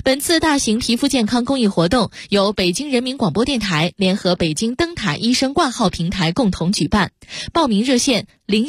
本次大型皮肤健康公益活动由北京人民广播电台联合北京灯塔医生挂号平台共同举办。报名热线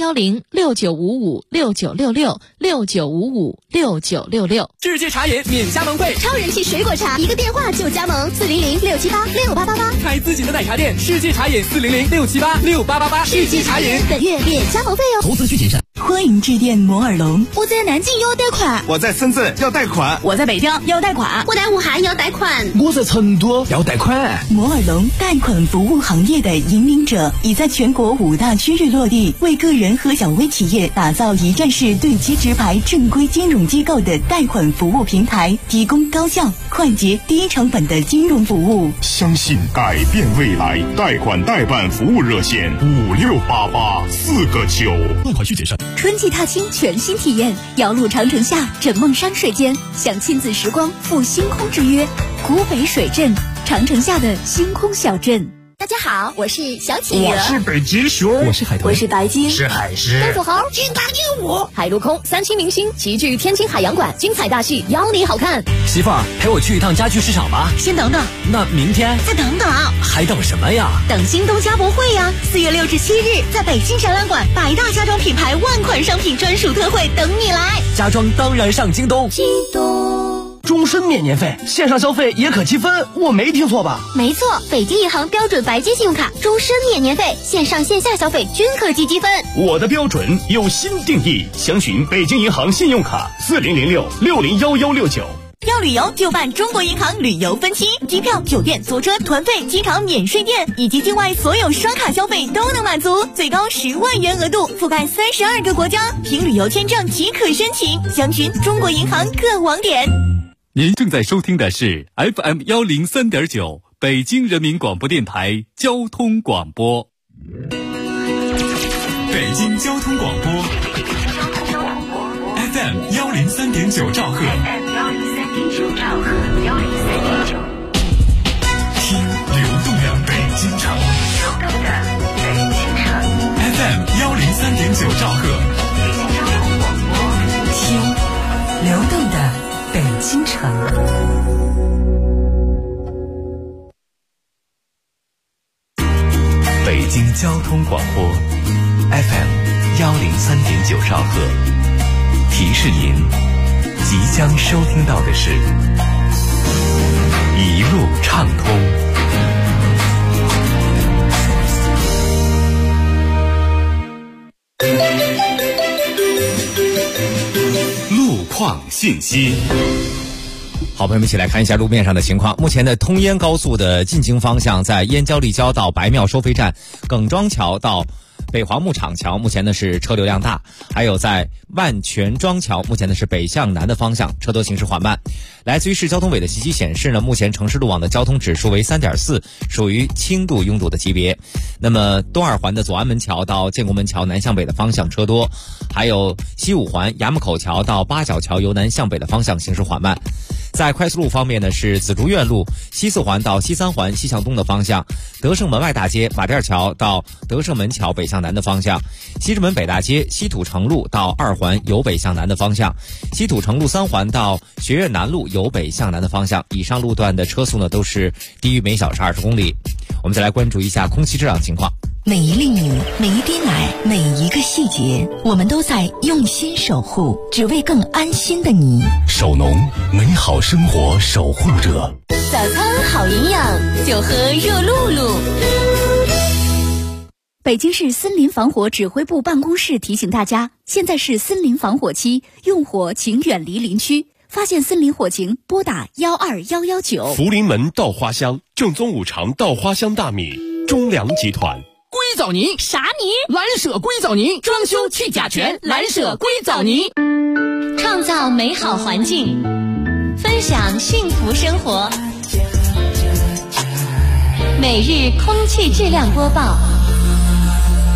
0106955696669556966。 世界茶饮免加盟费， 超人气水果茶，一个电话就加盟，400-678-6888。 开自己的奶茶店，世界茶饮400-678-6888。世界茶饮本月免加盟费哦。 投资需谨慎。 欢迎致电摩尔龙。 我在南京要贷款， 我在深圳要贷款， 我在北京要贷款， 我在武汉要贷款， 我在成都要贷款。 摩尔龙贷款服务行业的引领者，已在全国5大区域落地，为个人和小微企业打造一站式对接直排正规金融机构的贷款服务平台，提供高效、快捷、低成本的金融服务。 相信改变未来，贷款代办服务热线5688，4个9。 贷款需谨慎。 春季踏青全新体验，遥路长城下，枕梦山水间，享亲子时光，赴星空之约。古北水镇，长城下的星空小镇。大家好，我是小企鹅， 我是北极熊， 我是海豚， 我是白鲸， 是海狮， 东土猴，金刚鹦鹉，海陆空3栖明星齐聚天津海洋馆，精彩大戏邀你好看。 媳妇儿，陪我去一趟家具市场吧。 先等等， 那明天再等等， 还等什么呀？ 等京东家博会呀！4月6至7日，在北京展览馆，100大家装品牌万款商品专属特惠等你来。 家装当然上京东。 京东。 终身免年费，线上消费也可积分，我没听错吧？ 没错，北京银行标准白金信用卡终身免年费，线上线下消费均可积分。 我的标准有新定义，详询北京银行信用卡4006601169。 要旅游就办中国银行旅游分期，机票、酒店、坐车、团费、机场免税店以及境外所有刷卡消费都能满足，最高10万元额度，覆盖32个国家，凭旅游签证即可申请。详询中国银行各网点。 您正在收听的是 FM103.9 北京人民广播电台交通广播。北京交通广播 FM103.9 兆赫，听流动的北京城，FM103.9 兆赫， 听流动的北京城。 北京交通广播 FM103.9 兆赫，提示您即将收听到的是一路畅通。 路况信息。 好，朋友们一起来看一下路面上的情况。目前的通燕高速的进京方向，在燕郊立交到白庙收费站、耿庄桥到北黄木厂桥，目前呢是车流量大；还有在万泉庄桥，目前呢是北向南的方向，车多行驶缓慢。来自于市交通委的信息显示呢，目前城市路网的交通指数为3.4，属于轻度拥堵的级别。那么东二环的左安门桥到建国门桥南向北的方向车多，还有西五环衙门口桥到八角桥由南向北的方向行驶缓慢。在快速路方面呢，是紫竹院路西四环到西三环西向东的方向，德胜门外大街马甸桥到德胜门桥北向南的方向，西直门北大街西土城路到2环由北向南的方向，西土城路3环到学院南路由北向南的方向。以上路段的车速呢都是低于每小时20公里。我们再来关注一下空气质量情况。 每一粒米，每一滴奶，每一个细节，我们都在用心守护，只为更安心的你。 守农，美好生活守护者。 早餐好营养，就喝热露露。北京市森林防火指挥部办公室提醒大家，现在是森林防火期，用火请远离林区。发现森林火情，拨打12119。 福临门稻花香，正宗五常稻花香大米，中粮集团。 硅藻泥啥泥？ 蓝舍硅藻泥，装修去甲醛，蓝舍硅藻泥。 创造美好环境，分享幸福生活。每日空气质量播报。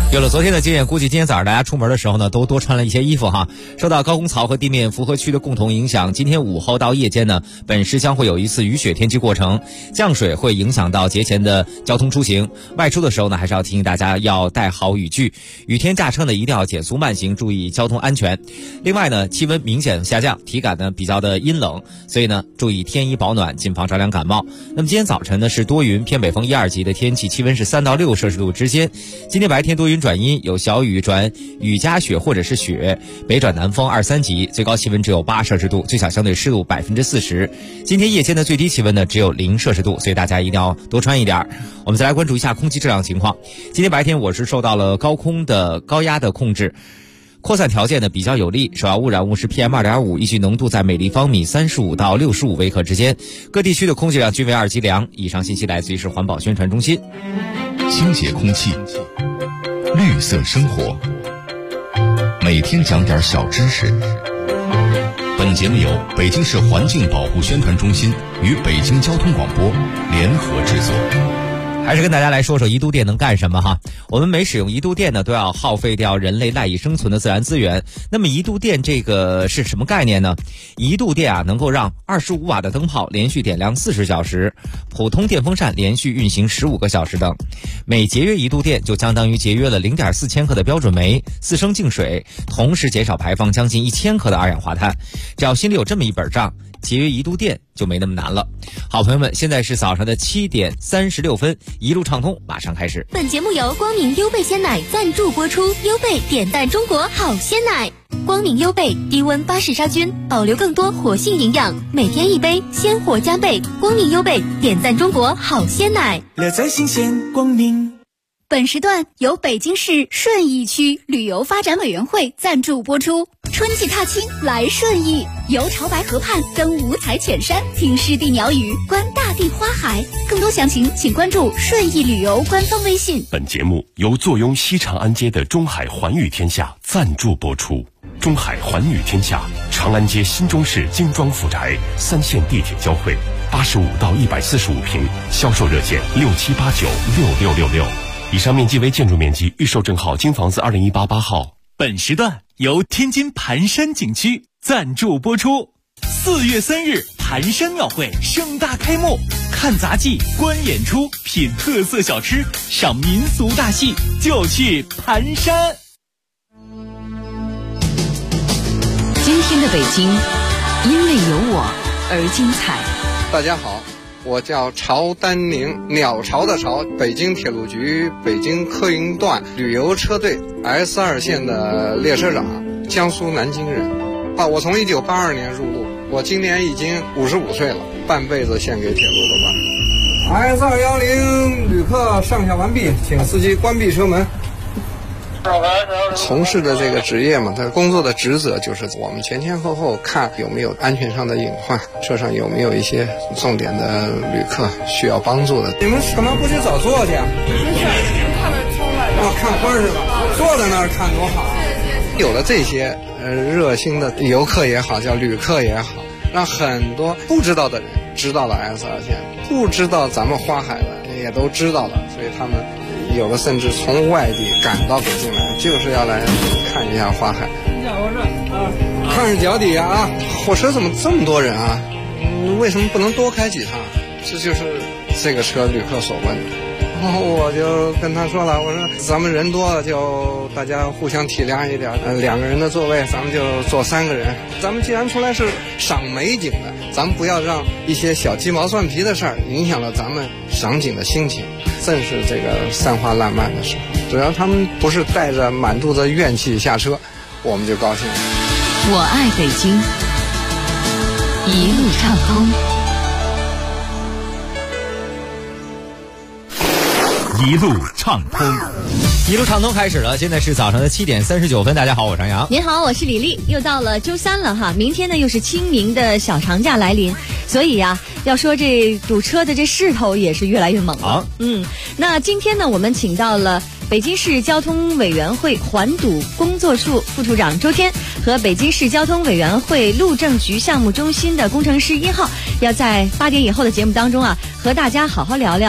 有了昨天的经验，估计今天早上大家出门的时候呢，都多穿了一些衣服哈。受到高空槽和地面符合区的共同影响，今天午后到夜间呢，本市将会有一次雨雪天气过程，降水会影响到节前的交通出行。外出的时候呢，还是要提醒大家要带好雨具。雨天驾车呢，一定要减速慢行，注意交通安全。另外呢，气温明显下降，体感呢比较的阴冷，所以呢，注意添衣保暖，谨防着凉感冒。那么今天早晨呢是多云偏北风1、2级的天气，气温是3到6摄氏度之间。今天白天多云转阴，有小雨转雨夹雪或者是雪，北转南风2、3级，最高气温只有8摄氏度，最小相对湿度40%。今天夜间的最低气温呢只有0摄氏度，所以大家一定要多穿一点。我们再来关注一下空气质量情况。今天白天我市受到了高空的高压的控制，扩散条件呢比较有利，首要污染物是 PM2.5， 依据浓度在每立方米35到65微克之间，各地区的空气量均为2级良。以上信息来自于市环保宣传中心。 清洁空气，绿色生活，每天讲点小知识。本节目由北京市环境保护宣传中心与北京交通广播联合制作。 还是跟大家来说说一度电能干什么哈。我们每使用一度电呢，都要耗费掉人类赖以生存的自然资源。那么一度电这个是什么概念呢？一度电啊，能够让25瓦的灯泡连续点亮40小时，普通电风扇连续运行15个小时等。每节约一度电，就相当于节约了0.4千克的标准煤，4升净水，同时减少排放将近1000克的二氧化碳。只要心里有这么一本账，节约一度电就没那么难了。好朋友们，现在是早上的7点36分，一路畅通马上开始。 本节目由光明优贝鲜奶赞助播出，优贝点赞中国好鲜奶。光明优贝低温巴氏杀菌，保留更多活性营养，每天一杯，鲜活加倍。光明优贝点赞中国好鲜奶， 乐在新鲜光明。 本时段由北京市顺义区旅游发展委员会赞助播出。春季踏青来顺义，游潮白河畔，登五彩浅山，听湿地鸟语，观大地花海。更多详情请关注顺义旅游官方微信。 本节目由坐拥西长安街的中海环宇天下赞助播出。中海环宇天下，长安街新中式精装复宅，3线地铁交汇，85到145平，销售热线67896666。以上面积为建筑面积，预售证号京房子2018-8号。 本时段由天津盘山景区赞助播出。4月3日，盘山庙会盛大开幕，看杂技、观演出、品特色小吃、赏民俗大戏，就去盘山。 今天的北京，因为有我而精彩。 大家好，我叫曹丹宁，鸟巢的巢，北京铁路局北京客运段旅游车队 S2 线的列车长，江苏南京人。我从1982年入路，我今年已经55岁了，半辈子献给铁路了吧。S210旅客上下完毕，请司机关闭车门。从事的这个职业嘛，他工作的职责就是我们前前后后看有没有安全上的隐患，车上有没有一些重点的旅客需要帮助的。你们干嘛不去找座去啊？看花是吧？坐在那儿看多好。有了这些热心的游客也好，叫旅客也好，让很多不知道的人知道了 S2 线，不知道咱们花海的也都知道了，所以他们有的甚至从外地赶到北京来，就是要来看一下花海。看着脚底下啊，火车怎么这么多人啊？为什么不能多开几趟？这就是这个车旅客所问的。然后我就跟他说了，我说咱们人多了就大家互相体谅一点，2个人的座位咱们就坐3个人。咱们既然出来是赏美景的，咱们不要让一些小鸡毛蒜皮的事儿影响了咱们赏景的心情。正是这个散花烂漫的时候，只要他们不是带着满肚子怨气下车，我们就高兴了。 我爱北京，一路畅通。 一路畅通， 一路畅通开始了。现在是早上的7点39分。大家好，我是杨洋。 您好，我是李丽。又到了周3了哈，明天呢又是清明的小长假来临，所以呀，要说这堵车的这势头也是越来越猛了。那今天呢，我们请到了北京市交通委员会环堵工作处副处长周天和北京市交通委员会路政局项目中心的工程师1号，要在8点以后的节目当中啊，和大家好好聊聊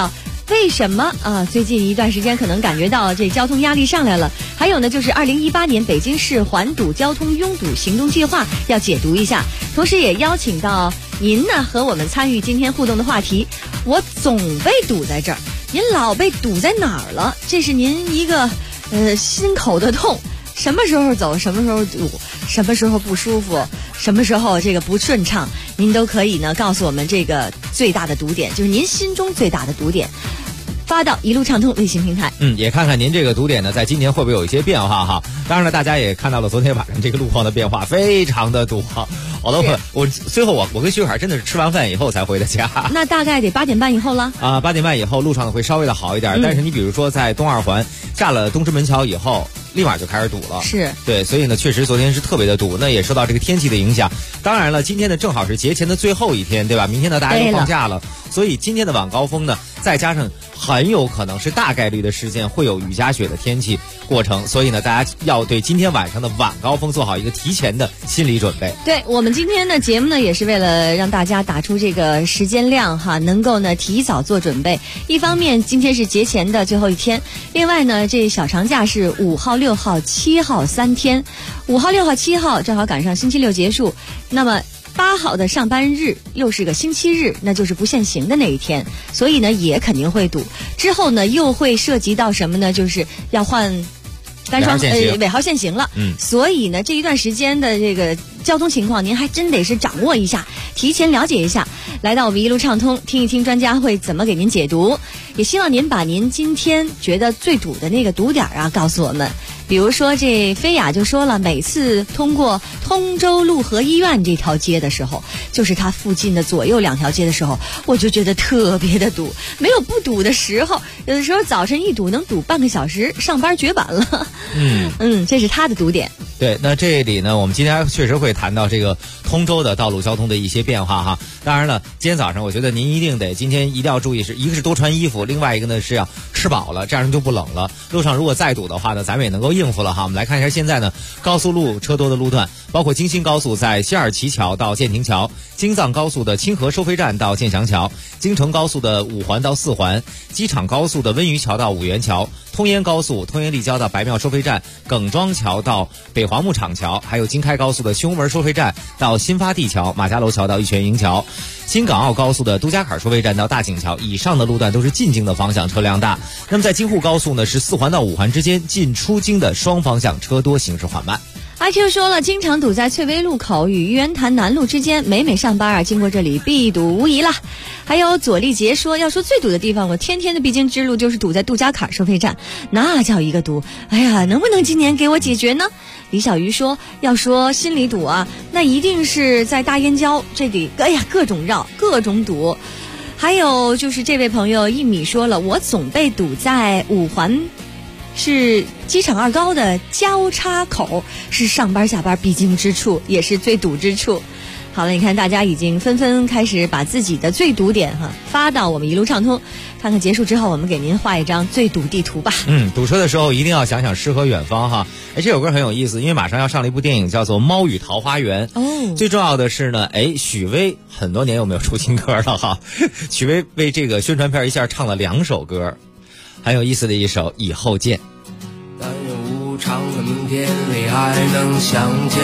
为什么啊？最近一段时间可能感觉到这交通压力上来了。还有呢，就是2018年北京市环堵交通拥堵行动计划要解读一下，同时也邀请到您呢和我们参与今天互动的话题。我总被堵在这儿，您老被堵在哪儿了？这是您一个心口的痛。什么时候走，什么时候堵，什么时候不舒服，什么时候这个不顺畅，您都可以呢告诉我们这个最大的堵点，就是您心中最大的堵点，发到一路畅通微信平台。 也看看您这个堵点呢，在今年会不会有一些变化哈？当然了，大家也看到了昨天晚上这个路况的变化，非常的堵哈。好多我最后我跟徐海真的是吃完饭以后才回的家。 那大概得8点半以后了啊，8点半以后路上会稍微的好一点，但是你比如说在东二环下了东直门桥以后，立马就开始堵了。 是对，所以呢，确实昨天是特别的堵，那也受到这个天气的影响。当然了，今天呢正好是节前的最后一天，对吧？明天呢大家都放假了，所以今天的晚高峰呢，再加上很有可能是大概率的事件会有雨夹雪的天气过程，所以呢，大家要对今天晚上的晚高峰做好一个提前的心理准备。 对，我们今天的节目呢，也是为了让大家打出这个时间量哈，能够呢提早做准备。一方面，今天是节前的最后一天；另外呢，这小长假是5号、6号、7号3天，5号、6号、7号正好赶上星期六结束，那么8号的上班日又是个星期日，那就是不限行的那一天，所以呢也肯定会堵。之后呢又会涉及到什么呢？就是要换单双尾号限行了。所以呢这一段时间的这个交通情况您还真得是掌握一下，提前了解一下，来到我们一路畅通听一听专家会怎么给您解读。也希望您把您今天觉得最堵的那个堵点啊告诉我们。比如说这菲雅就说了，每次通过通州路河医院这条街的时候，就是它附近的左右2条街的时候，我就觉得特别的堵，没有不堵的时候，有的时候早晨一堵能堵半个小时，上班绝版了。这是他的堵点。 对，那这里呢，我们今天确实会谈到这个通州的道路交通的一些变化哈。当然了，今天早上我觉得您今天一定要注意，一个是多穿衣服，另外一个呢是要吃饱了，这样就不冷了。路上如果再堵的话呢，咱们也能够应付了哈。我们来看一下现在呢高速路车多的路段，包括京新高速在西二旗桥到建亭桥，京藏高速的清河收费站到建祥桥，京承高速的5环到4环，机场高速的温榆桥到五原桥，通燕高速通燕立交到白庙收费站，耿庄桥到北黄木厂桥，还有京开高速的西红门收费站到新发地桥，马家楼桥到玉泉营桥，新港澳高速的都家坎收费站到大井桥，以上的路段都是进京的方向车辆大。那么在京沪高速呢，是4环到5环之间进出京的双方向车多，行驶缓慢。 IQ 说了，经常堵在翠微路口与玉渊潭南路之间，每上班经过这里必堵无疑了。还有左立杰说，要说最堵的地方，我天天的必经之路就是堵在杜家坎收费站，那叫一个堵。哎呀，能不能今年给我解决呢？李小鱼说，要说心里堵啊，那一定是在大燕郊这里，各种绕，各种堵。还有就是这位朋友一米说了，我总被堵在5环。是机场2高的交叉口，是上班下班必经之处，也是最堵之处。好了，你看大家已经纷纷开始把自己的最堵点发到我们一路畅通，看看结束之后我们给您画一张最堵地图吧。 堵车的时候一定要想想诗和远方哈。这首歌很有意思，因为马上要上了一部电影叫做《猫与桃花源》。最重要的是呢，许巍很多年有没有出新歌了哈？许巍为这个宣传片一下唱了2首歌。很有意思的一首《以后见》。 但愿无常的明天里还能相见，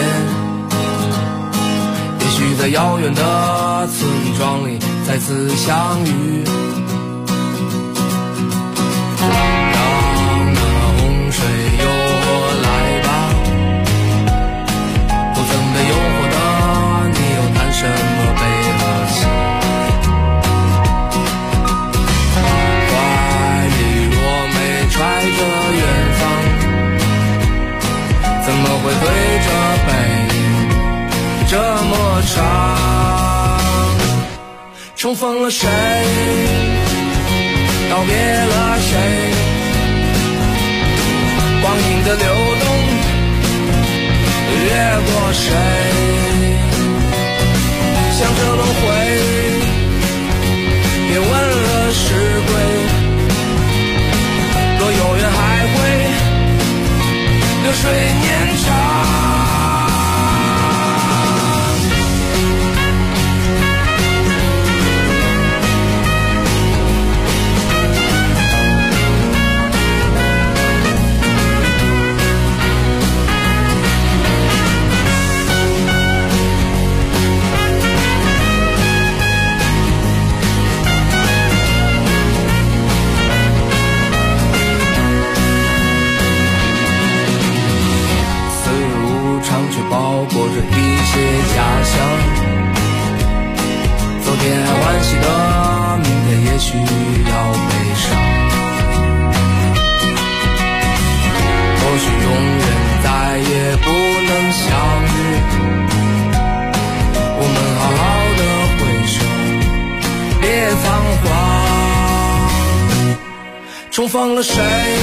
也许在遥远的村庄里再次相遇，让那洪水由我来吧，不曾被诱惑的你又谈什么悲和喜，揣着远方，怎么会对着背影这么长？重逢了谁？道别了谁？光阴的流动掠过谁？向着轮回，别问了是归。若有缘还会流水年长。 关系的明天也许要悲伤，或许永远再也不能相遇，我们好好的挥手，别彷徨。重逢了谁，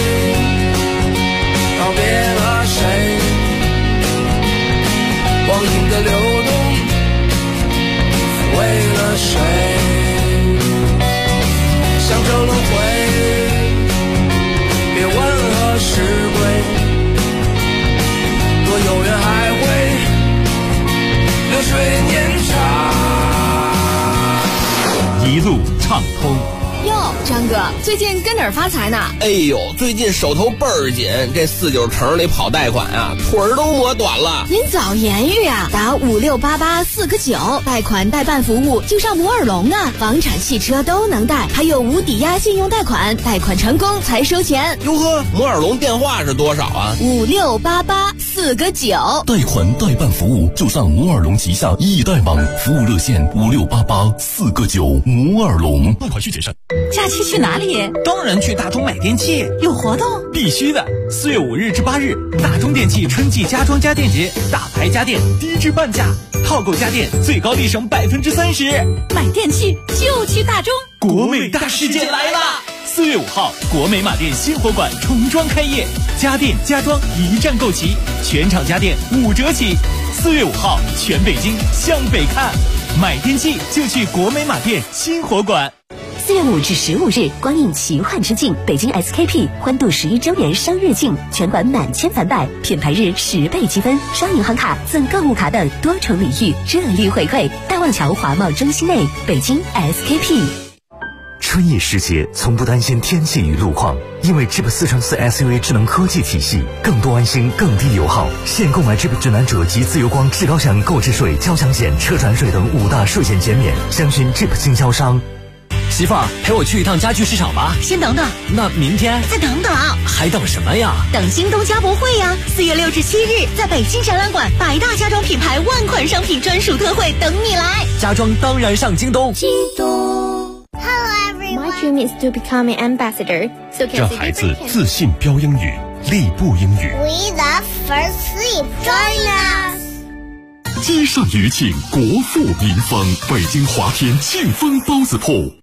告别了谁，光阴的流动抚慰了谁，向着轮回，别问何时归，多有缘还会流水年长， 一路畅通。 哟，张哥，最近跟哪儿发财呢？ 哎呦，最近手头倍儿紧，这49城里跑贷款啊，腿儿都磨短了。 您早言语啊，打5688-4个9，贷款代办服务就上摩尔龙啊，房产、汽车都能贷，还有无抵押信用贷款，贷款成功才收钱。 哟呵，摩尔龙电话是多少啊 ？5688-4个9， 贷款代办服务就上摩尔龙旗下易贷网，服务热线5688-4个9，摩尔龙，贷款需谨慎。 假期去哪里？ 当然去大中买电器， 有活动？ 必须的！4月5日至8日，大中电器春季家装家电节，大牌家电低至半价，套购家电最高立省30%。 买电器就去大中， 国美大事件来啦！4月5号，国美马店新火馆重装开业，家电家装一站购齐，全场家电5折起。4月5号，全北京向北看，买电器就去国美马店新火馆。 4月5至15日，光影奇幻之境北京 SKP 欢度11周年生日庆，全馆满千返百，品牌日10倍积分，刷银行卡赠购物卡等多重礼遇，热力回馈。大望桥华贸中心内，北京 SKP。 春意时节，从不担心天气与路况，因为 Jeep 4x4 SUV 智能科技体系，更多安心，更低油耗。现购买 Jeep 指南者及自由光至高享购置税、交强险、车船税等5大税险减免，详询 Jeep 经销商。 媳妇儿，陪我去一趟家具市场吧。 先等等， 那明天再等等， 还等什么呀？ 等京东家博会呀！4月6至7日，在北京展览馆，100大家装品牌万款商品专属特惠等你来。 家装当然上京东。 京东。Hello everyone. My dream is to become an ambassador. So can 让孩子自信标英语，立步英语。 We love first sleep. Join us. 街上余庆，国富民丰，北京华天庆丰包子铺。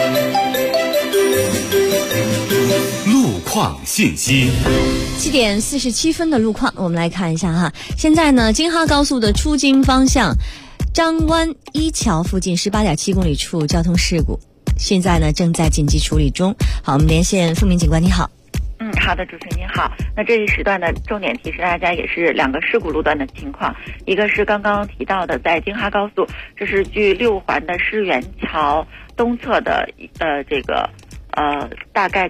路况信息。 7点47分的路况，我们来看一下哈。现在呢，京哈高速的出京方向，张湾一桥附近18.7公里处交通事故，现在呢正在紧急处理中。好，我们连线付明警官，你好。 好的，主持人您好。那这一时段的重点提示大家也是2个事故路段的情况，一个是刚刚提到的在京哈高速，这是距6环的狮园桥东侧的大概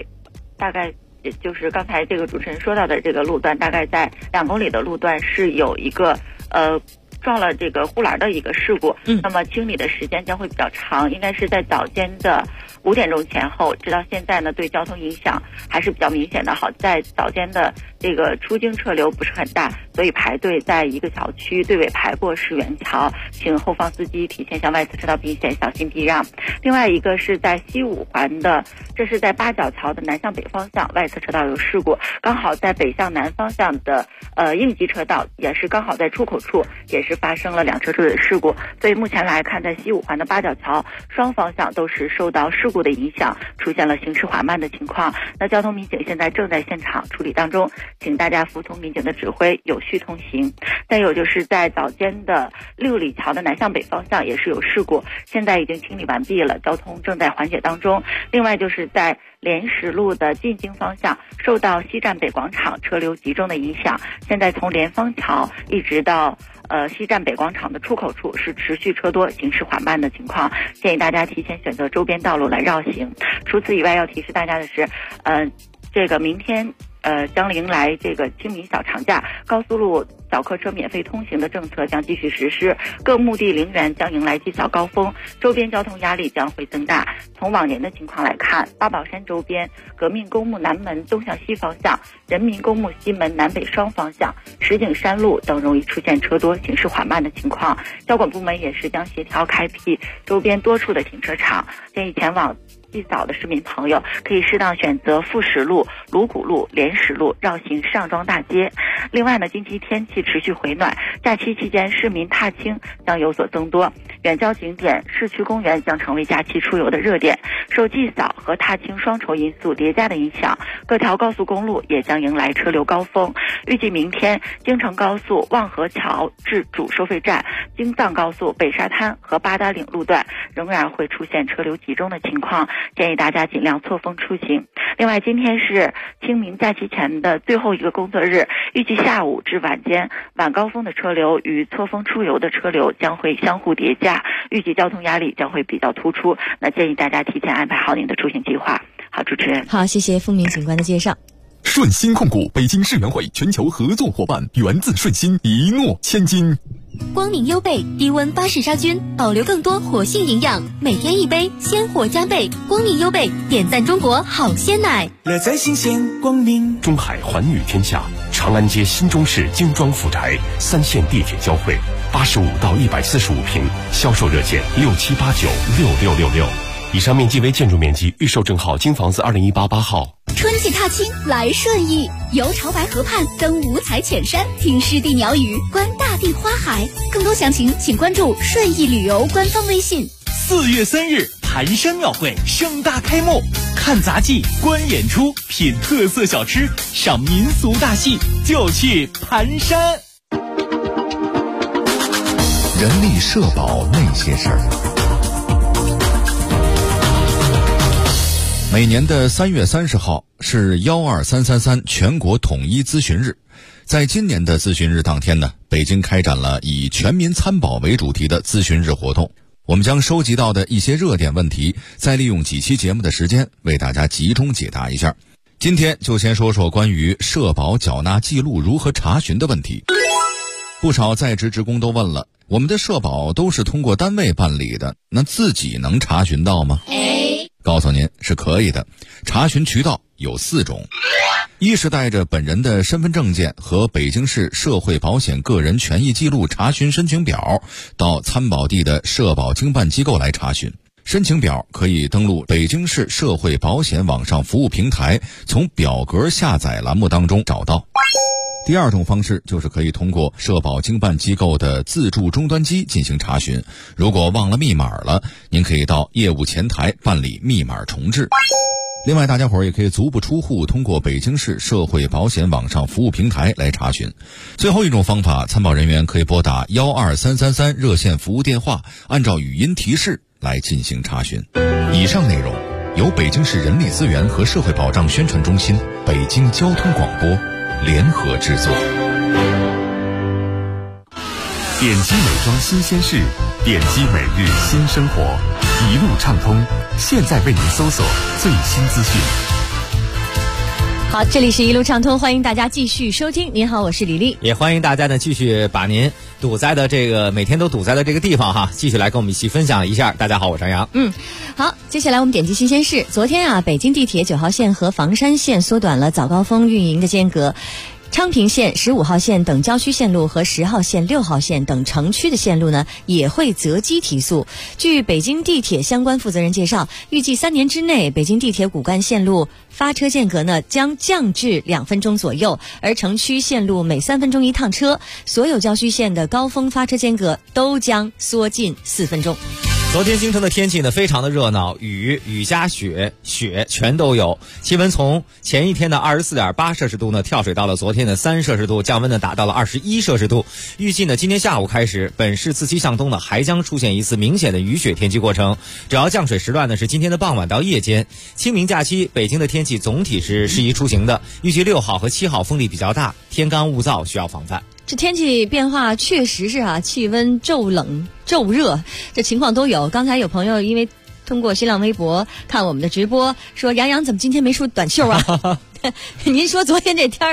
就是刚才这个主持人说到的这个路段，大概在2公里的路段是有一个撞了这个护栏的一个事故，那么清理的时间将会比较长，应该是在早间的5点钟前后，直到现在呢，对交通影响还是比较明显的。好在早间的这个出京车流不是很大，所以排队在一个小区队尾排过狮园桥，请后方司机提前向外侧车道并线，小心避让。另外一个是在西5环的，这是在八角桥的南向北方向外侧车道有事故，刚好在北向南方向的应急车道也是刚好在出口处也是发生了2车的事故，所以目前来看，在西5环的八角桥双方向都是受到事故的影响，出现了行驶缓慢的情况。那交通民警现在正在现场处理当中，请大家服从民警的指挥，有序通行。再有就是在早间的6里桥的南向北方向也是有事故，现在已经清理完毕了，交通正在缓解当中。另外就是在莲石路的进京方向，受到西站北广场车流集中的影响，现在从莲芳桥一直到西站北广场的出口处是持续车多，行驶缓慢的情况，建议大家提前选择周边道路来绕行。除此以外，要提示大家的是，这个明天将迎来这个清明小长假，高速路小客车免费通行的政策将继续实施，各墓地陵园将迎来祭扫高峰，周边交通压力将会增大。从往年的情况来看，八宝山周边、革命公墓南门东向西方向、人民公墓西门南北双方向、石景山路等容易出现车多、行驶缓慢的情况。交管部门也是将协调开辟周边多处的停车场，建议前往祭扫的市民朋友可以适当选择富石路、鲁谷路、莲石路绕行上庄大街。另外呢，近期天气持续回暖，假期期间市民踏青将有所增多，远郊景点、市区公园将成为假期出游的热点。受祭扫和踏青双重因素叠加的影响，各条高速公路也将迎来车流高峰。预计明天京承高速望河桥至主收费站、京藏高速北沙滩和八达岭路段仍然会出现车流集中的情况，建议大家尽量错峰出行。另外，今天是清明假期前的最后一个工作日，预计下午至晚间晚高峰的车流与错峰出游的车流将会相互叠加，预计交通压力将会比较突出。那建议大家提前安排好您的出行计划。好，主持人。 好，谢谢付明警官的介绍。 顺鑫控股北京世园会全球合作伙伴，源自顺鑫，一诺千金。 光明优贝低温巴氏杀菌，保留更多活性营养，每天一杯，鲜活加倍。光明优贝点赞中国好鲜奶， 乐在新鲜光明。 中海寰宇天下，长安街新中式精装富宅，3线地铁交汇，85到145平，销售热线67896666。以上面积为建筑面积，预售证号京房子2018-8号。 春季踏青来顺义，游潮白河畔，登五彩浅山，听湿地鸟语，观大地花海。更多详情请关注顺义旅游官方微信。 4月3日，盘山庙会盛大开幕，看杂技、观演出、品特色小吃、赏民俗大戏，就去盘山。 人力社保那些事儿。每年的3月30号是12333全国统一咨询日。在今年的咨询日当天呢，北京开展了以全民参保为主题的咨询日活动。我们将收集到的一些热点问题，再利用几期节目的时间为大家集中解答一下。今天就先说说关于社保缴纳记录如何查询的问题。不少在职职工都问了，我们的社保都是通过单位办理的，那自己能查询到吗？告诉您是可以的，查询渠道有4种。一是带着本人的身份证件和北京市社会保险个人权益记录查询申请表，到参保地的社保经办机构来查询。申请表可以登录北京市社会保险网上服务平台，从表格下载栏目当中找到。第二种方式就是可以通过社保经办机构的自助终端机进行查询，如果忘了密码了，您可以到业务前台办理密码重置。另外，大家伙儿也可以足不出户通过北京市社会保险网上服务平台来查询。最后一种方法，参保人员可以拨打12333热线服务电话，按照语音提示来进行查询。以上内容由北京市人力资源和社会保障宣传中心、北京交通广播联合制作。 点击美妆新鲜事，点击每日新生活，一路畅通，现在为您搜索最新资讯。 好，这里是一路畅通，欢迎大家继续收听。您好，我是李丽， 也欢迎大家呢继续把您堵在的这个每天都堵在的这个地方哈，继续来跟我们一起分享一下。大家好，我是杨洋。 好，接下来我们点击新鲜事。昨天啊，北京地铁9号线和房山线缩短了早高峰运营的间隔。昌平线、15号线等郊区线路和10号线、6号线等城区的线路呢，也会择机提速。据北京地铁相关负责人介绍，预计3年之内，北京地铁骨干线路发车间隔呢将降至2分钟左右，而城区线路每3分钟一趟车，所有郊区线的高峰发车间隔都将缩进4分钟。 昨天京城的天气呢非常的热闹，雨加雪全都有。气温从前一天的24.8摄氏度呢跳水到了昨天的3摄氏度，降温呢达到了21摄氏度。预计呢今天下午开始，本市自西向东呢还将出现一次明显的雨雪天气过程，主要降水时段呢是今天的傍晚到夜间。清明假期北京的天气总体是适宜出行的，预计6号和7号风力比较大，天干物燥，需要防范。 这天气变化确实是气温骤冷骤热，这情况都有。刚才有朋友因为通过新浪微博看我们的直播，说杨洋怎么今天没梳短袖啊？您说昨天这天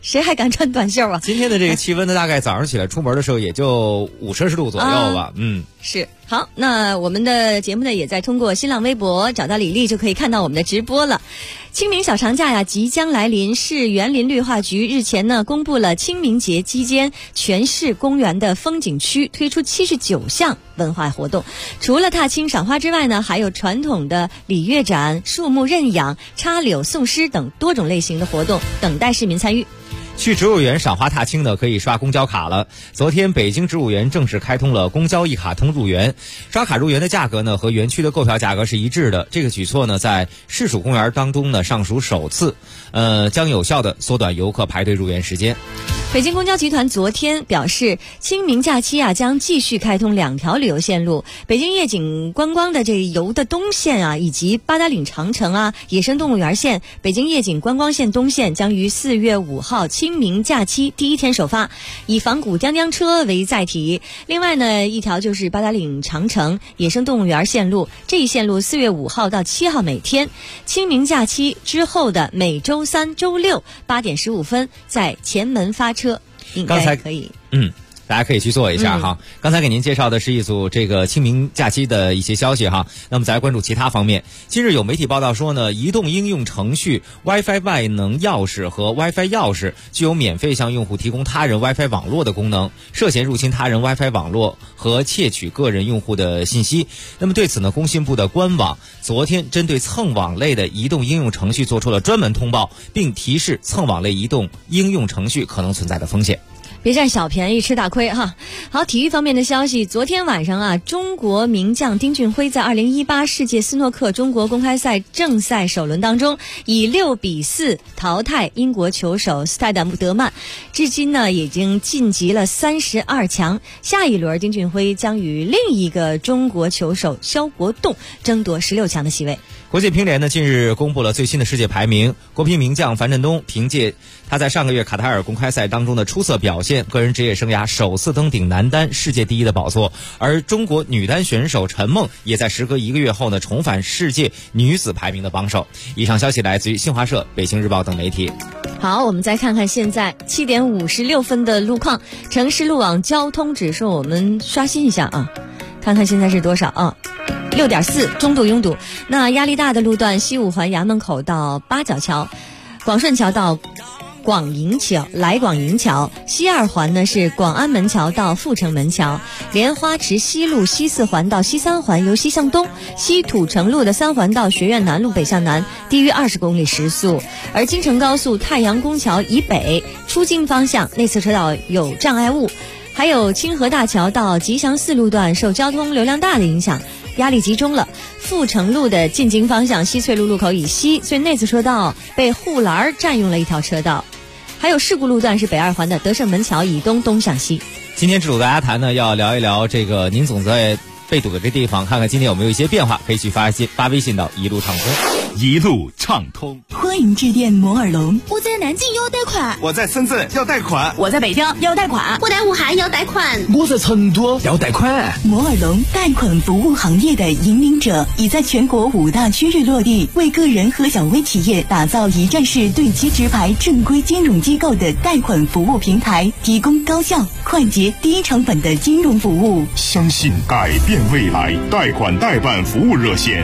谁还敢穿短袖啊？ 今天的这个气温呢，大概早上起来出门的时候也就5摄氏度左右吧。 是。好，那我们的节目呢，也在通过新浪微博找到李丽，就可以看到我们的直播了。清明小长假呀即将来临，市园林绿化局日前呢公布了清明节期间全市公园的风景区推出79项文化活动，除了踏青赏花之外呢，还有传统的礼乐展、树木认养、插柳送诗等多种类型的活动等待市民参与。 去植物园赏花踏青呢，可以刷公交卡了。昨天北京植物园正式开通了公交一卡通入园，刷卡入园的价格呢和园区的购票价格是一致的。这个举措呢在市属公园当中呢尚属首次，将有效的缩短游客排队入园时间。 北京公交集团昨天表示，清明假期将继续开通2条旅游线路，北京夜景观光的这游的东线以及八达岭长城野生动物园线、北京夜景观光线东线将于4月5号清明假期第一天首发，以仿古将将车为载体。另外呢，一条就是八达岭长城野生动物园线路，这一线路4月5号到7号每天，清明假期之后的每周3、周6 8点15分在前门发车。应该可以， 大家可以去做一下哈。刚才给您介绍的是一组这个清明假期的一些消息哈。那么再来关注其他方面。近日有媒体报道说呢，移动应用程序 WiFi 万能钥匙和 WiFi 钥匙具有免费向用户提供他人 WiFi 网络的功能，涉嫌入侵他人 WiFi 网络和窃取个人用户的信息。那么对此呢，工信部的官网昨天针对蹭网类的移动应用程序做出了专门通报，并提示蹭网类移动应用程序可能存在的风险。 别占小便宜吃大亏哈。好，体育方面的消息，昨天晚上中国名将丁俊晖在2018世界斯诺克中国公开赛正赛首轮当中以6比4淘汰英国球手斯泰德曼，至今呢已经晋级了32强。下一轮丁俊晖将与另一个中国球手肖国栋争夺16强的席位。 国际乒联呢近日公布了最新的世界排名，国乒名将樊振东凭借他在上个月卡塔尔公开赛当中的出色表现，个人职业生涯首次登顶男单世界第一的宝座。而中国女单选手陈梦也在时隔1个月后呢重返世界女子排名的榜首。以上消息来自于新华社、北京日报等媒体。 好，我们再看看现在7点56分的路况，城市路网交通指数我们刷新一下看看现在是多少6.4，中度拥堵。那压力大的路段，西五环衙门口到八角桥，广顺桥到来广营桥，西2环呢是广安门桥到阜成门桥，莲花池西路西4环到西3环由西向东，西土城路的3环到学院南路北向南低于20公里时速。而京承高速太阳宫桥以北出京方向内侧车道有障碍物，还有清河大桥到吉祥寺路段受交通流量大的影响，压力集中了。阜成路的进京方向西翠路路口以西，所以内侧车道被护栏占用了一条车道。还有事故路段是北2环的德胜门桥以东东向西。 今天知堵大家谈呢，要聊一聊这个您总在被堵的这地方，看看今天有没有一些变化，可以去发微信到一路畅通。 一路畅通， 欢迎致电摩尔龙。 我在南京要贷款， 我在深圳要贷款， 我在北京要贷款， 我在武汉要贷款， 我在成都要贷款。 摩尔龙贷款服务行业的引领者，已在全国5大区域落地，为个人和小微企业打造一站式对接直排正规金融机构的贷款服务平台，提供高效、快捷、低成本的金融服务。 相信改变未来，贷款代办服务热线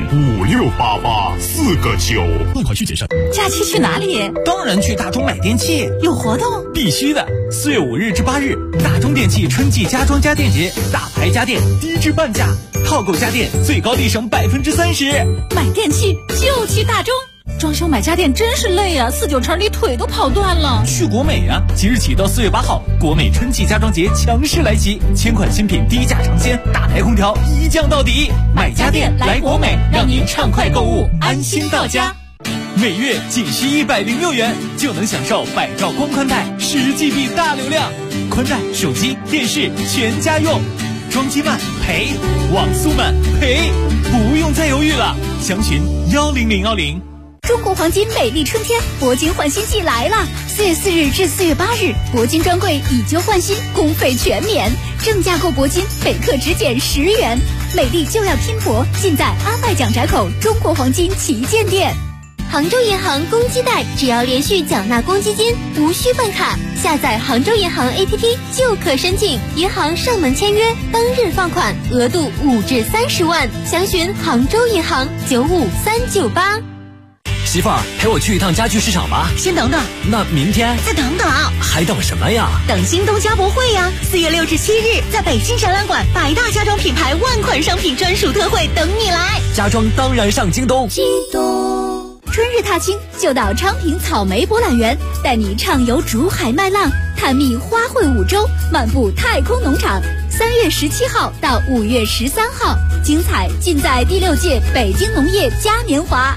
5688 4个9。 贷款需谨慎。 假期去哪里？ 当然去大中买电器， 有活动？ 必须的！4月5日至8日，大中电器春季家装家电节，大牌家电低至半价，套购家电最高立省30%。 买电器就去大中。装修买家电真是累啊，49城里腿都跑断了。 去国美啊！即日起到4月8号，国美春季家装节强势来袭，1000款新品低价尝鲜，大牌空调一降到底。买家电来国美，让您畅快购物，安心到家。每月仅需106元，就能享受百兆光宽带10GB 大流量，宽带、手机、电视全家用。装机慢赔，网速慢赔，不用再犹豫了。详询10010。 中国黄金美丽春天铂金换新季来了！4月4日至4月8日，铂金专柜以旧换新，工费全免，正价购铂金每克只减10元。美丽就要拼铂，尽在安外蒋宅口中国黄金旗舰店。 杭州银行公积贷，只要连续缴纳公积金，无需办卡，下载杭州银行 APP 就可申请，银行上门签约，当日放款，额度5至30万。详询杭州银行95398。 媳妇儿，陪我去一趟家具市场吧。 先等等， 那明天再等等， 还等什么呀？ 等新东家博会呀！4月6至7日，在北京展览馆，100大家装品牌万款商品专属特惠等你来。 家装当然上京东。 京东，春日踏青就到昌平草莓博览园，带你畅游竹海麦浪，探秘花卉五洲，漫步太空农场。3月17号到5月13号，精彩尽在第6届北京农业嘉年华。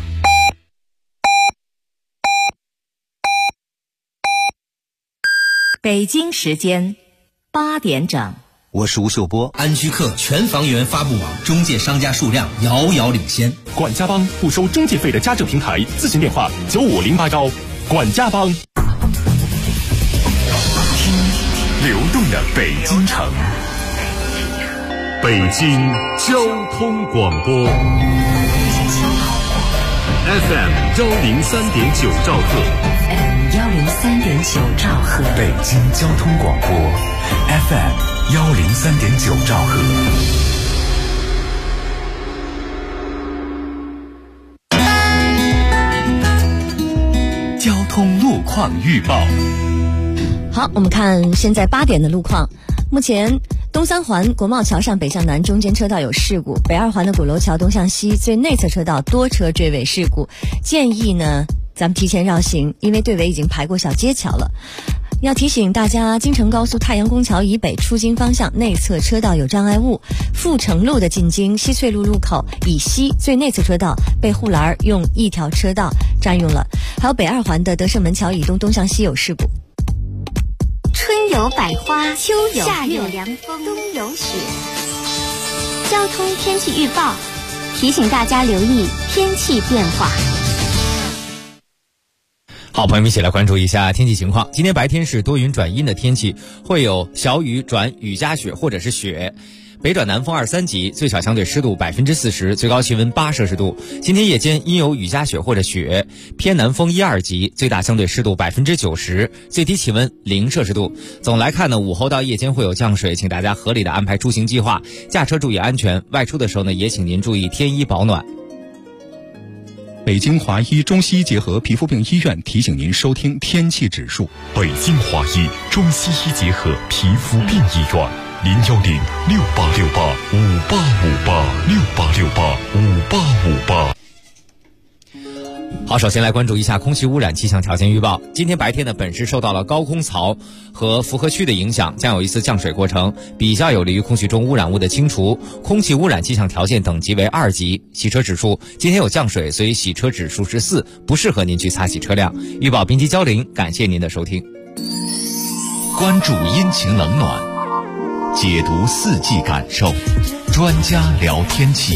北京时间8点整， 我是吴秀波。 安居客全房源发布网中介商家数量遥遥领先。 管家帮不收中介费的家政平台，咨询电话95081。管家帮。 流动的北京城，北京交通广播 FM 103.9兆赫。 103.9兆赫， 北京交通广播 FM 103.9兆赫。 交通路况预报。 好，我们看现在8点的路况。目前东三环国贸桥上北向南中间车道有事故，北二环的鼓楼桥东向西最内侧车道多车追尾事故，建议呢咱们提前绕行，因为队尾已经排过小街桥了。要提醒大家，京承高速太阳宫桥以北出京方向内侧车道有障碍物，阜成路的进京西翠路路口以西最内侧车道被护栏用一条车道占用了，还有北二环的德胜门桥以东东向西有事故。 春有百花，秋有夏有凉风，冬有雪。交通天气预报提醒大家留意天气变化。 好，朋友们一起来关注一下天气情况。今天白天是多云转阴的天气，会有小雨转雨夹雪或者是雪。北转南风2、3级，最小相对湿度40%，最高气温8摄氏度。今天夜间阴有雨夹雪或者雪，偏南风1、2级，最大相对湿度90%，最低气温0摄氏度。总来看呢，午后到夜间会有降水，请大家合理的安排出行计划，驾车注意安全，外出的时候呢，也请您注意添衣保暖。 北京华医中西医结合皮肤病医院提醒您收听天气指数。 北京华医中西医结合皮肤病医院，0106868585868685858。 好，首先来关注一下空气污染气象条件预报。今天白天呢，本市受到了高空槽和符合区的影响，将有一次降水过程，比较有利于空气中污染物的清除。空气污染气象条件等级为2级。洗车指数今天有降水，所以洗车指数是4，不适合您去擦洗车辆。预报编辑焦玲，感谢您的收听。 关注阴晴冷暖，解读四季感受，专家聊天气。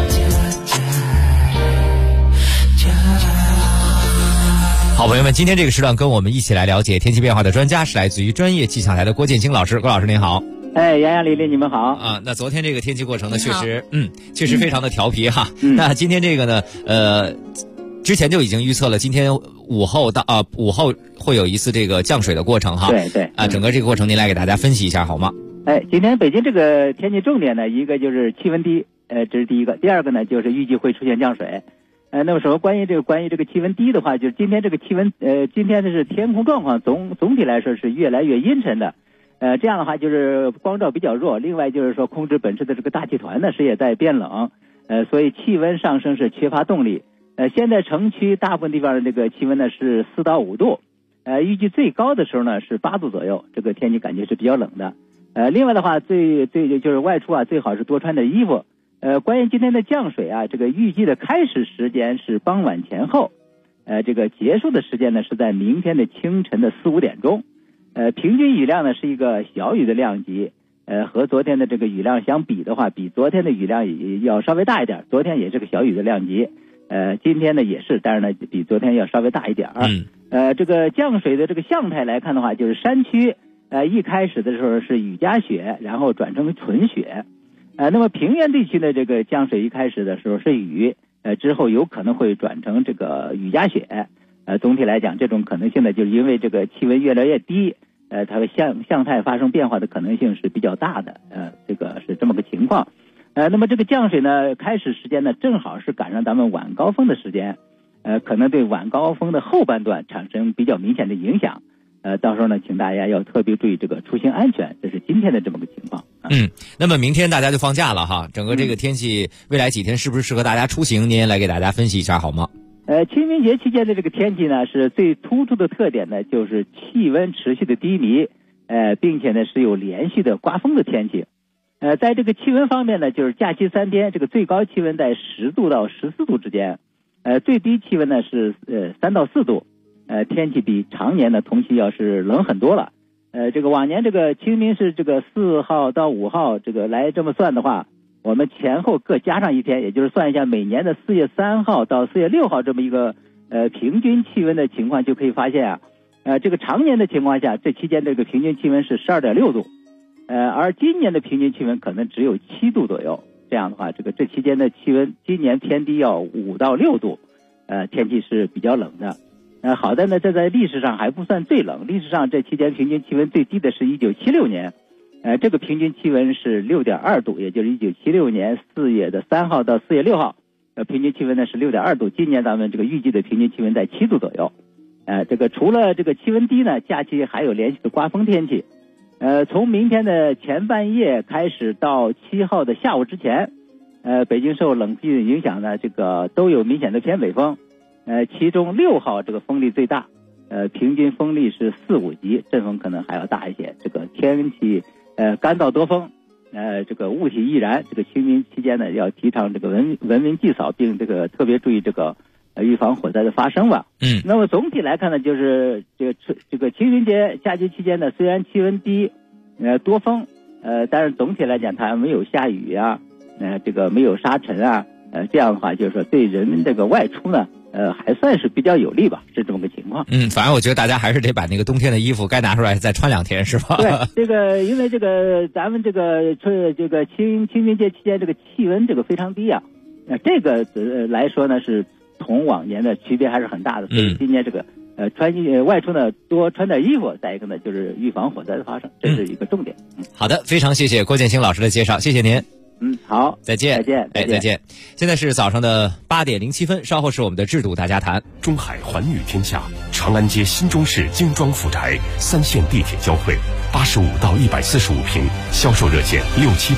好，朋友们，今天这个时段跟我们一起来了解天气变化的专家是来自于专业气象台的郭建清老师。郭老师您好。 杨洋、李丽，你们好啊。那昨天这个天气过程呢，确实非常的调皮哈。那今天这个呢，之前就已经预测了，今天午后会有一次这个降水的过程哈。 对啊，整个这个过程您来给大家分析一下好吗？ 今天北京这个天气重点呢，一个就是气温低，这是第一个；第二个呢，就是预计会出现降水。那么说关于这个气温低的话，就是今天这个气温，今天的是天空状况总体来说是越来越阴沉的，这样的话就是光照比较弱，另外就是说空气本身的这个大气团呢是也在变冷，所以气温上升是缺乏动力。现在城区大部分地方的这个气温呢是4到5度，预计最高的时候呢是8度左右，这个天气感觉是比较冷的。另外的话，最就是外出啊，最好是多穿点衣服。关于今天的降水啊，这个预计的开始时间是傍晚前后，这个结束的时间呢是在明天的清晨的4、5点钟。平均雨量呢是一个小雨的量级，和昨天的这个雨量相比的话，比昨天的雨量也要稍微大一点。昨天也是个小雨的量级，今天呢也是，但是呢比昨天要稍微大一点。这个降水的这个象态来看的话，就是山区一开始的时候是雨夹雪，然后转成纯雪。那么平原地区的这个降水一开始的时候是雨， 之后有可能会转成这个雨夹雪。总体来讲，这种可能性呢，就是因为这个气温越来越低，它的象态发生变化的可能性是比较大的，这个是这么个情况。那么这个降水呢，开始时间呢，正好是赶上咱们晚高峰的时间，可能对晚高峰的后半段产生比较明显的影响。到时候呢，请大家要特别注意这个出行安全，这是今天的这么个情况。 那么明天大家就放假了哈，整个这个天气，未来几天是不是适合大家出行？您来给大家分析一下好吗？ 清明节期间的这个天气呢，是最突出的特点呢，就是气温持续的低迷，并且呢是有连续的刮风的天气。在这个气温方面呢，就是假期3天，这个最高气温在10度到14度之间，最低气温呢是3到4度，天气比常年的同期要是冷很多了。这个往年这个清明是这个4号到5号，这个来这么算的话，我们前后各加上一天，也就是算一下每年的4月3号到4月6号这么一个平均气温的情况，就可以发现这个常年的情况下，这期间这个平均气温是12.6度，而今年的平均气温可能只有7度左右。这样的话，这期间的气温今年偏低要5到6度，天气是比较冷的。好在呢，这在历史上还不算最冷，历史上这期间平均气温最低的是1976年。这个平均气温是6.2度，也就是1976年4月3号到4月6号，平均气温呢是6.2度。今年咱们这个预计的平均气温在7度左右。这个除了这个气温低呢，假期还有连续的刮风天气。从明天的前半夜开始到7号的下午之前，北京受冷气的影响呢，这个都有明显的偏北风。其中6号这个风力最大，平均风力是4、5级，阵风可能还要大一些。这个天气干燥多风，这个雾体易燃。这个清明期间呢，要提倡这个文明祭扫，并这个特别注意这个预防火灾的发生吧。那么总体来看呢，就是这个清明节假期期间呢，虽然气温低，多风，但是总体来讲它没有下雨啊，这个没有沙尘啊，这样的话就是说对人们这个外出呢，还算是比较有利吧，是这么个情况。 反正我觉得大家还是得把那个冬天的衣服该拿出来再穿2天，是吧？ 对，这个因为这个咱们这个清明节期间这个气温这个非常低啊，这个来说呢是同往年的区别还是很大的，所以今年这个外出呢多穿点衣服，再一个呢就是预防火灾的发生，这是一个重点。 好的，非常谢谢郭建兴老师的介绍，谢谢您。 好， 再见。再见。现在是早上的8点07分，稍后是我们的制度大家谈。 中海环宇天下，长安街新中式精装富宅，3线地铁交汇，85到145平，销售热线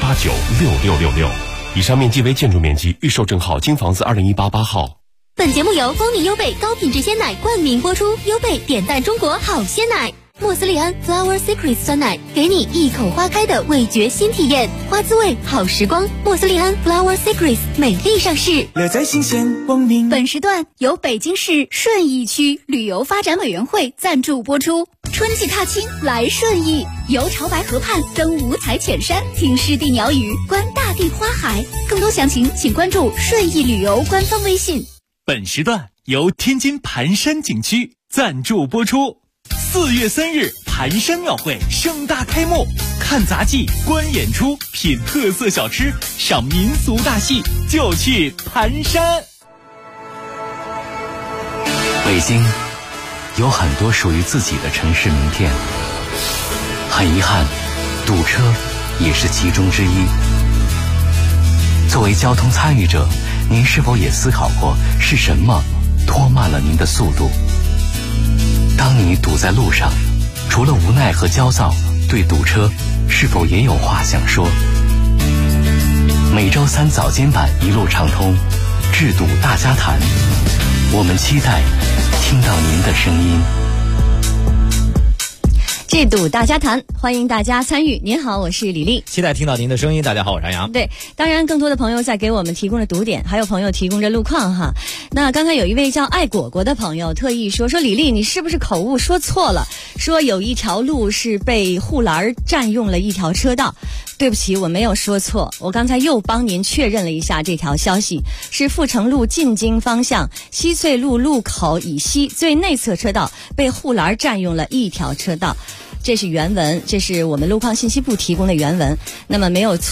67896666。以上面积为建筑面积，预售证号京房子2018-8号。 本节目由丰宁优贝高品质鲜奶冠名播出，优贝点赞中国好鲜奶。莫斯利安 Flower Secrets 酸奶，给你一口花开的味觉新体验，花滋味好时光。莫斯利安 Flower Secrets 美丽上市， 乐在新鲜光明。 本时段由北京市顺义区旅游发展委员会赞助播出。春季踏青来顺义，游潮白河畔，登五彩浅山，听湿地鸟语，观大地花海。更多详情请关注顺义旅游官方微信。 本时段由天津盘山景区赞助播出。4月3日，盘山庙会盛大开幕，看杂技、观演出、品特色小吃、赏民俗大戏，就去盘山。 北京有很多属于自己的城市名片，很遗憾，堵车也是其中之一。作为交通参与者，您是否也思考过是什么拖慢了您的速度？当你堵在路上，除了无奈和焦躁，对堵车是否也有话想说？每周3早间版一路畅通，治堵大家谈，我们期待听到您的声音。 治堵大家谈，欢迎大家参与。您好，我是李丽， 期待听到您的声音。大家好，我是杨洋。 对，当然更多的朋友在给我们提供了堵点，还有朋友提供着路况哈。那刚才有一位叫爱果果的朋友特意说李丽，你是不是口误说错了？说有一条路是被护栏占用了一条车道。对不起，我没有说错，我刚才又帮您确认了一下这条消息，是阜成路进京方向西翠路路口以西最内侧车道被护栏占用了一条车道。这是原文，这是我们路况信息部提供的原文。那么没有错，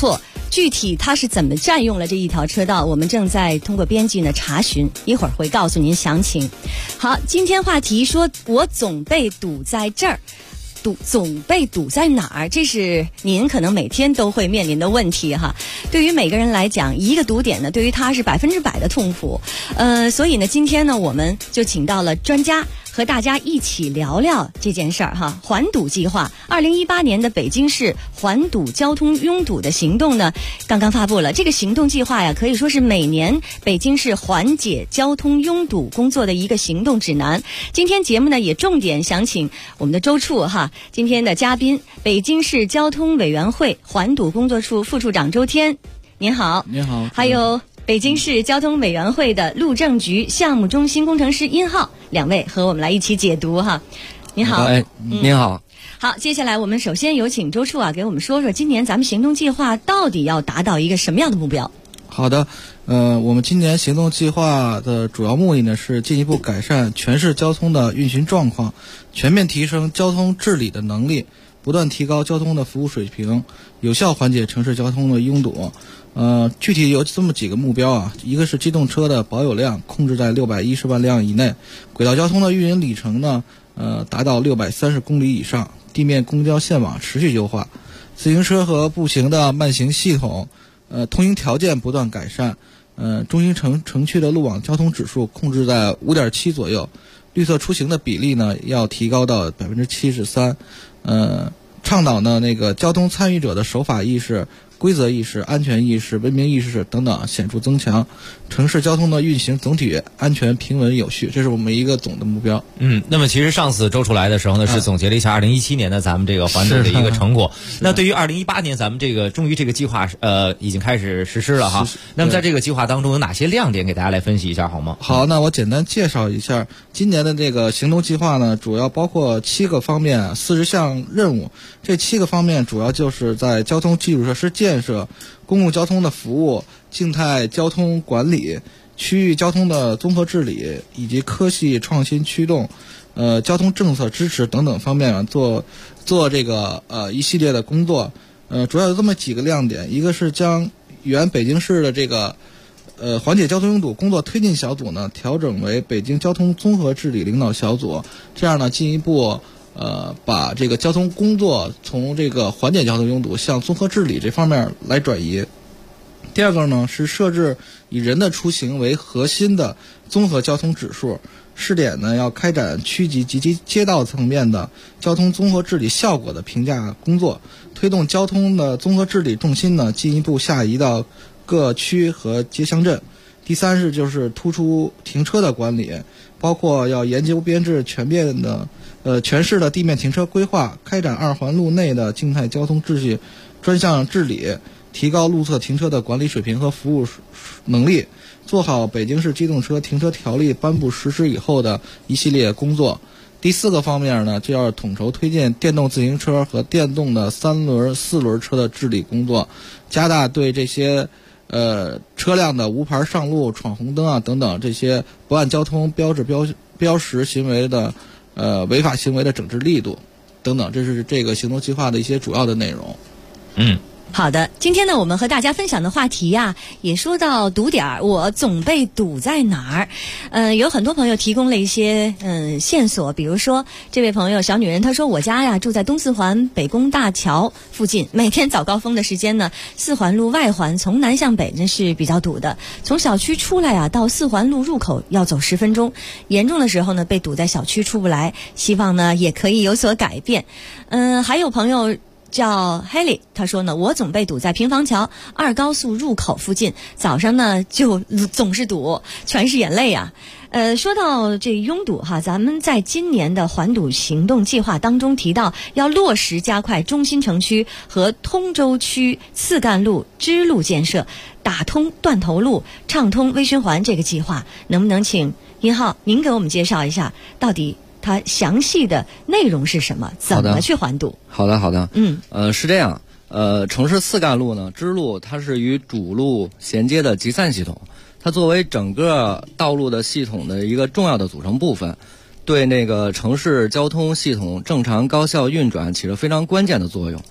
具体它是怎么占用了这一条车道，我们正在通过编辑呢查询，一会儿会告诉您详情。好，今天话题说我总被堵在这儿，总被堵在哪儿？这是您可能每天都会面临的问题哈。对于每个人来讲，一个堵点呢，对于他是100%的痛苦。所以呢，今天呢，我们就请到了专家，和大家一起聊聊这件事儿哈。环堵计划，2018年的北京市环堵交通拥堵的行动呢，刚刚发布了。这个行动计划呀，可以说是每年北京市缓解交通拥堵工作的一个行动指南。今天节目呢，也重点想请我们的周处哈，今天的嘉宾，北京市交通委员会环堵工作处副处长周天，您好。 您好。 还有北京市交通委员会的路政局项目中心工程师殷浩，两位和我们来一起解读哈。您好。 您好。 好，接下来我们首先有请周处给我们说说今年咱们行动计划到底要达到一个什么样的目标？ 好的，我们今年行动计划的主要目的呢是进一步改善全市交通的运行状况，全面提升交通治理的能力，不断提高交通的服务水平，有效缓解城市交通的拥堵。具体有这么几个目标啊，一个是机动车的保有量控制在610万辆以内，轨道交通的运营里程呢，达到630公里以上，地面公交线网持续优化，自行车和步行的慢行系统，通行条件不断改善，中心城区的路网交通指数控制在5.7左右，绿色出行的比例呢要提高到73%，倡导呢那个交通参与者的守法意识、规则意识、安全意识、文明意识等等显著增强，城市交通的运行总体安全平稳有序，这是我们一个总的目标。 那么其实上次周处来的时候呢，是总结了一下2017年的咱们这个环堵的一个成果。那对于2018年咱们这个终于这个计划已经开始实施了哈。那么在这个计划当中有哪些亮点给大家来分析一下好吗？ 好，那我简单介绍一下今年的这个行动计划呢，主要包括7个方面，40项任务。这7个方面主要就是在交通基础设施建设、公共交通的服务、静态交通管理、区域交通的综合治理以及科技创新驱动、交通政策支持等等方面做这个一系列的工作。主要有这么几个亮点，一个是将原北京市的这个缓解交通拥堵工作推进小组呢调整为北京交通综合治理领导小组，这样呢进一步把这个交通工作从这个缓解交通拥堵向综合治理这方面来转移。第二个呢是设置以人的出行为核心的综合交通指数，试点呢要开展区级及其街道层面的交通综合治理效果的评价工作，推动交通的综合治理重心呢进一步下移到各区和街乡镇。第三是就是突出停车的管理，包括要研究编制全市的地面停车规划，开展2环路内的静态交通秩序专项治理，提高路侧停车的管理水平和服务能力，做好北京市机动车停车条例颁布实施以后的一系列工作。第4个方面呢，就要统筹推进电动自行车和电动的3轮、4轮车的治理工作，加大对这些车辆的无牌上路、闯红灯等等这些不按交通标志标识行为的违法行为的整治力度等等，这是这个行动计划的一些主要的内容。 好的，今天呢，我们和大家分享的话题也说到堵点儿，我总被堵在哪儿？有很多朋友提供了一些线索，比如说这位朋友小女人，她说我家住在东四环北宫大桥附近，每天早高峰的时间呢，4环路外环从南向北呢是比较堵的，从小区出来到4环路入口要走10分钟，严重的时候呢被堵在小区出不来，希望呢也可以有所改变。还有朋友叫 Haley， 他说呢，我总被堵在平房桥2高速入口附近，早上呢就总是堵，全是眼泪啊。说到这拥堵咱们在今年的环堵行动计划当中提到，要落实加快中心城区和通州区次干路支路建设，打通断头路，畅通微循环这个计划，能不能请殷浩您给我们介绍一下，到底它详细的内容是什么？怎么去环堵？ 好的。是这样。城市次干路呢，支路它是与主路衔接的集散系统，它作为整个道路的系统的一个重要的组成部分，对那个城市交通系统正常高效运转起了非常关键的作用。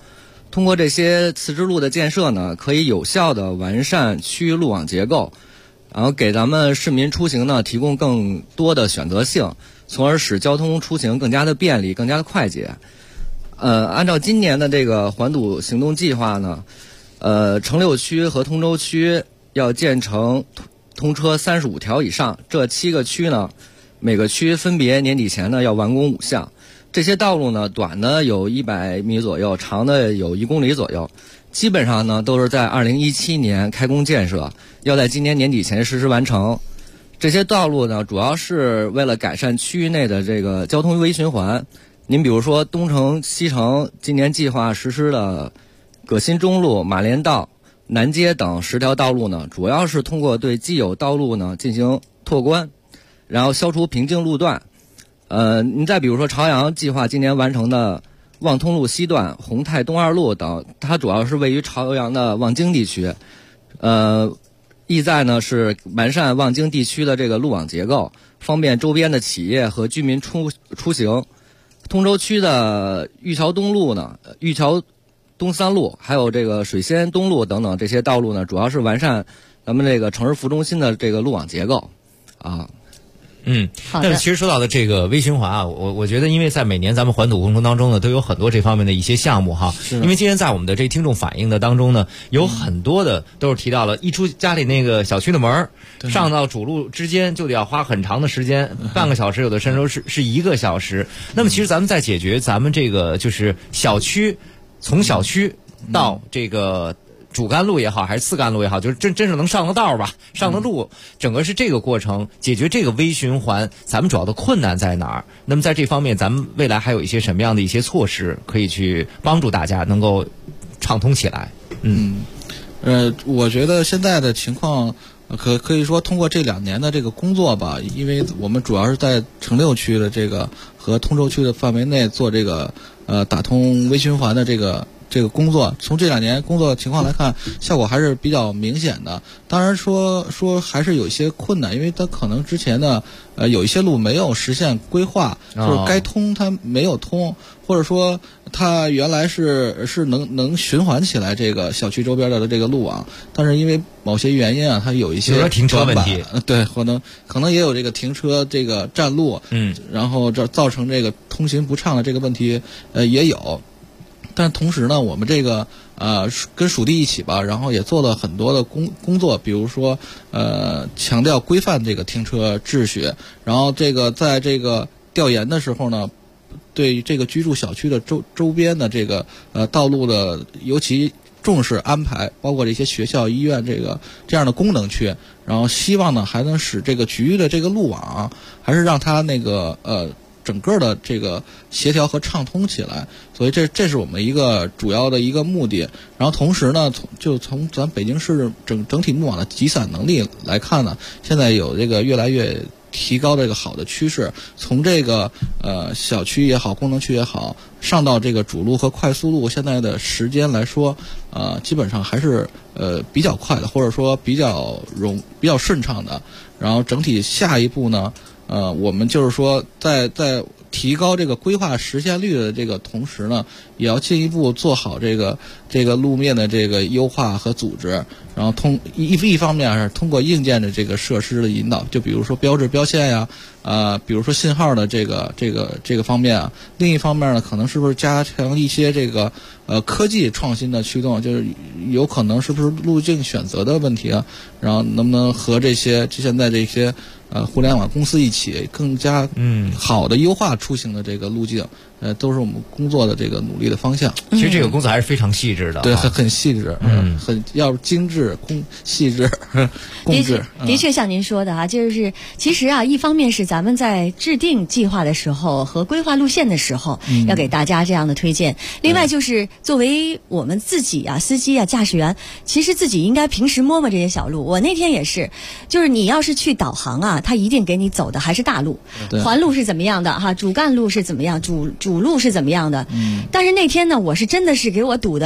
通过这些磁支路的建设呢，可以有效的完善区域路网结构，然后给咱们市民出行呢提供更多的选择性，从而使交通出行更加的便利、更加的快捷。按照今年的这个环堵行动计划呢，城六区和通州区要建成通车35条以上，这7个区呢，每个区分别年底前呢要完工5项。这些道路呢，短的有100米左右，长的有1公里左右，基本上呢都是在2017年开工建设，要在今年年底前实施完成。这些道路呢，主要是为了改善区域内的这个交通微循环。您比如说东城、西城今年计划实施的葛新中路、马连道、南街等10条道路呢，主要是通过对既有道路呢进行拓宽，然后消除瓶颈路段。您再比如说朝阳计划今年完成的望通路西段、宏泰东二路等，它主要是位于朝阳的望京地区，意在呢是完善望京地区的这个路网结构，方便周边的企业和居民出行。通州区的玉桥东路呢、玉桥东3路，还有这个水仙东路等等这些道路呢，主要是完善咱们这个城市服务中心的这个路网结构啊。 但是其实说到的这个微循环啊，我觉得因为在每年咱们环堵工程当中呢，都有很多这方面的一些项目哈。因为今天在我们的这听众反映的当中呢，有很多的都是提到了，一出家里那个小区的门上到主路之间就得要花很长的时间，半个小时，有的甚至是1个小时。那么其实咱们在解决咱们这个就是小区，从小区到这个主干路也好，还是次干路也好，就是真是能上的道吧，上的路，整个是这个过程，解决这个微循环，咱们主要的困难在哪儿？那么在这方面，咱们未来还有一些什么样的一些措施可以去帮助大家能够畅通起来？ 我觉得现在的情况可以说通过这2年的这个工作吧，因为我们主要是在城六区的这个和通州区的范围内做这个打通微循环的这个工作，从这2年工作情况来看，效果还是比较明显的。当然说还是有一些困难，因为它可能之前呢有一些路没有实现规划，就是该通它没有通，或者说它原来是能循环起来这个小区周边的这个路网，但是因为某些原因啊，它有一些停车问题， 对，可能也有这个停车这个占路，然后这造成这个通行不畅的这个问题也有。但同时呢，我们这个跟属地一起吧，然后也做了很多的工作，比如说强调规范这个停车秩序，然后这个在这个调研的时候呢，对这个居住小区的周边的这个道路的尤其重视安排，包括这些学校、医院这样的功能区，然后希望呢还能使这个局域的这个路网还是让它那个整个的这个协调和畅通起来，所以这是我们一个主要的一个目的。然后同时呢，从咱北京市整体路网的集散能力来看呢，现在有这个越来越提高这个好的趋势。从这个小区也好，功能区也好，上到这个主路和快速路，现在的时间来说，基本上还是比较快的，或者说比较顺畅的。然后整体下一步呢，我们就是说在提高这个规划实现率的这个同时呢，也要进一步做好这个路面的这个优化和组织，然后一方面是通过硬件的这个设施的引导，就比如说标志标线呀，比如说信号的这个方面啊，另一方面呢，可能是不是加强一些这个科技创新的驱动，就是有可能是不是路径选择的问题啊，然后能不能和现在这些互联网公司一起更加好的优化出行的这个路径，都是我们工作的这个努力的方向。 其实这个工作还是非常细致的， 对，很细致，很要精致、细致、工致。 的确像您说的啊，就是其实啊，一方面是咱们在制定计划的时候和规划路线的时候，要给大家这样的推荐。另外就是作为我们自己啊，司机啊、驾驶员，其实自己应该平时摸摸这些小路。我那天也是，就是你要是去导航啊，他一定给你走的还是大路，环路是怎么样的哈，主干路是怎么样，主路是怎么样的。但是那天呢，我是真的是给我堵的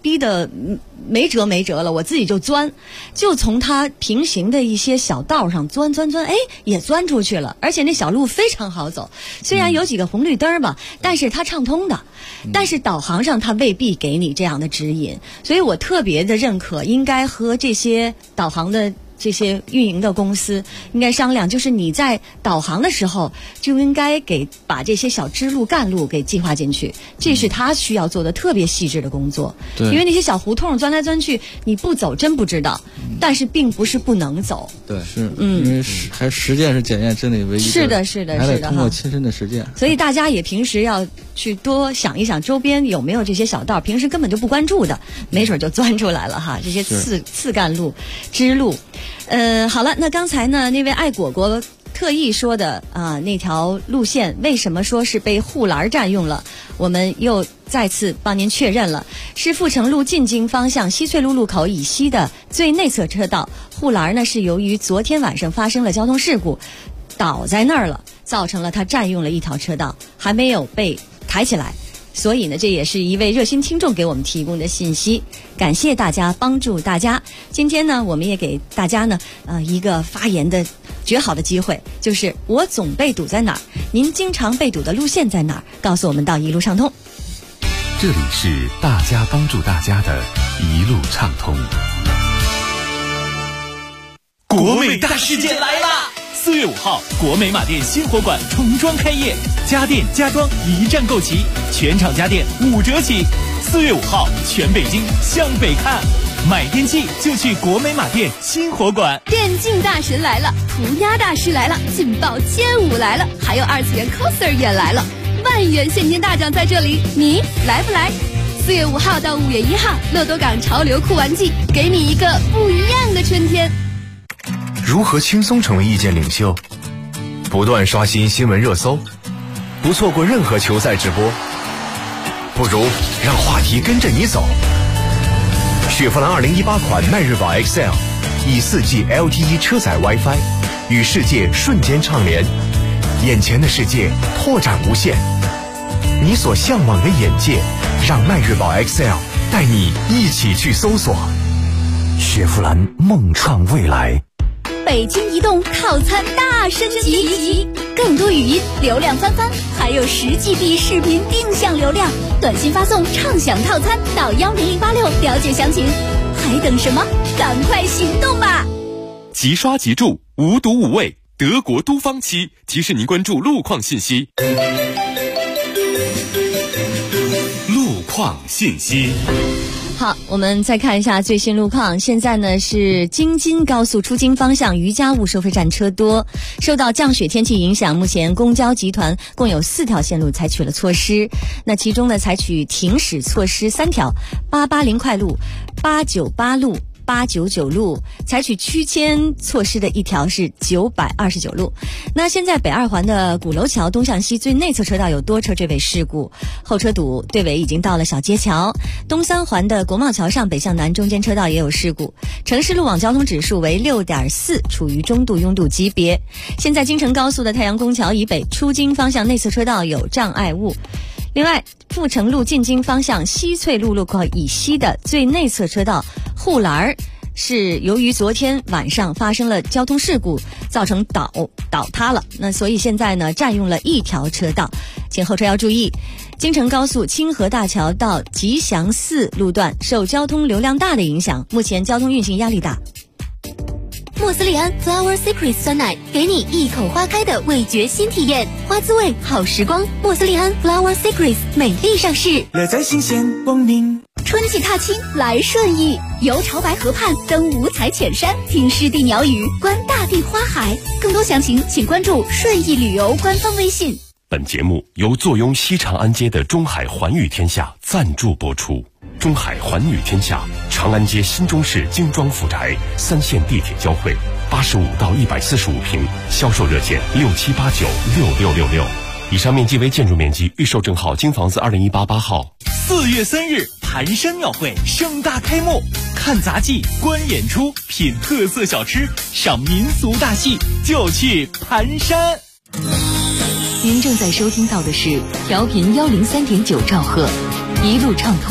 逼得没辙了，我自己就钻，就从它平行的一些小道上钻，哎，也钻出去了。而且那小路非常好走，虽然有几个红绿灯吧，但是它畅通的。但是导航上它未必给你这样的指引，所以我特别的认可，应该和这些导航的这些运营的公司应该商量，就是你在导航的时候就应该把这些小支路干路给计划进去，这是他需要做的特别细致的工作。 对， 因为那些小胡同钻来钻去，你不走真不知道，但是并不是不能走。 对，是，因为还实践是检验真理唯一的。 是的，是的， 还得通过亲身的实践。 所以大家也平时要去多想一想周边有没有这些小道，平时根本就不关注的，没准就钻出来了哈。这些次干路、支路。好了，那刚才呢，那位爱果果特意说的那条路线为什么说是被护栏占用了？我们又再次帮您确认了，是阜成路进京方向西翠路路口以西的最内侧车道，护栏呢是由于昨天晚上发生了交通事故，倒在那儿了，造成了它占用了一条车道，还没有被抬起来。所以呢，这也是一位热心听众给我们提供的信息，感谢大家，帮助大家。今天呢，我们也给大家呢，一个发言的绝好的机会，就是我总被堵在哪儿，您经常被堵的路线在哪儿？告诉我们到一路畅通。 这里是大家帮助大家的一路畅通。 国美大事件来啦！4月5号，国美马店新火馆重装开业，家电家装一站购齐，全场家电5折起。4月5号，全北京向北看，买电器就去国美马店新火馆。 电竞大神来了，涂鸦大师来了，劲爆街舞来了，还有二次元 coser 也来了，万元现金大奖在这里，你来不来？4月5号到5月1号，乐多港潮流酷玩季，给你一个不一样的春天。 如何轻松成为意见领袖？不断刷新新闻热搜，不错过任何球赛直播，不如让话题跟着你走。雪佛兰2018款迈锐宝 XL 以4G LTE 车载 WiFi 与世界瞬间畅联，眼前的世界拓展无限，你所向往的眼界，让迈锐宝 XL 带你一起去搜索。 雪佛兰梦创未来。 北京移动套餐大升级，更多语音流量翻番，还有10GB 视频定向流量，短信发送畅享套餐到10086了解详情，还等什么？赶快行动吧！ 即刷即住，无毒无味，德国都方漆提示您关注路况信息。路况信息。 好，我们再看一下最新路况。现在呢是京津高速出京方向余家坞收费站车多，受到降雪天气影响，目前公交集团共有4条线路采取了措施。那其中呢采取停驶措施3条，880快路、898路、899路，采取区间措施的1条是929路。那现在北2环的鼓楼桥东向西最内侧车道有多车追尾事故，后车堵，队尾已经到了小街桥。东3环的国贸桥上北向南中间车道也有事故，城市路网交通指数为6.4，处于中度拥堵级别。现在京承高速的太阳宫桥以北出京方向内侧车道有障碍物。另外，阜成路进京方向西翠路路口以西的最内侧车道护栏是由于昨天晚上发生了交通事故，造成倒塌了，那所以现在呢占用了1条车道，请后车要注意。京承高速清河大桥到吉祥寺路段受交通流量大的影响，目前交通运行压力大。 莫斯利安 Flower Secret 酸奶，给你一口花开的味觉新体验，花滋味好时光。莫斯利安 Flower Secret 美丽上市， 乐在新鲜光明。 春季踏青来顺义，游潮白河畔，登五彩浅山，听湿地鸟语，观大地花海。更多详情请关注顺义旅游官方微信。 本节目由坐拥西长安街的中海环宇天下赞助播出。中海环宇天下，长安街新中式精装富宅，3线地铁交汇，85到145平，销售热线67896666。以上面积为建筑面积，预售证号京房子2018-8号。 4月3日，盘山庙会盛大开幕，看杂技、观演出、品特色小吃、赏民俗大戏，就去盘山。 您正在收听到的是调频103.9兆赫，一路畅通，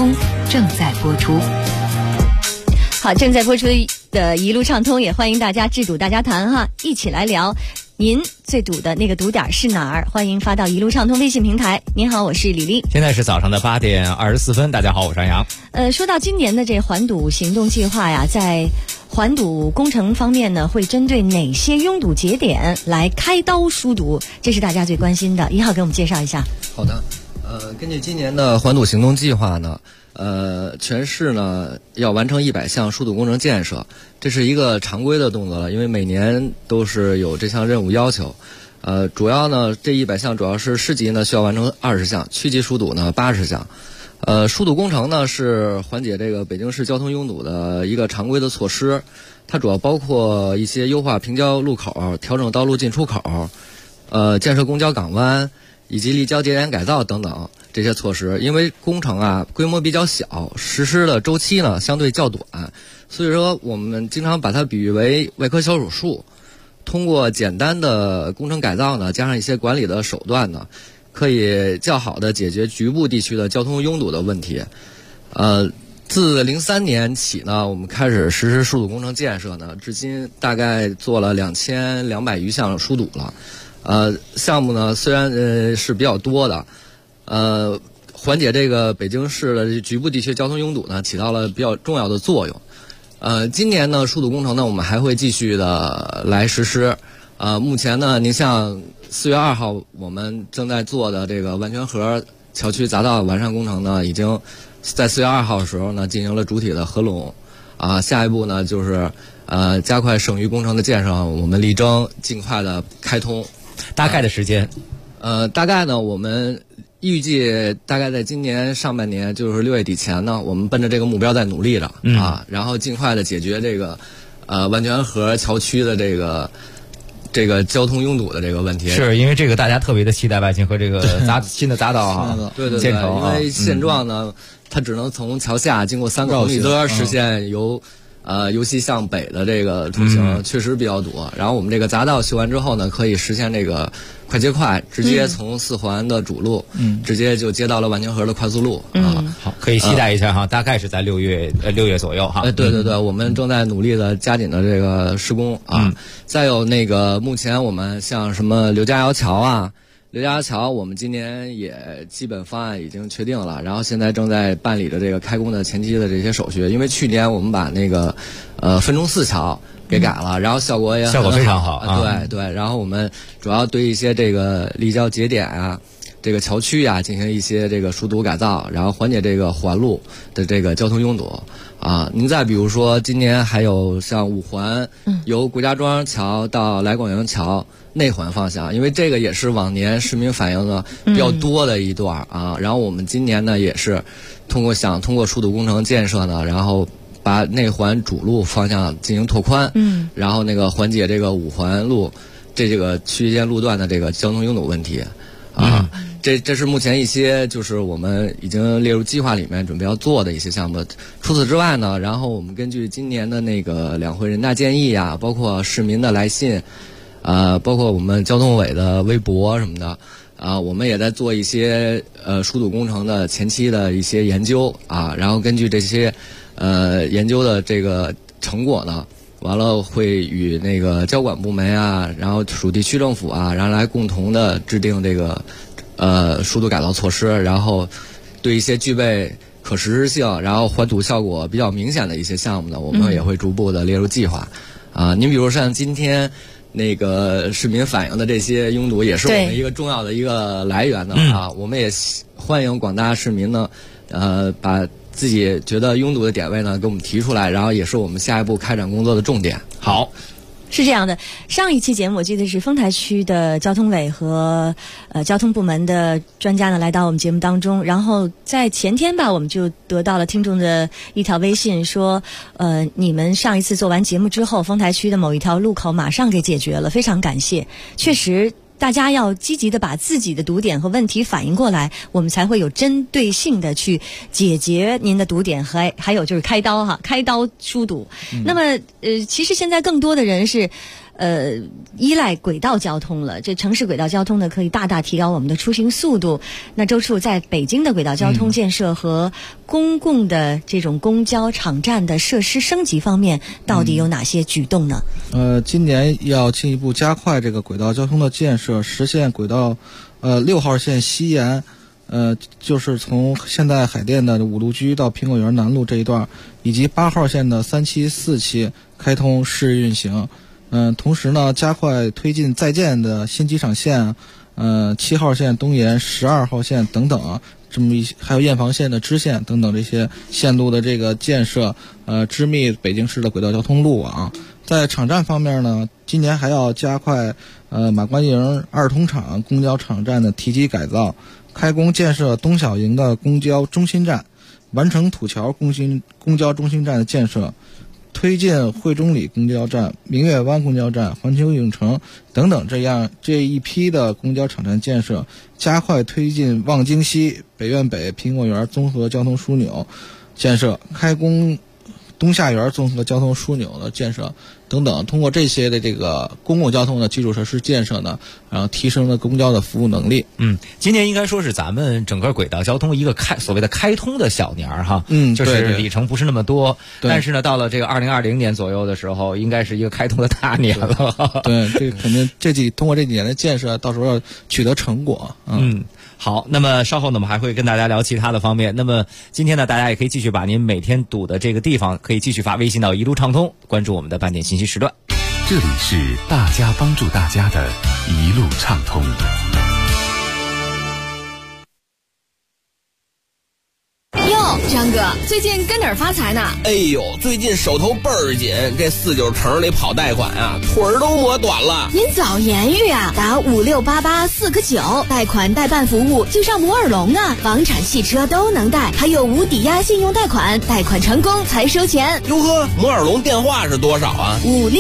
正在播出。 好，正在播出的一路畅通，也欢迎大家智堵大家谈哈，一起来聊您最堵的那个堵点是哪儿？欢迎发到一路畅通微信平台。您好，我是李丽。 现在是早上的8点24分，大家好，我是安阳。 说到今年的这环堵行动计划呀，在环堵工程方面呢，会针对哪些拥堵节点来开刀疏堵？这是大家最关心的。1号给我们介绍一下。 好的，根据今年的环堵行动计划呢，全市呢要完成100项疏堵工程建设，这是一个常规的动作了，因为每年都是有这项任务要求。主要呢这100项主要是市级呢需要完成20项，区级疏堵呢80项。疏堵工程呢是缓解这个北京市交通拥堵的一个常规的措施，它主要包括一些优化平交路口、调整道路进出口、建设公交港湾以及立交节点改造等等这些措施。因为工程啊规模比较小，实施的周期呢相对较短，所以说我们经常把它比喻为外科小手术。通过简单的工程改造呢，加上一些管理的手段呢，可以较好的解决局部地区的交通拥堵的问题。自03年起呢，我们开始实施疏堵工程建设呢，至今大概做了2200余项疏堵了。项目呢虽然是比较多的，缓解这个北京市的局部地区交通拥堵呢，起到了比较重要的作用。今年呢疏堵工程呢，我们还会继续的来实施。目前呢，您像4月2号我们正在做的这个万泉河桥区匝道完善工程呢，已经在4月2号的时候呢进行了主体的合拢。下一步呢就是加快剩余工程的建设，我们力争尽快的开通。 大概的时间？ 大概呢我们预计大概在今年上半年，就是6月底前呢，我们奔着这个目标在努力着然后尽快的解决这个万泉河桥区的这个交通拥堵的这个问题。 是因为这个大家特别的期待万泉河这个新的匝道对建成因为现状呢，它只能从桥下经过3个红绿灯实现由西向北的这个出行，确实比较堵。然后我们这个匝道修完之后呢，可以实现这个快接快，直接从4环的主路，直接就接到了万泉河的快速路好，可以期待一下哈，大概是在6月左右哈。 对，我们正在努力的加紧的这个施工再有那个目前我们像什么刘家窑桥，我们今年也基本方案已经确定了，然后现在正在办理着这个开工的前期的这些手续。因为去年我们把那个分钟4桥给改了，然后效果非常好对，然后我们主要对一些这个立交节点啊、这个桥区啊进行一些这个疏堵改造，然后缓解这个环路的这个交通拥堵您再比如说今年还有像5环由国家庄桥到来广营桥内环方向，因为这个也是往年市民反映的比较多的一段然后我们今年呢也是通过疏堵工程建设呢，然后把内环主路方向进行拓宽然后那个缓解这个5环路这个区间路段的这个交通拥堵问题这是目前一些就是我们已经列入计划里面准备要做的一些项目。除此之外呢，然后我们根据今年的那个两会人大建议包括市民的来信包括我们交通委的微博什么的我们也在做一些疏堵工程的前期的一些研究然后根据这些研究的这个成果呢，完了会与那个交管部门然后属地区政府然后来共同的制定这个疏堵改造措施，然后对一些具备可实施性然后缓堵效果比较明显的一些项目呢，我们也会逐步的列入计划您比如像今天那个市民反映的这些拥堵，也是我们一个重要的一个来源的我们也欢迎广大市民呢把自己觉得拥堵的点位呢给我们提出来，然后也是我们下一步开展工作的重点。 好， 是这样的，上一期节目我记得是丰台区的交通委和交通部门的专家呢来到我们节目当中，然后在前天吧，我们就得到了听众的一条微信说你们上一次做完节目之后，丰台区的某一条路口马上给解决了，非常感谢。确实大家要积极的把自己的堵点和问题反映过来，我们才会有针对性的去解决您的堵点，还有就是开刀疏堵。那么其实现在更多的人是依赖轨道交通了。这城市轨道交通呢，可以大大提高我们的出行速度。那周处在北京的轨道交通建设和公共的这种公交场站的设施升级方面，到底有哪些举动呢？ 今年要进一步加快这个轨道交通的建设，实现轨道6号线西延，就是从现在海淀的五路居到苹果园南路这一段，以及8号线的3期、4期开通试运行。同时呢，加快推进在建的新机场线，7号线东延、12号线等等这么还有雁房线的支线等等这些线路的这个建设，织密北京市的轨道交通路网。在场站方面呢，今年还要加快马关营二通场公交场站的提级改造，开工建设东小营的公交中心站，完成土桥公交中心站的建设，推进汇中里公交站、明月湾公交站、环球影城等等这一批的公交场站建设，加快推进望京西、北苑北、苹果园综合交通枢纽建设，开工东夏园综合交通枢纽的建设等等。通过这些的这个公共交通的基础设施建设呢，然后提升了公交的服务能力。 今年应该说是咱们整个轨道交通一个所谓的开通的小年哈。就是里程不是那么多，但是呢，到了这个2020年左右的时候，应该是一个开通的大年了。 对，这肯定通过这几年的建设，到时候要取得成果。 好，那么稍后呢，我们还会跟大家聊其他的方面。那么今天呢，大家也可以继续把您每天堵的这个地方，可以继续发微信到一路畅通，关注我们的半点信息时段。 这里是大家帮助大家的一路畅通。 张哥，最近跟哪儿发财呢？ 哎呦，最近手头倍儿紧，这49城里跑贷款啊，腿儿都磨短了。 您早言语啊，打5688-4个9，贷款代办服务就上摩尔龙啊，房产、汽车都能贷，还有无抵押信用贷款，贷款成功才收钱。 哟呵，摩尔龙电话是多少啊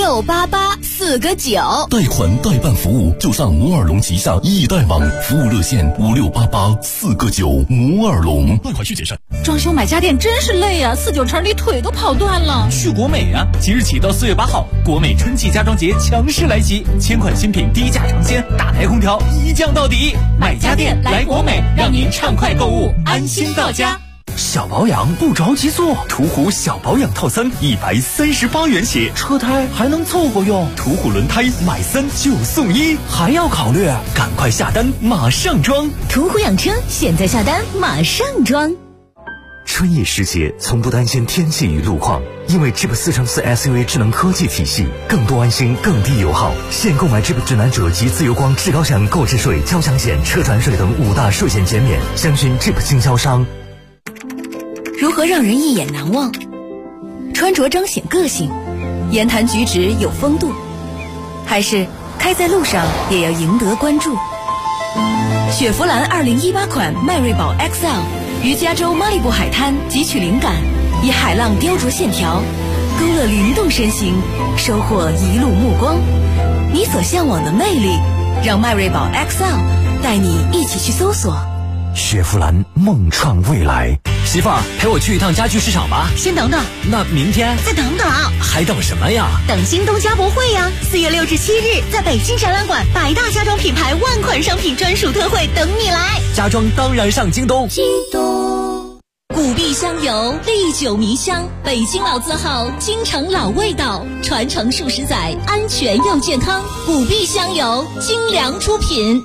？5688-4个9。 贷款代办服务就上摩尔龙旗下易贷网，服务热线5688-4个9，摩尔龙。 贷款需谨慎。 装修买家电真是累啊，49城里腿都跑断了。 去国美啊！即日起到4月8号，国美春季家装节强势来袭，1000款新品低价尝鲜，大台空调一降到底。买家电来国美，让您畅快购物，安心到家。 小保养不着急做，途虎小保养套餐138元起，车胎还能凑合用。途虎轮胎买3就送1，还要考虑？赶快下单，马上装。 途虎养车，现在下单马上装。 春意时节，从不担心天气与路况，因为 Jeep 4x4 SUV 智能科技体系，更多安心，更低油耗。现购买 Jeep 指南者及自由光至高享购置税、交强险、车船税等5大税险减免，详询 Jeep 经销商。 如何让人一眼难忘？穿着彰显个性，言谈举止有风度，还是开在路上也要赢得关注？雪佛兰2018款迈锐宝 XL 于加州马里布海滩汲取灵感，以海浪雕琢线条，勾勒灵动身形，收获一路目光。你所向往的魅力，让迈锐宝 XL 带你一起去搜索。 雪佛兰，梦创未来。 媳妇儿，陪我去一趟家具市场吧。 先等等， 那明天再等等， 还等什么呀？ 等新东家博会呀！4月6至7日，在北京展览馆，100大家装品牌万款商品专属特惠等你来。 家装当然上京东。 京东古碧香油，历久弥香，北京老字号，京城老味道，传承数十载，安全又健康。古碧香油，精良出品。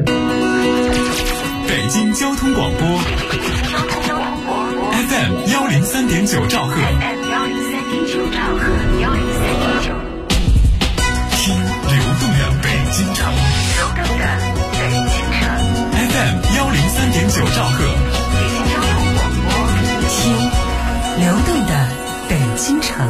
北京交通广播 FM 103.9兆赫，听流动的北京城，FM 103.9兆赫， 听流动的北京城。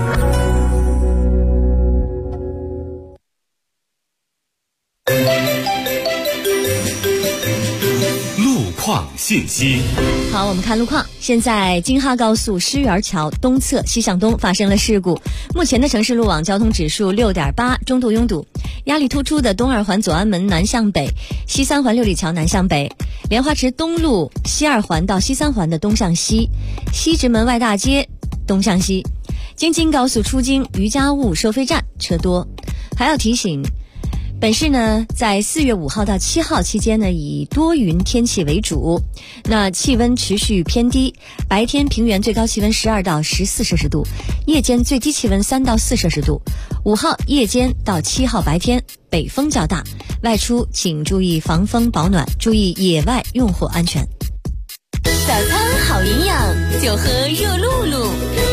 况信息。 好，我们看路况。现在京哈高速狮园桥东侧西向东发生了事故，目前的城市路网交通指数6.8，中度拥堵。压力突出的东二环左安门南向北，西三环六里桥南向北，莲花池东路西二环到西三环的东向西，西直门外大街东向西。京津高速出京于家务收费站车多。 还要提醒，本市呢在4月5号到7号期间呢，以多云天气为主，那气温持续偏低，白天平原最高气温12到14摄氏度，夜间最低气温3到4摄氏度。5号夜间到7号白天北风较大，外出请注意防风保暖，注意野外用火安全。 早餐好营养，就喝热露露。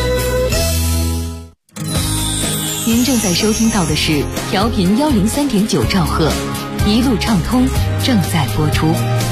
您正在收听到的是调频103.9兆赫，一路畅通正在播出。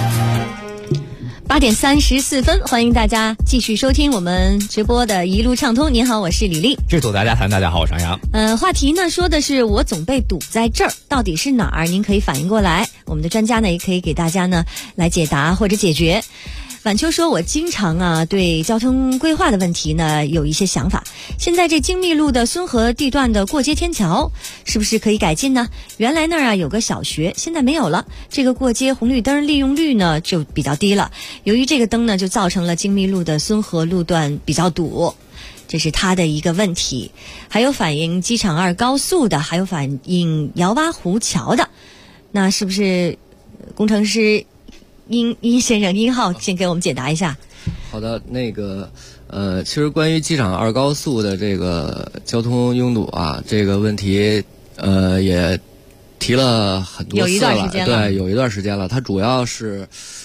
8点34分，欢迎大家继续收听我们直播的一路畅通。您好，我是李丽。 这组大家谈，大家好，我是杨洋。 话题呢说的是我总被堵在这儿，到底是哪儿？您可以反应过来，我们的专家呢也可以给大家呢来解答或者解决。晚秋说，我经常对交通规划的问题呢有一些想法。现在这京密路的孙河地段的过街天桥是不是可以改进呢？原来那儿有个小学，现在没有了，这个过街红绿灯利用率呢就比较低了。由于这个灯呢，就造成了京密路的孙河路段比较堵，这是他的一个问题。还有反映机场2高速的，还有反映姚洼湖桥的，那是不是工程师殷先生殷浩先给我们解答一下？ 好的，其实关于机场2高速的这个交通拥堵啊，这个问题也提了很多次了， 有一段时间了， 对，有一段时间了。它主要是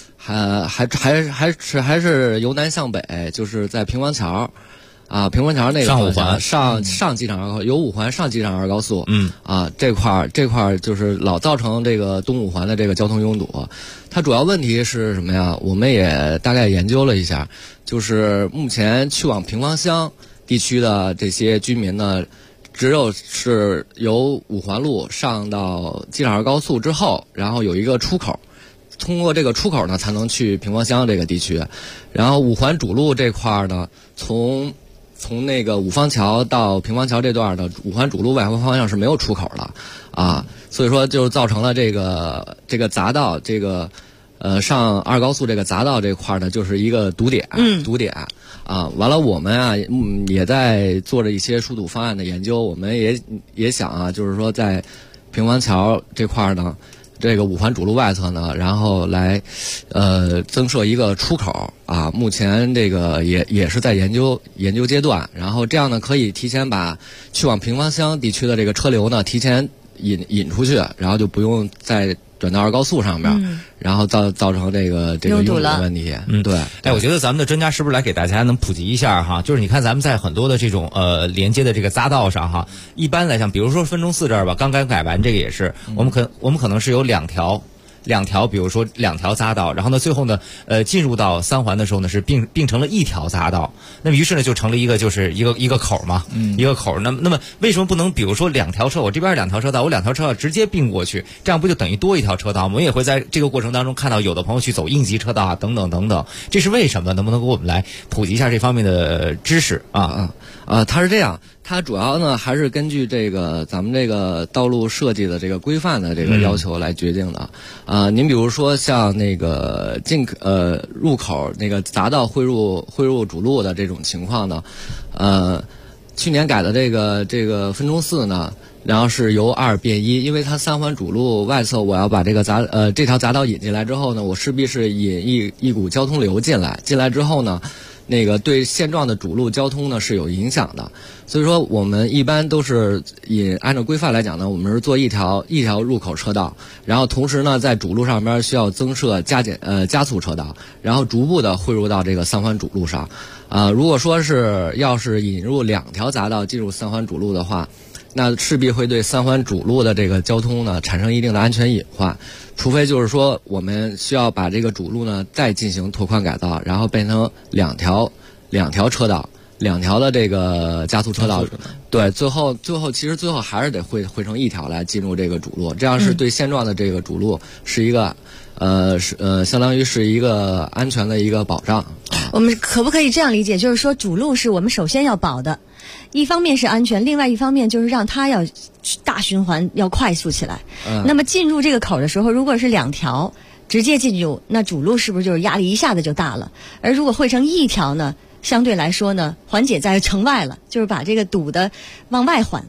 还是由南向北，就是在平房桥。平房桥那个上5环上机场2高速，由5环上机场2高速，这块就是老造成这个东5环的这个交通拥堵。它主要问题是什么呀？我们也大概研究了一下，就是目前去往平房乡地区的这些居民呢，只有是由5环路上到机场2高速之后，然后有一个出口。通过这个出口呢，才能去平房乡这个地区。然后5环主路这块呢，从那个五方桥到平房桥这段的5环主路外环方向是没有出口的所以说就造成了这个匝道，上2高速这个匝道这块呢，就是一个堵点。完了我们也在做着一些疏堵方案的研究，我们也想就是说在平房桥这块呢，这个5环主路外侧呢，然后来增设一个出口目前这个也是在研究阶段，然后这样呢可以提前把去往平房乡地区的这个车流呢提前引出去，然后就不用再转到2高速上面，然后造成这个拥堵的问题。对。 我觉得咱们的专家是不是来给大家能普及一下哈？就是你看咱们在很多的这种连接的这个匝道上哈，一般来讲，比如说分钟寺这儿吧，刚刚改完这个也是，我们可能是有两条，比如说2条匝道，然后呢，最后呢，进入到3环的时候呢，是并成了1条匝道。那么于是呢，就成了一个就是一个口嘛，一个口。那么为什么不能比如说2条车，我这边2条车道，我2条车道直接并过去，这样不就等于多1条车道？我们也会在这个过程当中看到有的朋友去走应急车道等等，这是为什么？能不能给我们来普及一下这方面的知识它是这样。它主要呢还是根据咱们这个道路设计的这个规范的这个要求来决定的。您比如说像那个入口那个匝道汇入主路的这种情况呢，去年改的这个分钟寺呢，然后是由2变1，因为它3环主路外侧我要把这条匝道引进来之后呢，我势必是引一股交通流进来之后呢，那个对现状的主路交通呢是有影响的。所以说我们一般都是按照规范来讲呢，我们是做一条入口车道，然后同时呢在主路上边需要增设加速车道，然后逐步的汇入到这个3环主路上。如果说要是引入2条匝道进入3环主路的话，那势必会对3环主路的这个交通呢产生一定的安全隐患，除非就是说我们需要把这个主路呢再进行拓宽改造，然后变成2条车道，2条的这个加速车道。对，最后其实最后还是得汇成1条来进入这个主路，这样是对现状的这个主路是一个相当于是一个安全的一个保障。 我们可不可以这样理解，就是说主路是我们首先要保的，一方面是安全，另外一方面就是让它要大循环要快速起来。那么进入这个口的时候，如果是2条直接进入，那主路是不是就是压力一下子就大了？而如果汇成1条呢，相对来说呢，缓解在城外了，就是把这个堵的往外缓。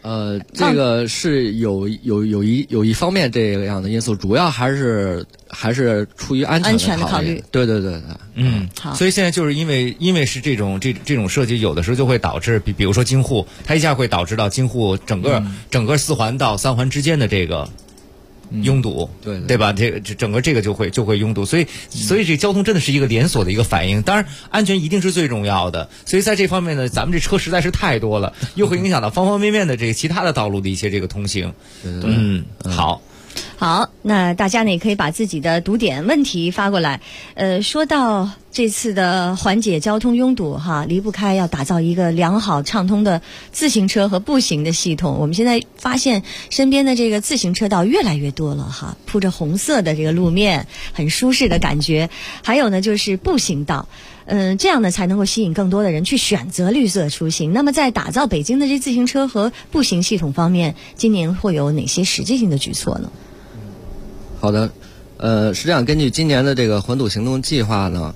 这个是有一方面这样的因素，主要还是出于安全的考虑。对。 好。 所以现在就是因为是这种设计，有的时候就会导致，比如说京沪，它一下会导致到京沪整个4环到3环之间的这个拥堵，对吧？整个这个就会拥堵，所以这交通真的是一个连锁的一个反应。当然，安全一定是最重要的。所以在这方面呢，咱们这车实在是太多了，又会影响到方方面面的这个其他的道路的一些这个通行。 好，那大家呢也可以把自己的读点问题发过来。说到这次的缓解交通拥堵哈，离不开要打造一个良好畅通的自行车和步行的系统。我们现在发现身边的这个自行车道越来越多了哈，铺着红色的这个路面，很舒适的感觉。还有呢就是步行道。这样呢才能够吸引更多的人去选择绿色出行。那么在打造北京的这自行车和步行系统方面，今年会有哪些实际性的举措呢？ 好的，是这样，根据今年的这个环堵行动计划呢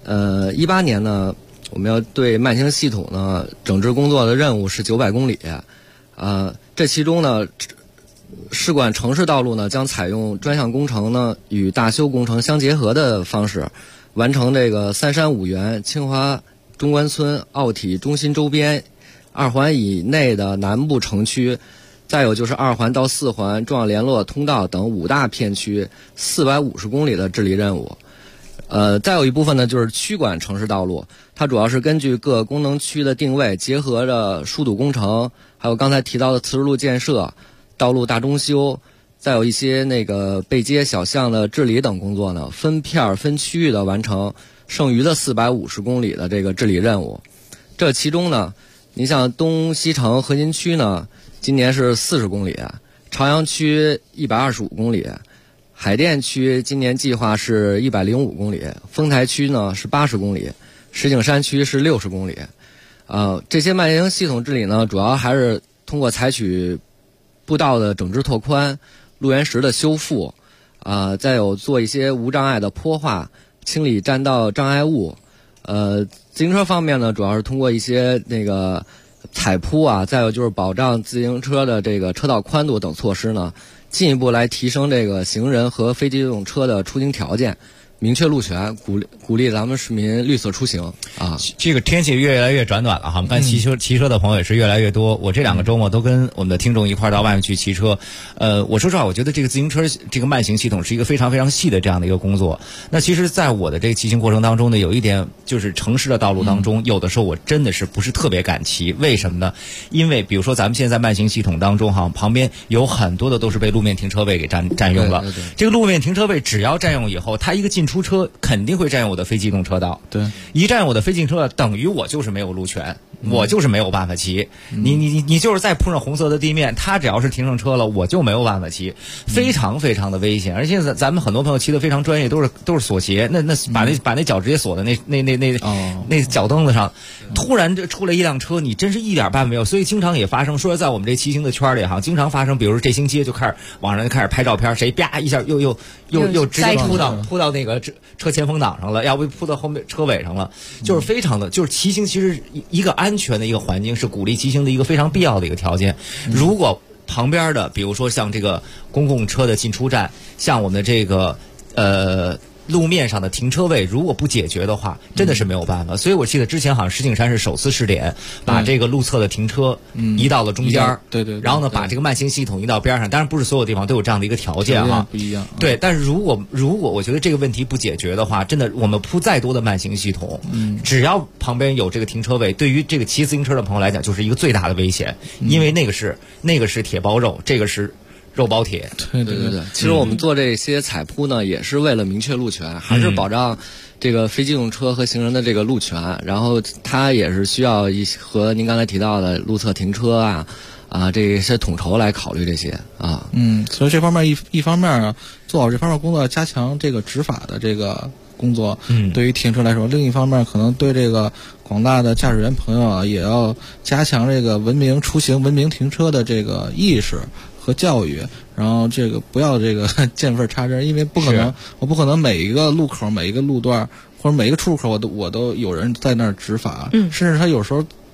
，18年呢，我们要对慢行系统呢整治工作的任务是900公里，这其中呢，市管城市道路呢将采用专项工程呢与大修工程相结合的方式，完成这个三山五园、清华中关村、奥体中心周边2环以内的南部城区，再有就是2环到4环重要联络通道等5大片区450公里的治理任务。再有一部分呢就是区管城市道路，它主要是根据各功能区的定位，结合着疏堵工程，还有刚才提到的磁石路建设、道路大中修，再有一些那个背街小巷的治理等工作呢，分片分区域的完成剩余的450公里的这个治理任务。这其中呢，你像东西城核心区呢，今年是40公里，朝阳区125公里，海淀区今年计划是105公里，丰台区呢是80公里，石景山区是60公里。这些慢行系统治理呢，主要还是通过采取步道的整治拓宽、路缘石的修复，再有做一些无障碍的坡化，清理占道障碍物。自行车方面呢，主要是通过一些那个踩铺再有就是保障自行车的这个车道宽度等措施呢，进一步来提升这个行人和非机动车的出行条件，明确路权，鼓励咱们市民绿色出行啊。 这个天气越来越转暖了哈，我们看骑车的朋友也是越来越多。我这2个周末都跟我们的听众一块到外面去骑车。我说实话，我觉得这个自行车这个慢行系统是一个非常非常细的这样的一个工作。那其实在我的这个骑行过程当中呢，有一点就是城市的道路当中，有的时候我真的是不是特别敢骑。为什么呢？因为比如说咱们现在在慢行系统当中哈，旁边有很多的都是被路面停车位给占用了。这个路面停车位只要占用以后，它一个进出车肯定会占用我的非机动车道。 对， 一占用我的非机动车道，等于我就是没有路权，我就是没有办法騎。你就是再铺上红色的地面，它只要是停上车了，我就没有办法骑，非常非常的危险。而且咱们很多朋友骑得非常专业，都是锁鞋，那把那脚直接锁在那脚蹬子上，突然这出来一辆车，你真是一点办法没有。所以经常也发生，说在我们这骑行的圈里哈，经常发生，比如说这星期就开始网上就开始拍照片，谁啪一下又直接扑到那个车前风挡上了，要不扑到后面车尾上了，就是非常的，就是骑行其实一个安全的一个环境是鼓励骑行的一个非常必要的一个条件。如果旁边的比如说像这个公共车的进出站，像我们的这个路面上的停车位如果不解决的话，真的是没有办法。所以我记得之前好像石景山是首次试点，把这个路侧的停车移到了中间， 对， 然后呢把这个慢行系统移到边上。当然不是所有地方都有这样的一个条件哈， 不一样。 对，但是如果我觉得这个问题不解决的话，真的我们铺再多的慢行系统，只要旁边有这个停车位，对于这个骑自行车的朋友来讲就是一个最大的危险，因为那个是铁包肉，这个是肉包铁。 对。 其实我们做这些踩铺呢，也是为了明确路权，还是保障这个非机动车和行人的这个路权。然后它也是需要和您刚才提到的路侧停车这些统筹来考虑这些啊。 所以这方面一方面做好这方面工作，加强这个执法的这个工作。对于停车来说，另一方面可能对这个广大的驾驶员朋友也要加强这个文明出行、文明停车的这个意识和教育，然后这个不要这个见缝插针，因为我不可能每一个路口、每一个路段或者每一个出入口我都有人在那儿执法，甚至他有时候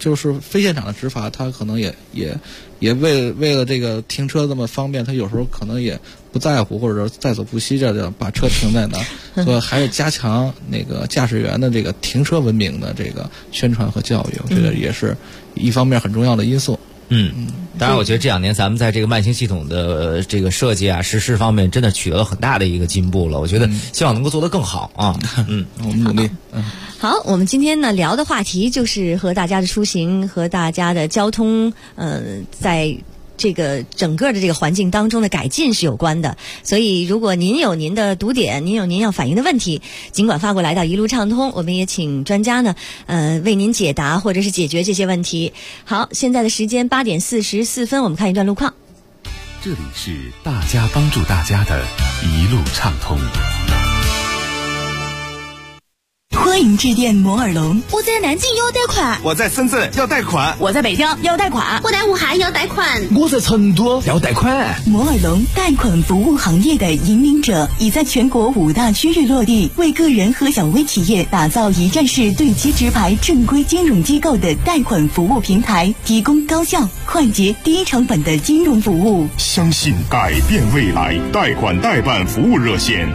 就是非现场的执法，他可能也为了这个停车这么方便，他有时候可能也不在乎，或者在所不惜这把车停在那儿，所以还是加强那个驾驶员的这个停车文明的这个宣传和教育，我觉得也是一方面很重要的因素。 当然我觉得这2年咱们在这个慢行系统的这个设计啊实施方面真的取得了很大的一个进步了，我觉得希望能够做得更好啊。 我们努力。 好，我们今天呢聊的话题就是和大家的出行和大家的交通在这个整个的这个环境当中的改进是有关的，所以如果您有您的读点，您有您要反映的问题，尽管发过来到一路畅通，我们也请专家呢为您解答或者是解决这些问题。好，现在的时间8点44分，我们看一段路况。 这里是大家帮助大家的一路畅通。 欢迎致电摩尔龙。 我在南京要贷款， 我在深圳要贷款， 我在北京要贷款， 我在武汉要贷款， 我在成都要贷款。 摩尔龙贷款服务行业的引领者，已在全国5大区域落地，为个人和小微企业打造一站式对接直排正规金融机构的贷款服务平台，提供高效、快捷、低成本的金融服务。 相信改变未来，贷款代办服务热线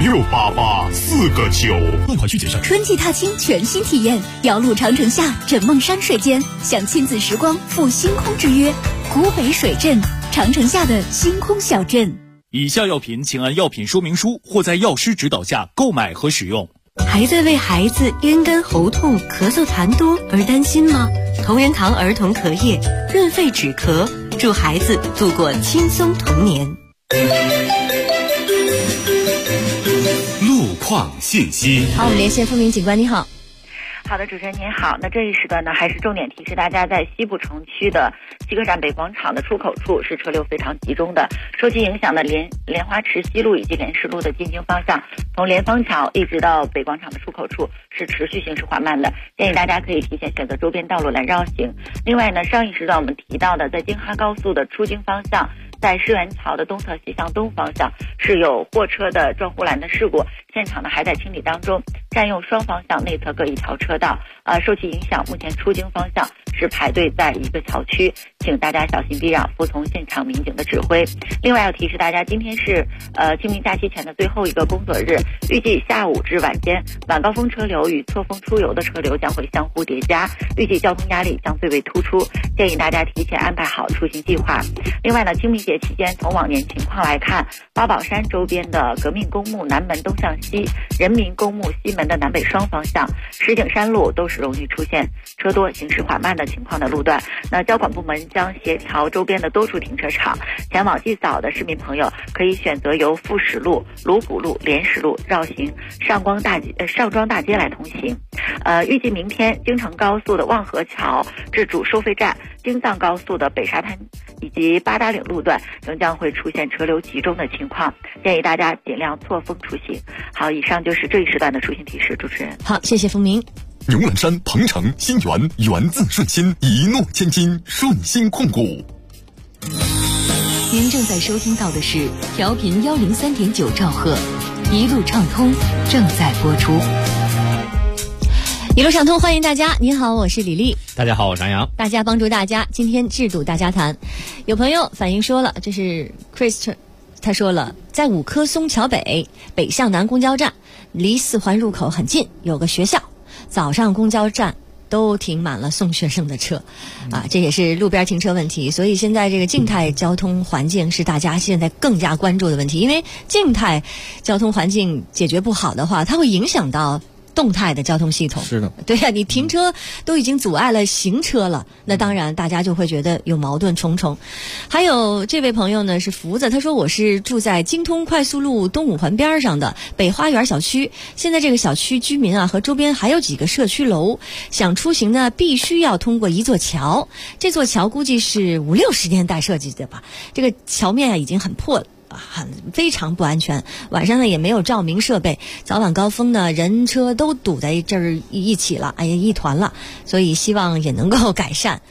568849， 贷款需谨慎。 春季踏青全新体验，遥路长城下，枕梦山水间，享亲子时光，赴星空之约。古北水镇，长城下的星空小镇。 以下药品请按药品说明书或在药师指导下购买和使用。 还在为孩子咽干喉痛、咳嗽痰多而担心吗？同仁堂儿童咳液润肺止咳，助孩子度过轻松童年。 路况信息。 好，我们连线富民警官，你好。 好的，主持人您好。那这一时段呢，还是重点提示大家，在西部城区的西客站北广场的出口处是车流非常集中的，受其影响的莲花池西路以及莲石路的进京方向，从莲芳桥一直到北广场的出口处是持续行驶缓慢的，建议大家可以提前选择周边道路来绕行。另外呢，上一时段我们提到的，在京哈高速的出京方向，在世园桥的东侧西向东方向是有货车的撞护栏的事故，现场呢还在清理当中，占用双方向内侧各一条车道。受其影响，目前出京方向是排队在一个桥区，请大家小心避让，服从现场民警的指挥。另外要提示大家，今天是清明假期前的最后一个工作日，预计下午至晚间晚高峰车流与错峰出游的车流将会相互叠加，预计交通压力将最为突出，建议大家提前安排好出行计划。另外呢，清明节期间从往年情况来看，八宝山周边的革命公墓南门东向西、人民公墓西门的南北双方向、石景山路都是容易出现车多行驶缓慢的情况的路段。那交管部门将协调周边的多处停车场，前往祭扫的市民朋友可以选择由富石路、卢谷路、莲石路绕行上庄大街来通行。预计明天京承高速的望河桥至主收费站、京藏高速的北沙滩以及八达岭路段仍将会出现车流集中的情况，建议大家尽量错峰出行。好，以上就是这一时段的出行提示。主持人， 好，谢谢风鸣。 牛栏山、鹏城、新源，源自顺心，一诺千金，顺心控股。 您正在收听到的是调频103.9兆赫，一路畅通正在播出。 一路畅通，欢迎大家。您好，我是李丽。 大家好，我是杨洋。 大家帮助大家，今天制度大家谈。有朋友反映说了，这是 Chris， 他说了，在五棵松桥北北向南公交站，离4环入口很近，有个学校，早上公交站都停满了送学生的车，这也是路边停车问题。所以现在这个静态交通环境是大家现在更加关注的问题，因为静态交通环境解决不好的话，它会影响到动态的交通系统。 是的， 对呀，你停车都已经阻碍了行车了，那当然大家就会觉得有矛盾重重。还有这位朋友呢是福子，他说我是住在京通快速路东五环边上的北花园小区，现在这个小区居民和周边还有几个社区楼，想出行呢必须要通过一座桥，这座桥估计是50-60年代设计的吧，这个桥面已经很破了，非常不安全，晚上呢也没有照明设备，早晚高峰呢人车都堵在这儿一起了，一团了，所以希望也能够改善。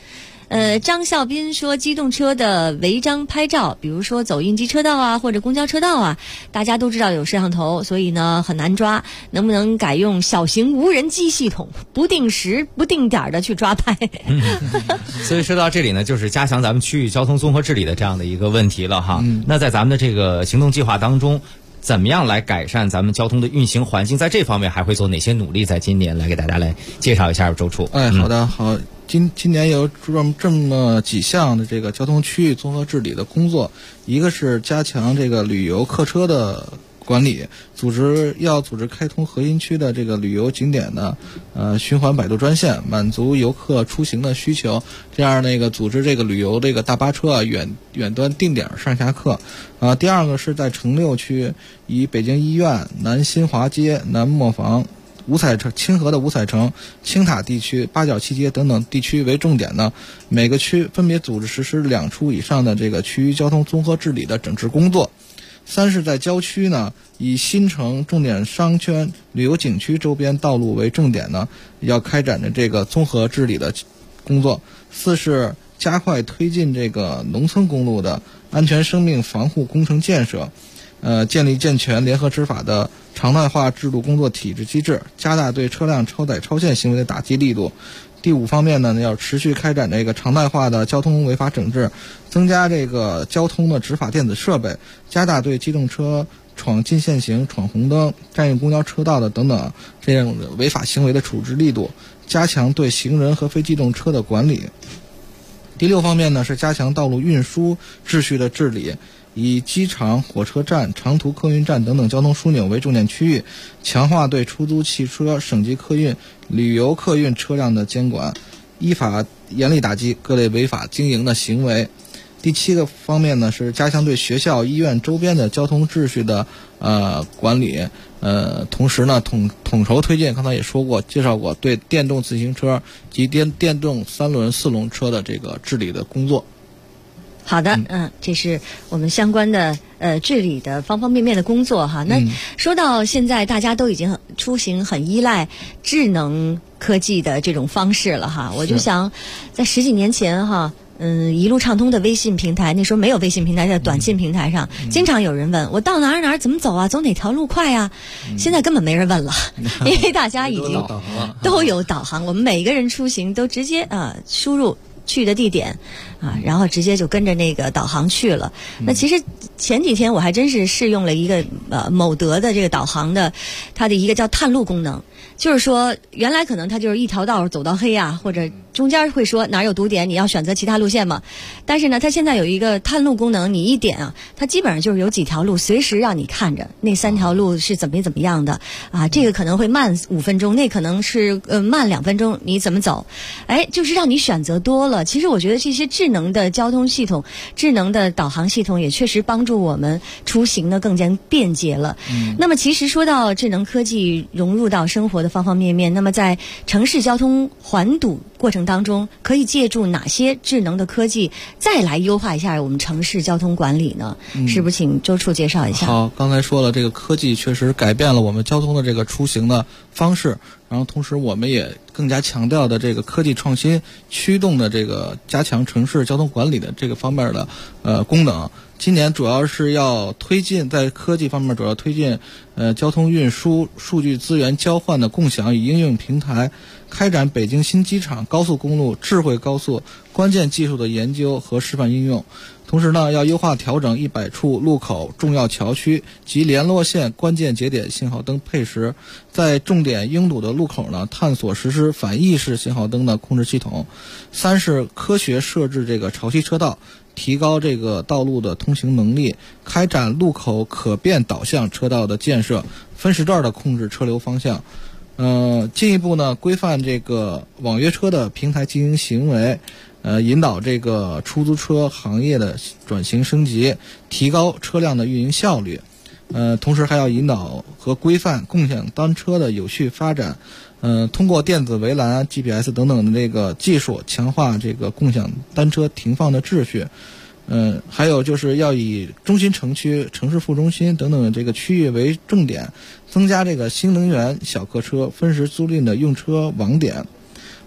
张孝斌说，机动车的违章拍照，比如说走应急车道啊，或者公交车道啊，大家都知道有摄像头，所以呢很难抓。能不能改用小型无人机系统，不定时不定点的去抓拍？ 所以说到这里呢，就是加强咱们区域交通综合治理的这样的一个问题了哈。那在咱们的这个行动计划当中，怎么样来改善咱们交通的运行环境？在这方面还会做哪些努力？在今年来给大家来介绍一下，周处。 好的，好。今年有这么几项的这个交通区域综合治理的工作，一个是加强这个旅游客车的管理，组织开通核心区的这个旅游景点的循环摆渡专线，满足游客出行的需求。这样组织这个旅游这个大巴车远端定点上下客。第二个是在城六区，以北京医院、南新华街、南磨坊、清河的五彩城、青塔地区、八角七街等等地区为重点呢，每个区分别组织实施2处以上的这个区域交通综合治理的整治工作。三是在郊区呢，以新城重点商圈、旅游景区周边道路为重点呢，要开展的这个综合治理的工作。四是加快推进这个农村公路的安全生命防护工程建设，建立健全联合执法的常态化制度工作体制机制，加大对车辆超载超限行为的打击力度。第5方面呢，要持续开展这个常态化的交通违法整治，增加这个交通的执法电子设备，加大对机动车闯禁限行、闯红灯、占用公交车道的等等这样的违法行为的处置力度，加强对行人和非机动车的管理。第6方面呢，是加强道路运输秩序的治理，以机场、火车站、长途客运站等等交通枢纽为重点区域，强化对出租汽车、省级客运、旅游客运车辆的监管，依法严厉打击各类违法经营的行为。第7个方面呢，是加强对学校、医院周边的交通秩序的管理，同时呢统筹推进，刚才也介绍过对电动自行车及电动3轮、4轮车的这个治理的工作。 好的，这是我们相关的治理的方方面面的工作哈。那说到现在，大家都已经出行很依赖智能科技的这种方式了哈。我就想，在10几年前哈，一路畅通的微信平台，那时候没有微信平台，在短信平台上，经常有人问我到哪儿怎么走啊，走哪条路快啊？现在根本没人问了，因为大家已经都有导航，我们每个人出行都直接输入去的地点然后直接就跟着那个导航去了。那其实前几天我还真是试用了一个某德的这个导航的它的一个叫探路功能，就是说原来可能它就是一条道走到黑啊，或者中间会说哪有堵点你要选择其他路线嘛，但是呢它现在有一个探路功能，你一点它基本上就是有几条路随时让你看着那3条路是怎么样的这个可能会慢5分钟，那可能是慢2分钟，你怎么走，就是让你选择多了。其实我觉得这些智能的交通系统、智能的导航系统也确实帮助我们出行呢更加便捷了。那么其实说到智能科技融入到生活的方方面面，那么在城市交通缓堵过程当中，可以借助哪些智能的科技再来优化一下我们城市交通管理呢？是不是请周处介绍一下？ 好，刚才说了，这个科技确实改变了我们交通的这个出行的方式，然后同时我们也更加强调的这个科技创新驱动的这个加强城市交通管理的这个方面的功能。今年主要是要推进，在科技方面主要推进交通运输数据资源交换的共享与应用平台，开展北京新机场高速公路智慧高速关键技术的研究和示范应用。同时呢，要优化调整100处路口、重要桥区及联络线关键节点信号灯配时，在重点拥堵的路口呢，探索实施反意式信号灯的控制系统。3是科学设置这个潮汐车道，提高这个道路的通行能力，开展路口可变导向车道的建设，分时段的控制车流方向。进一步呢，规范这个网约车的平台经营行为，引导这个出租车行业的转型升级，提高车辆的运营效率。同时还要引导和规范共享单车的有序发展。通过电子围栏、GPS 等等的这个技术，强化这个共享单车停放的秩序。还有就是要以中心城区、城市副中心等等这个区域为重点，增加这个新能源小客车分时租赁的用车网点。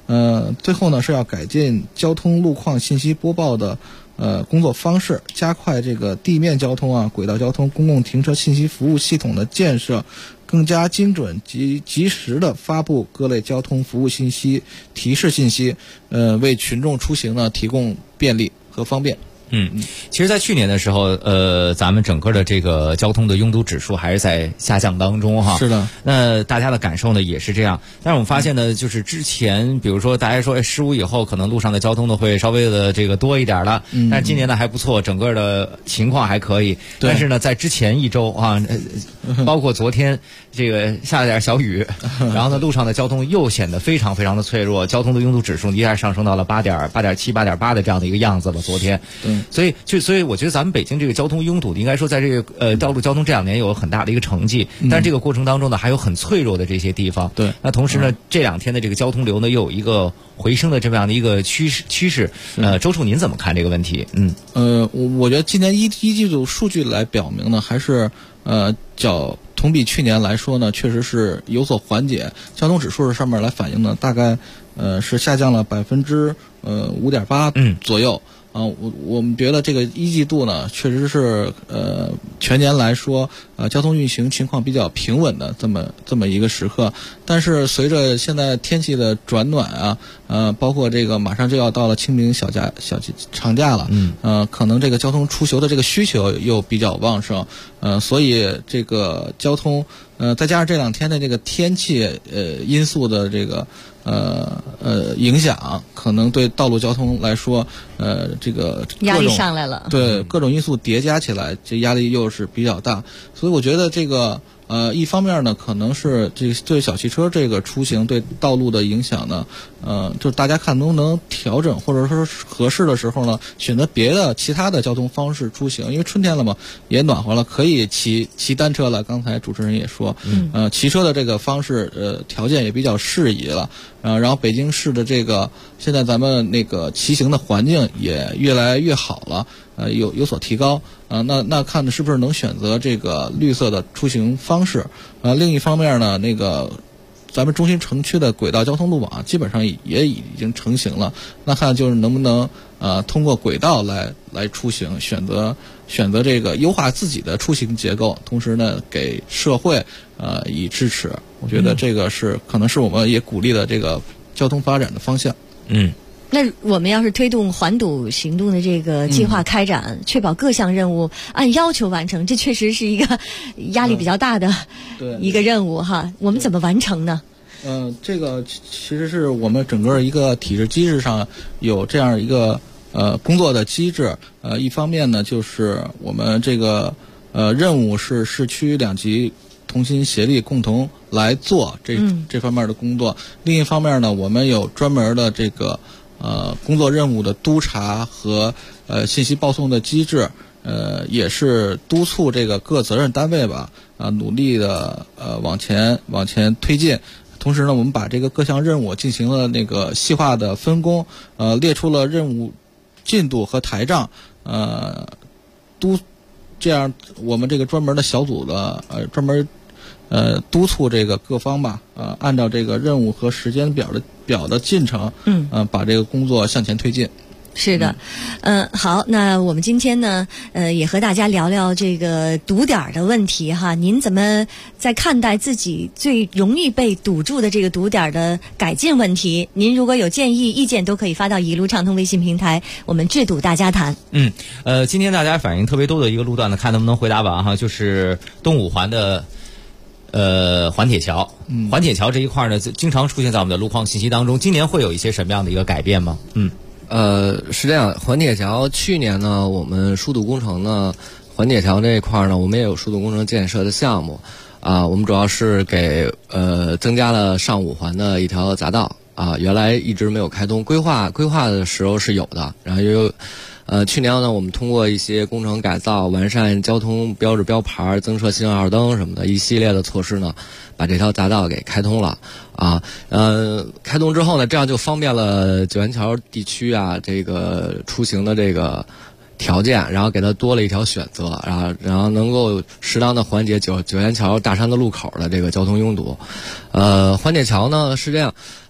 最后呢是要改进交通路况信息播报的工作方式，加快这个地面交通啊、轨道交通、公共停车信息服务系统的建设，更加精准及时的发布各类交通服务信息、提示信息，为群众出行呢提供便利和方便。 其实在去年的时候，咱们整个的这个交通的拥堵指数还是在下降当中哈。 是的。 那大家的感受呢也是这样，但是我们发现呢，就是之前比如说大家说15以后可能路上的交通呢会稍微的这个多一点了，但是今年呢还不错，整个的情况还可以。但是呢，在之前一周啊，包括昨天这个下了点小雨，然后呢路上的交通又显得非常非常的脆弱，交通的拥堵指数一下上升到了8.7、8.8的这样的一个样子了。昨天。所以我觉得咱们北京这个交通拥堵应该说在这个道路交通这2年有很大的一个成绩，但是这个过程当中呢还有很脆弱的这些地方。 对。 那同时呢，这2天的这个交通流呢又有一个回升的这么样的一个趋势。周处您怎么看这个问题？ 我觉得今年一季度数据来表明呢，还是同比去年来说呢，确实是有所缓解。交通指数上面来反映呢，大概是下降了5.8%左右。我们觉得这个一季度呢，确实是全年来说交通运行情况比较平稳的这么一个时刻。但是随着现在天气的转暖啊，包括这个马上就要到了清明小长假了，可能这个交通出行的这个需求又比较旺盛，所以这个交通再加上这2天的这个天气因素的这个影响，可能对道路交通来说，这个压力上来了。 对，各种因素叠加起来，这压力又是比较大。所以我觉得这个一方面呢，可能是这对小汽车这个出行对道路的影响呢，就是大家看能不能调整，或者说合适的时候呢，选择其他的交通方式出行。因为春天了嘛，也暖和了，可以骑单车了。刚才主持人也说，骑车的这个方式条件也比较适宜了。然后北京市的这个现在咱们那个骑行的环境也越来越好了，有所提高。那看是不是能选择这个绿色的出行方式。另一方面呢，那个咱们中心城区的轨道交通路网基本上也已经成型了。那看就是能不能通过轨道来出行，选择这个优化自己的出行结构，同时呢给社会以支持。我觉得这个可能是我们也鼓励的这个交通发展的方向。 那我们要是推动环堵行动的这个计划开展，确保各项任务按要求完成，这确实是一个压力比较大的一个任务哈。我们怎么完成呢？ 这个其实是我们整个一个体制机制上有这样一个工作的机制。一方面呢，就是我们这个任务是市区2级同心协力共同来做这方面的工作。另一方面呢，我们有专门的这个工作任务的督查和信息报送的机制，也是督促这个各责任单位吧努力的往前推进。同时呢，我们把这个各项任务进行了那个细化的分工，列出了任务进度和台账，这样我们这个专门的小组的专门督促这个各方吧，按照这个任务和时间表的进程，把这个工作向前推进。 是的，好，那我们今天呢，也和大家聊聊这个堵点的问题哈。您怎么在看待自己最容易被堵住的这个堵点的改进问题？您如果有建议、意见，都可以发到一路畅通微信平台，我们制堵大家谈。 今天大家反映特别多的一个路段呢，看能不能回答完哈，就是东五环的。环铁桥，环铁桥这一块呢，经常出现在我们的路况信息当中。今年会有一些什么样的一个改变吗？ 是这样，环铁桥去年呢，我们疏堵工程呢，环铁桥这一块呢，我们也有疏堵工程建设的项目我们主要是给增加了上五环的一条匝道原来一直没有开通，规划的时候是有的，然后去年呢，我们通过一些工程改造、完善交通标志标牌、增设信号灯什么的一系列的措施呢，把这条匝道给开通了开通之后呢，这样就方便了九元桥地区这个出行的这个条件，然后给它多了一条选择，然后能够适当的缓解九元桥大山的路口的这个交通拥堵。环铁桥呢是这样，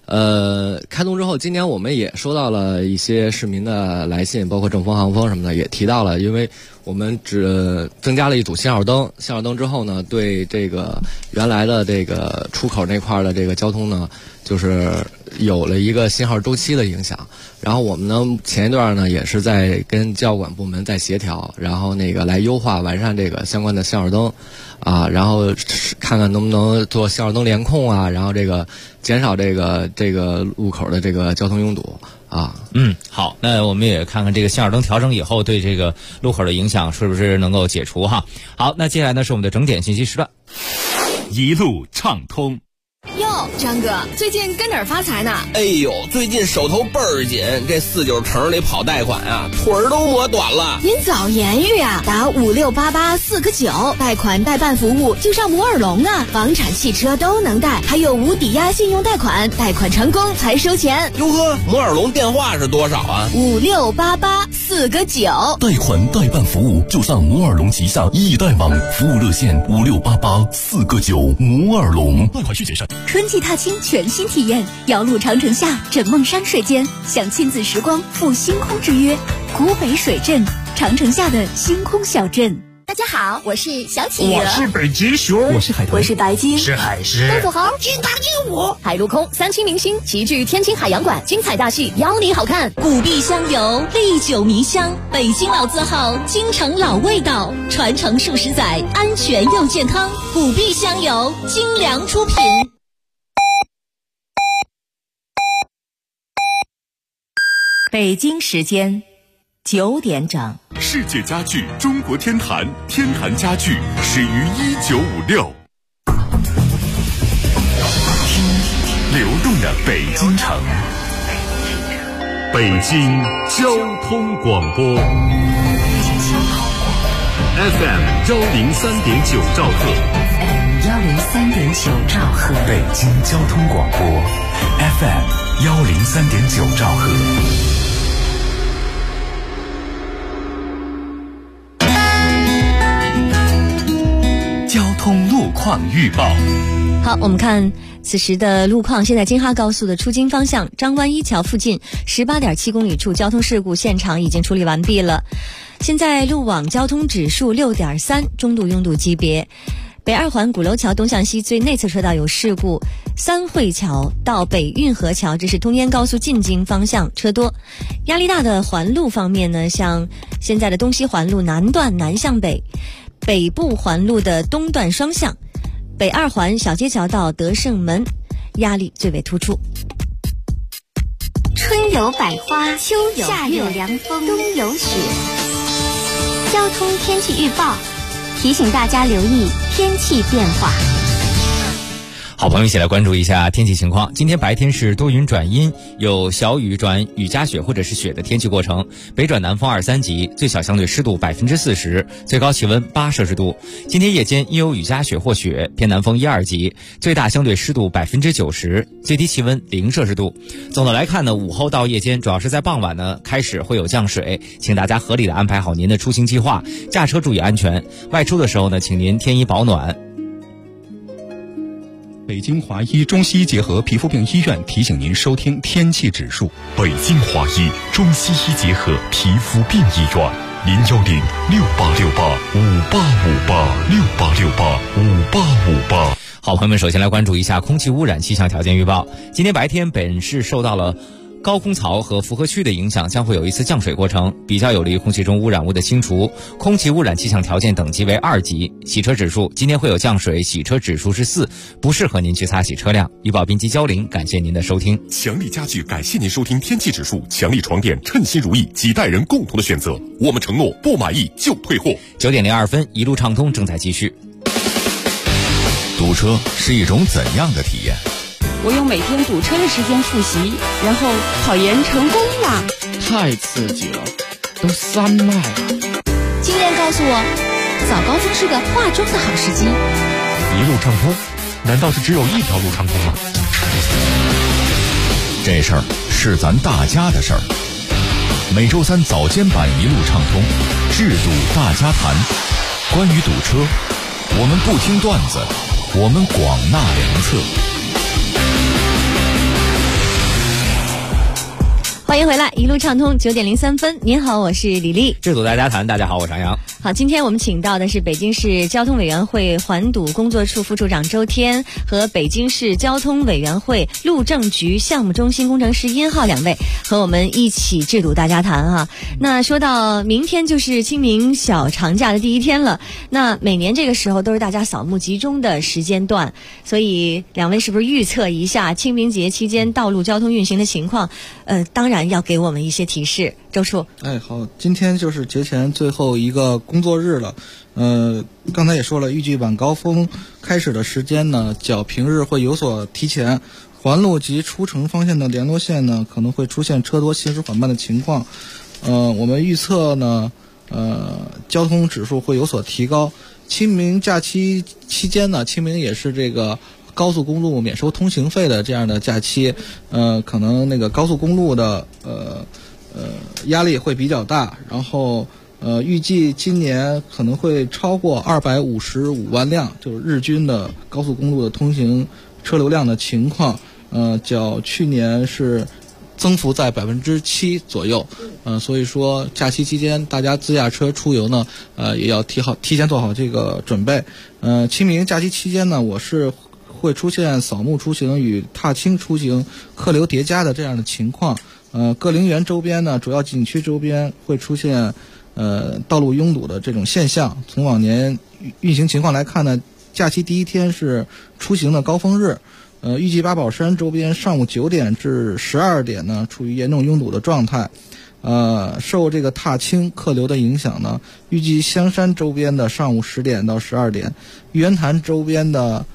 开通之后，今年我们也收到了一些市民的来信，包括正风、航风什么的，也提到了，因为我们只增加了一组信号灯，信号灯之后呢，对这个原来的这个出口那块的这个交通呢，就是有了一个信号周期的影响。然后我们呢，前一段呢也是在跟交管部门在协调，然后来优化完善这个相关的信号灯，啊，然后看看能不能做信号灯联控啊，然后减少这个路口的这个交通拥堵啊。 好，那我们也看看这个信号灯调整以后对这个路口的影响是不是能够解除哈。好，那接下来呢是我们的整点信息时段， 一路畅通。 哟，张哥，最近跟哪儿发财呢？ 哎呦，最近手头倍儿紧，这49城里跑贷款啊，腿儿都磨短了。 您早言语啊，打56884个9，贷款代办服务就上摩尔龙啊，房产、汽车都能贷，还有无抵押信用贷款，贷款成功才收钱。 哟呵，摩尔龙电话是多少啊 ？56884个9， 贷款代办服务就上摩尔龙旗下易贷网，服务热线56884个9，摩尔龙。贷款需谨慎。 春季踏青全新体验，瑶麓长城下枕梦山水间，享亲子时光赴星空之约。古北水镇，长城下的星空小镇。 大家好，我是小企鹅， 我是北极熊， 我是海豚， 我是白鲸， 是海狮， 公主猴，金大金舞，海陆空3期明星齐聚天津海洋馆，精彩大戏邀你好看。 古碧香油，历久弥香，北京老字号，京城老味道，传承数十载，安全又健康。古碧香油，精良出品。 北京时间9点整。 世界家具中国天坛，天坛家具始于1956。听流动的北京城，北京交通广播 FM 103.9兆赫 103.9兆赫， 北京交通广播 FM 103.9兆赫。 交通路况预报。 好，我们看此时的路况。现在京哈高速的出京方向张关一桥附近 18.7 公里处交通事故现场已经处理完毕了。现在路网交通指数 6.3， 中度拥堵级别。北二环鼓楼桥东向西最内侧车道有事故，三汇桥到北运河桥，这是通燕高速进京方向车多。压力大的环路方面呢，像现在的东西环路南段南向北，北部环路的东段双向，北二环小街桥到德胜门压力最为突出。 春有百花，秋有夏有凉风，冬有雪。交通天气预报提醒大家留意天气变化。 好朋友一起来关注一下天气情况。今天白天是多云转阴，有小雨转雨夹雪或者是雪的天气过程，北转南风2、3级，最小相对湿度40%，最高气温8摄氏度。今天夜间阴有雨夹雪或雪，偏南风1、2级，最大相对湿度90%，最低气温0摄氏度。总的来看呢，午后到夜间主要是在傍晚呢开始会有降水，请大家合理的安排好您的出行计划，驾车注意安全，外出的时候呢请您添衣保暖。 北京华医中西医结合皮肤病医院提醒您收听天气指数。北京华医中西医结合皮肤病医院，010-6868-5858，6868-5858。 好朋友们，首先来关注一下空气污染气象条件预报。今天白天本市受到了高空槽和复合区的影响，将会有一次降水过程，比较有利于空气中污染物的清除。空气污染气象条件等级为2级。洗车指数今天会有降水，洗车指数是4，不适合您去擦洗车辆。预报编辑焦玲，感谢您的收听。 强力家具感谢您收听天气指数。强力床垫，称心如意，几代人共同的选择。我们承诺不满意就退货。 9点02分，一路畅通正在继续。 堵车是一种怎样的体验？ 我用每天堵车的时间复习，然后考研成功了。 太刺激了，都3迈了。 经验告诉我，早高峰是个化妆的好时机。 一路畅通，难道是只有一条路畅通吗？这事儿是咱大家的事儿。每周3早间版一路畅通，制度大家谈。关于堵车，我们不听段子，我们广纳良策。 欢迎回来，一路畅通9:03。您好，我是李丽。 制度大家谈，大家好，我是杨洋。 好，今天我们请到的是北京市交通委员会环堵工作处副处长周天和北京市交通委员会路政局项目中心工程师殷浩两位，和我们一起制度大家谈哈。那说到明天就是清明小长假的第一天了，那每年这个时候都是大家扫墓集中的时间段，所以两位是不是预测一下清明节期间道路交通运行的情况？当然要给我们一些提示，周处。 好，今天就是节前最后一个工作日了。刚才也说了，预计晚高峰开始的时间呢，较平日会有所提前。环路及出城方向的联络线呢，可能会出现车多行驶缓慢的情况。我们预测呢，交通指数会有所提高。清明假期期间呢，清明也是这个高速公路免收通行费的这样的假期，可能那个高速公路的压力会比较大，然后预计今年可能会超过255万辆，就是日均的高速公路的通行车流量的情况，较去年是增幅在7%左右，所以说假期期间大家自驾车出游呢，也要提前做好这个准备。清明假期期间呢，我是会出现扫墓出行与踏青出行客流叠加的这样的情况。各陵园周边呢，主要景区周边会出现道路拥堵的这种现象。从往年运行情况来看呢，假期第一天是出行的高峰日。预计八宝山周边上午9点至12点呢，处于严重拥堵的状态。受这个踏青客流的影响呢，预计香山周边的上午10点到12点，玉渊潭周边的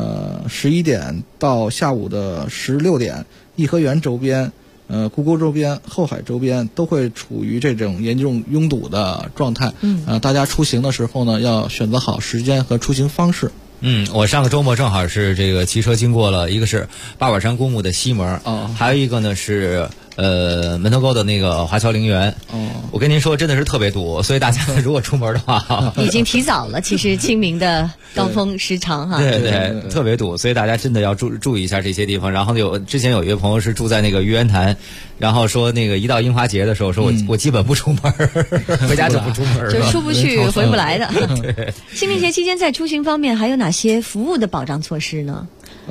11点到下午的16点，颐和园周边、故宫周边、后海周边都会处于这种严重拥堵的状态。大家出行的时候呢，要选择好时间和出行方式。 我上个周末正好是这个骑车经过了，一个是八宝山公墓的西门，还有一个呢是门头沟的那个华侨陵园。我跟您说，真的是特别堵，所以大家如果出门的话， 已经提早了。其实清明的高峰时长哈， 对，特别堵，所以大家真的要注意一下这些地方。然后之前有一位朋友是住在那个玉渊潭，然后说那个一到樱花节的时候，说我基本不出门，回家就不出门， 就出不去回不来的。清明节期间在出行方面还有哪些服务的保障措施呢？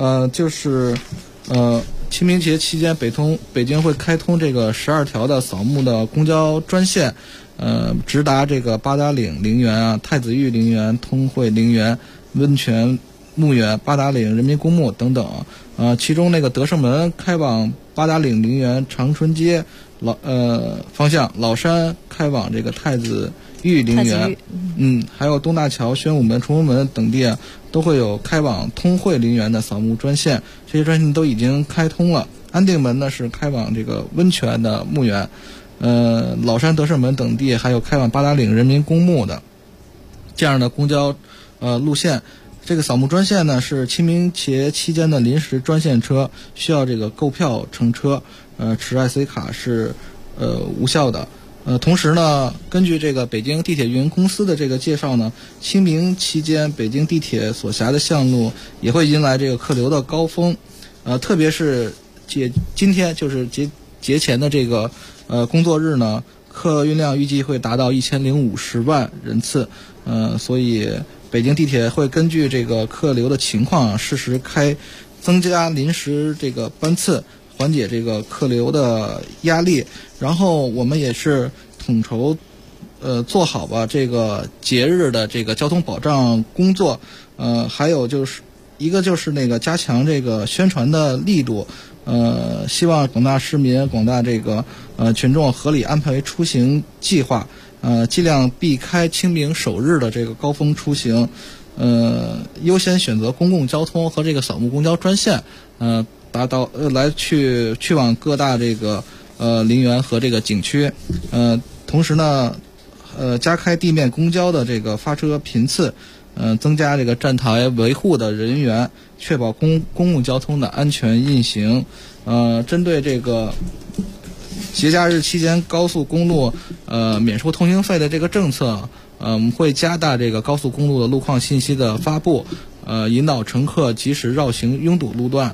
清明节期间，北京会开通这个12条的扫墓的公交专线，直达这个八达岭陵园啊、太子峪陵园、通惠陵园、温泉墓园、八达岭人民公墓等等。其中那个德胜门开往八达岭陵园长春街方向，老山开往这个太子峪陵园，还有东大桥、宣武门、崇文门等地都会有开往通惠陵园的扫墓专线，这些专线都已经开通了。安定门呢是开往这个温泉的墓园，老山、德胜门等地还有开往八达岭人民公墓的这样的公交路线。这个扫墓专线呢是清明节期间的临时专线车，需要这个购票乘车，持 IC 卡是无效的。同时呢，根据这个北京地铁运营公司的这个介绍呢，清明期间北京地铁所辖的线路也会迎来这个客流的高峰，特别是今天就是节前的这个工作日呢，客运量预计会达到1050万人次，所以北京地铁会根据这个客流的情况适时增加临时这个班次，缓解这个客流的压力。然后我们也是统筹做好吧这个节日的这个交通保障工作，还有就是一个就是那个加强这个宣传的力度，希望广大市民、广大这个群众合理安排出行计划，尽量避开清明首日的这个高峰出行，优先选择公共交通和这个扫墓公交专线，达到去往各大这个陵园和这个景区，同时呢，加开地面公交的这个发车频次，增加这个站台维护的人员，确保公共交通的安全运行。针对这个节假日期间高速公路免收通行费的这个政策，我们会加大这个高速公路的路况信息的发布，引导乘客及时绕行拥堵路段。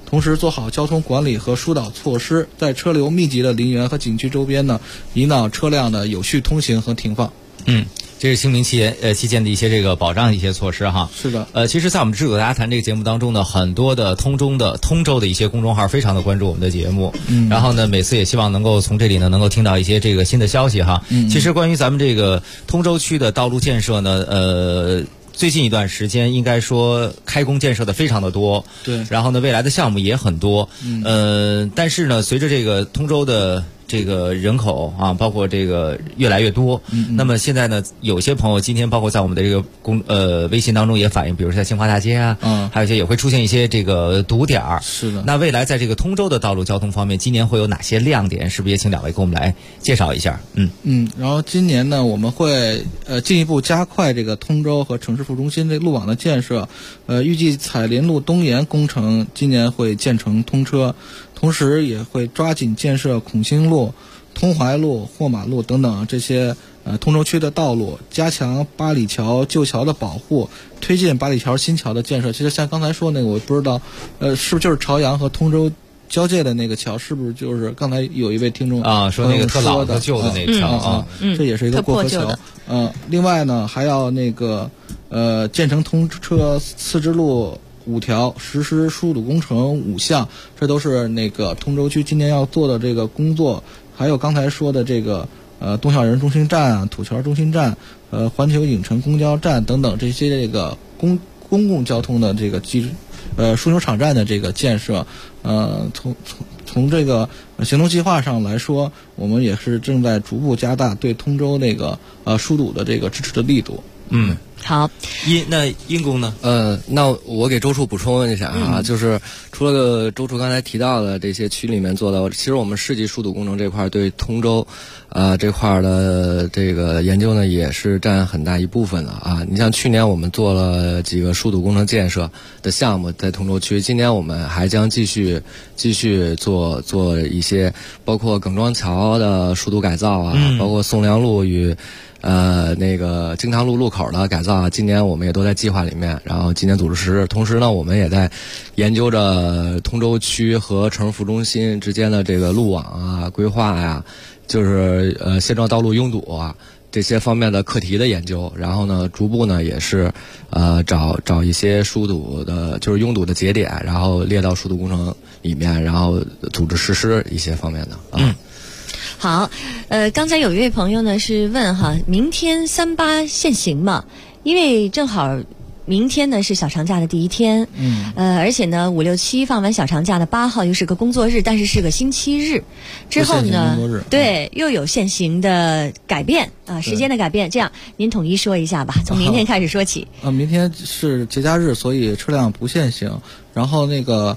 同时做好交通管理和疏导措施，在车流密集的陵园和景区周边呢，引导车辆的有序通行和停放。 这是清明期间的一些这个保障的一些措施哈。 是的。 其实，在我们知道大家谈这个节目当中呢，很多的通州的一些公众号非常的关注我们的节目。然后呢，每次也希望能够从这里呢能够听到一些这个新的消息哈。其实关于咱们这个通州区的道路建设呢，最近一段时间应该说开工建设的非常的多。 对。 然后呢，未来的项目也很多。但是呢，随着这个通州的这个人口啊，包括这个越来越多，那么现在呢，有些朋友今天包括在我们的这个微信当中也反映，比如说在兴华大街啊，还有一些也会出现一些这个堵点儿。 是的。 那未来在这个通州的道路交通方面，今年会有哪些亮点？是不是也请两位给我们来介绍一下？ 然后今年呢，我们会进一步加快这个通州和城市副中心这路网的建设，预计彩林路东延工程今年会建成通车。同时也会抓紧建设孔兴路、通淮路、霍马路等等这些通州区的道路，加强八里桥旧桥的保护，推进八里桥新桥的建设。其实像刚才说那个，我不知道是不是就是朝阳和通州交界的那个桥，是不是就是刚才有一位听众说那个特老的旧的那个桥这也是一个过河桥。另外呢，还要那个建成通车四支路5条，实施疏堵工程5项，这都是那个通州区今年要做的这个工作。还有刚才说的这个东校人中心站啊、土桥中心站、环球影城公交站等等这些这个公共交通的这个枢纽场站的这个建设。从这个行动计划上来说，我们也是正在逐步加大对通州那个疏堵的这个支持的力度。 好， 殷工呢？ 那我给周处补充一下啊，就是除了周处刚才提到的这些区里面做的，其实我们市级疏堵工程这块对通州这块的这个研究呢，也是占很大一部分的啊。你像去年我们做了几个疏堵工程建设的项目在通州区，今年我们还将继续做一些，包括耿庄桥的疏堵改造啊，包括宋良路与那个京塘路路口的改造啊，今年我们也都在计划里面，然后今年组织实施。同时呢，我们也在研究着通州区和城市副中心之间的这个路网啊、规划呀，就是现状道路拥堵啊这些方面的课题的研究。然后呢，逐步呢也是找一些疏堵的，就是拥堵的节点，然后列到疏堵工程里面，然后组织实施一些方面的啊。 好，刚才有一位朋友呢是问哈，明天38限行嘛？因为正好明天呢是小长假的第一天，而且呢5、6、7放完小长假的8号又是个工作日，但是是个星期日，之后呢，对，又有限行的改变啊，时间的改变。这样您统一说一下吧，从明天开始说起。 明天是节假日，所以车辆不限行。然后那个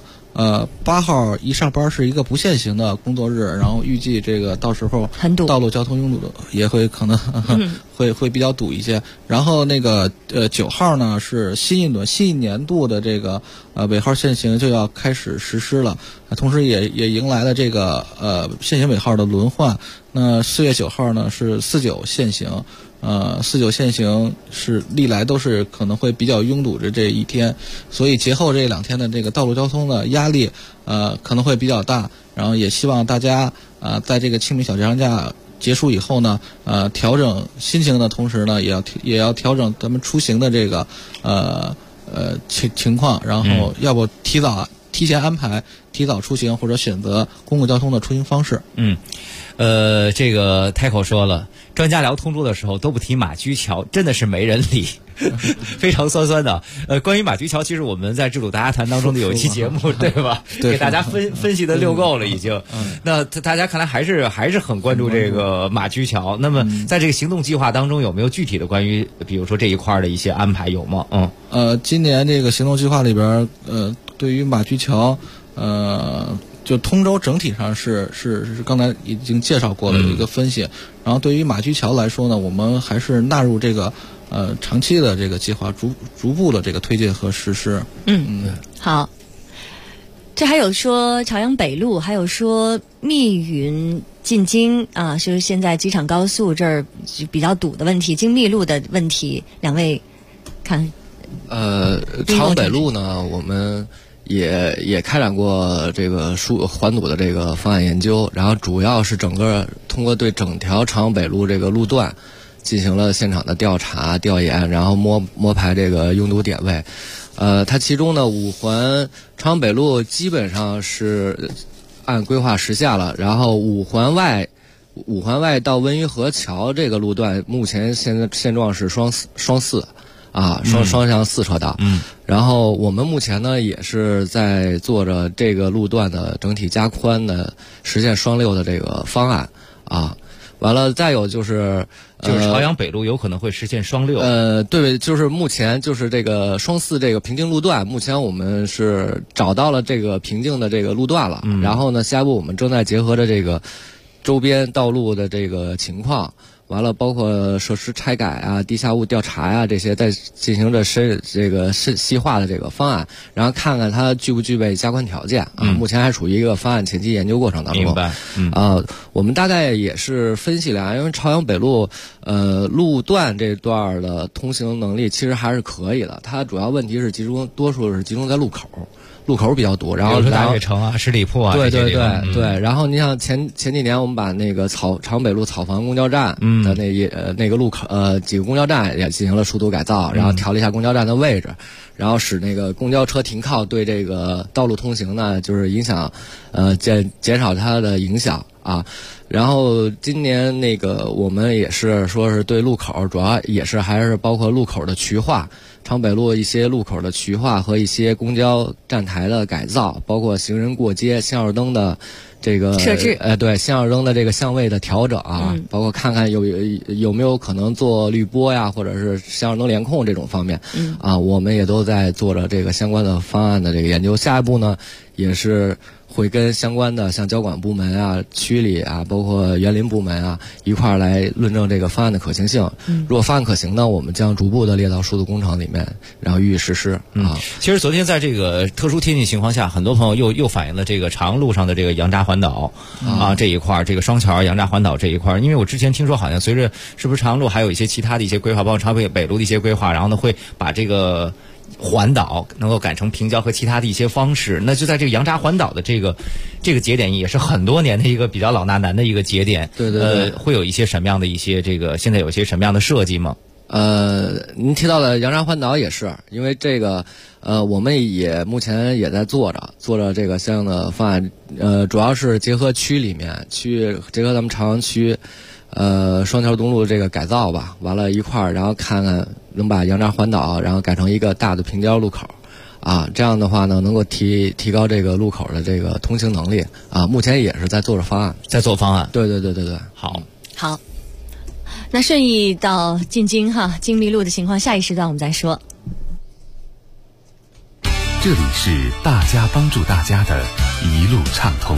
8号一上班是一个不限行的工作日，然后预计这个到时候道路交通拥堵的也会可能会比较堵一些。然后那个9号呢是新一年度的这个尾号限行就要开始实施了，同时也迎来了这个限行尾号的轮换。那4月9号呢是49限行。49限行是历来都是可能会比较拥堵着这一天，所以节后这2天的这个道路交通的压力可能会比较大。然后也希望大家在这个清明小长假结束以后呢，调整心情的同时呢，也要调整咱们出行的这个情况，然后要不提前安排提早出行，或者选择公共交通的出行方式。 这个太口说了，专家聊通州的时候都不提马驹桥，真的是没人理，非常酸酸的。关于马驹桥，其实我们在制度大家谈当中的有一期节目，对吧？给大家分析的溜够了已经。那大家看来还是很关注这个马驹桥。那么在这个行动计划当中，有没有具体的关于比如说这一块的一些安排有吗？ 今年这个行动计划里边，对于马驹桥，就通州整体上是刚才已经介绍过了一个分析。然后对于马驹桥来说呢，我们还是纳入这个长期的这个计划，逐步的这个推进和实施。 好。这还有说朝阳北路，还有说密云进京啊，就是现在机场高速这儿比较堵的问题，京密路的问题，两位看。 朝阳北路呢，我们也开展过这个环堵的这个方案研究，然后主要是通过对整条朝阳北路这个路段进行了现场的调查调研，然后摸排这个拥堵点位。它其中呢5环朝阳北路基本上是按规划实现了，然后五环外到温榆河桥这个路段，目前现状是双四啊，双向4车道。然后我们目前呢也是在做着这个路段的整体加宽的实现双6的这个方案啊。完了，再有就是朝阳北路有可能会实现双6。 对，就是目前就是这个双4这个平静路段，目前我们是找到了这个平静的这个路段了。然后呢，下一步我们正在结合着这个周边道路的这个情况，完了包括设施拆改啊、地下物调查啊这些，在进行着细化的这个方案，然后看看它具不具备加宽条件啊。目前还处于一个方案前期研究过程当中。 明白。 我们大概也是分析了，因为朝阳北路路段这段的通行能力其实还是可以的，它主要问题是多数是集中在路口比较堵，然后大悦城啊、十里铺啊， 对。然后你像前几年我们把那个朝阳北路草房公交站的那个路口几个公交站也进行了疏堵改造，然后调了一下公交站的位置，然后使那个公交车停靠对这个道路通行呢就是影响减少它的影响啊。然后今年那个我们也是说是对路口主要也是还是包括路口的渠化，朝阳北路一些路口的渠化和一些公交站台的改造，包括行人过街信号灯的这个设置， 对信号灯的这个相位的调整啊，包括看看有没有可能做滤波呀，或者是信号灯联控这种方面，我们也都在做着这个相关的方案的这个研究。下一步呢，也是会跟相关的像交管部门啊、区里啊，包括园林部门啊一块儿来论证这个方案的可行性。如果方案可行呢，我们将逐步的列到数字工程里面，然后予以实施啊。 其实昨天在这个特殊天气情况下，很多朋友又反映了这个长阳路上的这个杨闸环岛这一块，这个双桥杨闸环岛这一块，因为我之前听说好像随着是不是长阳路还有一些其他的一些规划，包括朝阳北路的一些规划，然后呢会把这个环岛能够改成平交和其他的一些方式，那就在这个杨闸环岛的这个节点也是很多年的一个比较老大难的一个节点。 对， 会有一些什么样的一些现在有一些什么样的设计吗？ 您提到的杨闸环岛也是，因为这个我们也目前也在做着这个相应的方案，主要是结合结合咱们朝阳区双桥东路这个改造吧，完了一块儿，然后看看能把杨闸环岛然后改成一个大的平交路口啊，这样的话呢能够提高这个路口的这个通行能力啊。目前也是在做方案。对。 好，那顺义到进京京密路的情况，下一时段我们再说。 这里是大家帮助大家的一路畅通。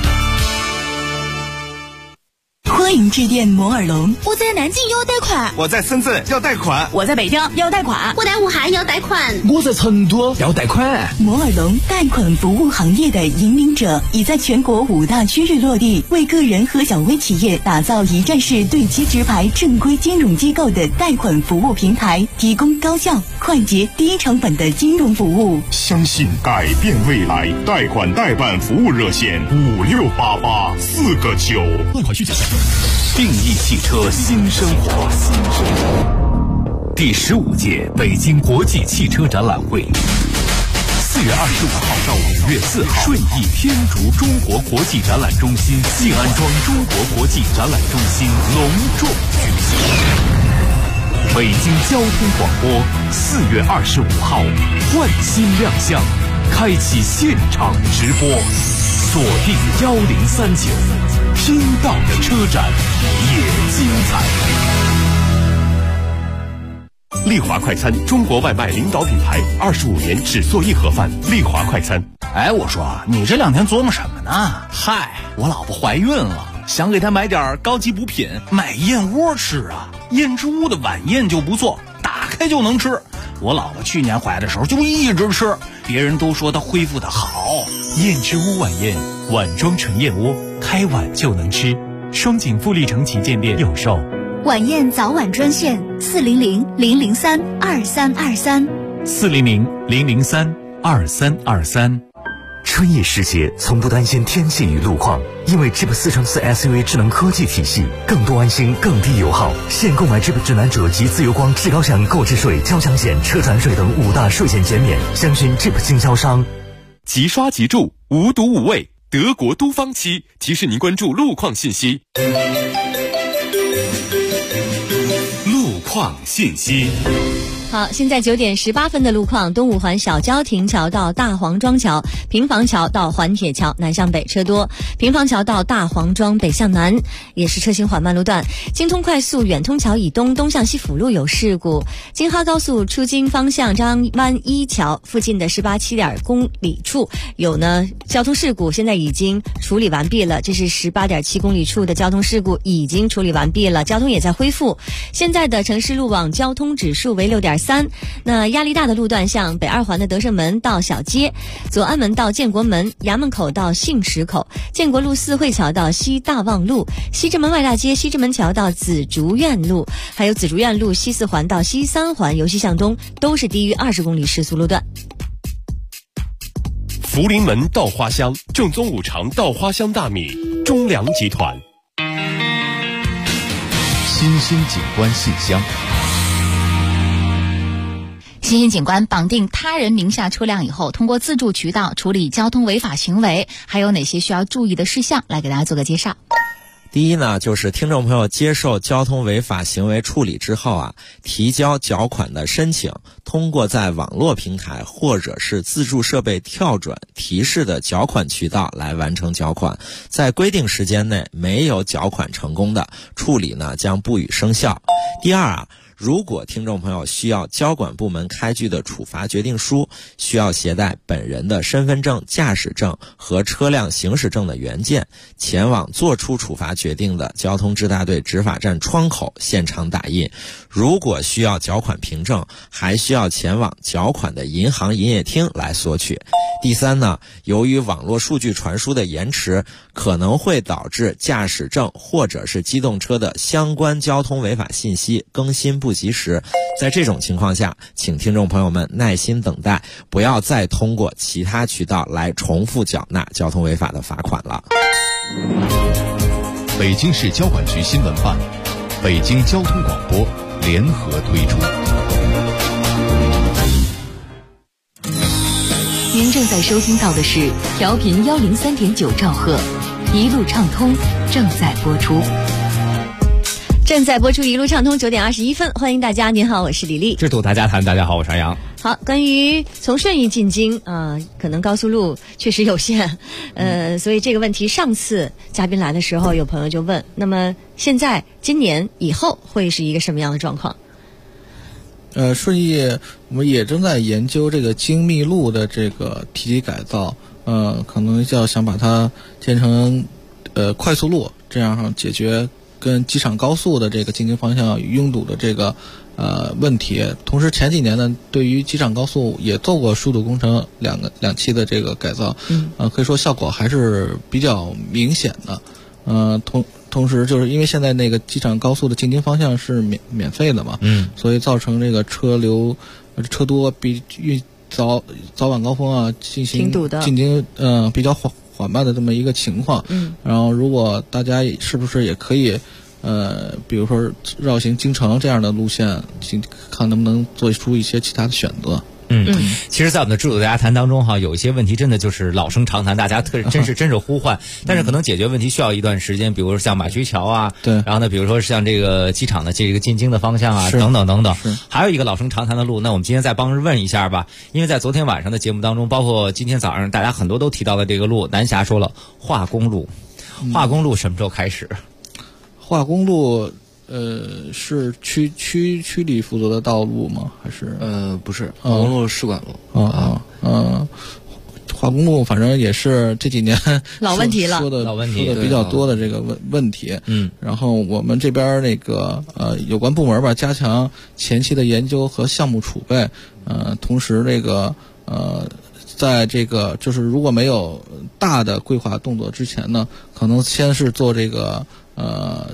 欢迎致电摩尔龙。 我在南京要贷款， 我在深圳要贷款， 我在北京要贷款， 我在武汉要贷款， 我在成都要贷款。 摩尔龙贷款服务行业的引领者，已在全国5大区域落地，为个人和小微企业打造一站式对接直排正规金融机构的贷款服务平台，提供高效、快捷、低成本的金融服务。 相信改变未来，贷款代办服务热线568849， 贷款需谨慎。 定义汽车新生活。第15届北京国际汽车展览会，4月25号到5月4号，顺义天竺中国国际展览中心静安庄中国国际展览中心隆重举行。北京交通广播4月25号换新亮相，开启现场直播，锁定1039，听到的车展也精彩。 丽华快餐，中国外卖领导品牌，25年只做一盒饭。丽华快餐。 哎，我说你这2天琢磨什么呢？嗨，我老婆怀孕了，想给她买点高级补品，买燕窝吃啊。燕之屋的晚宴就不错，打开就能吃。我老婆去年怀的时候就一直吃，别人都说她恢复得好。 燕之屋晚宴，碗装纯燕窝，开碗就能吃。双井富力城旗舰店有售。 晚宴早晚专线：400-003-2323。 400-003-2323。 2323。 春意时节，从不担心天气与路况，因为 Jeep 4x4 SUV 智能科技体系，更多安心，更低油耗。现购买 Jeep 指南者及自由光至高享购置税、交强险、车船税等5大税险减免，详询 Jeep 经销商。 即刷即住，无毒无畏，德国都方漆提示您关注路况信息。路况信息。 好，现在9点18分的路况：东五环小郊亭桥到大黄庄桥、平房桥到环铁桥南向北车多，平房桥到大黄庄北向南也是车行缓慢路段。京通快速远通桥以东东向西辅路有事故，京哈高速出京方向张湾一桥附近的18.7公里处有交通事故，现在已经处理完毕了。这是18.7公里处的交通事故已经处理完毕了，交通也在恢复。现在的城市路网交通指数为6.3。那压力大的路段像北二环的德胜门到小街、左安门到建国门、衙门口到杏石口、建国路四惠桥到西大望路、西直门外大街、西直门桥到紫竹院路，还有紫竹院路西4环到西3环由西向东都是低于20公里时速路段。 福临门稻花香，正宗五常稻花香大米，中粮集团。 新兴景观信箱。 新兴景观绑定他人名下车辆以后，通过自助渠道处理交通违法行为，还有哪些需要注意的事项？来给大家做个介绍。 第一呢，就是听众朋友接受交通违法行为处理之后啊，提交缴款的申请，通过在网络平台或者是自助设备跳转提示的缴款渠道来完成缴款，在规定时间内没有缴款成功的，处理呢将不予生效。第二啊，如果听众朋友需要交管部门开具的处罚决定书，需要携带本人的身份证、驾驶证和车辆行驶证的原件，前往作出处罚决定的交通支大队执法站窗口现场打印。如果需要缴款凭证，还需要前往缴款的银行营业厅来索取。第三呢，由于网络数据传输的延迟，可能会导致驾驶证或者是机动车的相关交通违法信息更新不及时。在这种情况下，请听众朋友们耐心等待，不要再通过其他渠道来重复缴纳交通违法的罚款了。 北京市交管局新闻办、北京交通广播联合推出。 您正在收听到的是调频103.9兆赫，一路畅通正在播出。 一路畅通，9点21分，欢迎大家。您好，我是李丽。 制度大家谈，大家好，我是杨洋。 好，关于从顺义进京可能高速路确实有限，所以这个问题上次嘉宾来的时候，有朋友就问，那么现在今年以后会是一个什么样的状况？ 顺义我们也正在研究这个京密路的这个体积改造，可能要想把它建成快速路，这样解决跟机场高速的这个进京方向拥堵的这个问题。同时前几年呢，对于机场高速也做过疏堵工程两期的这个改造，可以说效果还是比较明显的。同时就是因为现在那个机场高速的进京方向是免费的嘛，所以造成这个车多早晚高峰啊进京比较缓慢的这么一个情况。然后如果大家是不是也可以比如说绕行京城这样的路线，看能不能做出一些其他的选择。 其实在我们的制度大家谈当中哈，有一些问题真的就是老生常谈，大家真是呼唤，但是可能解决问题需要一段时间，比如说像马驹桥啊， 对， 然后呢，比如说像这个机场的这个进京的方向啊，等等，还有一个老生常谈的路，那我们今天再帮着问一下吧，因为在昨天晚上的节目当中，包括今天早上，大家很多都提到的这个路，南霞说了化工路，化工路什么时候开始？ 化工路。是区里负责的道路吗？还是不是，化工路市管路。 化工路反正也是这几年老问题了， 说的比较多的这个问题。然后我们这边那个有关部门吧，加强前期的研究和项目储备。同时这个在这个就是如果没有大的规划动作之前呢，可能先是做这个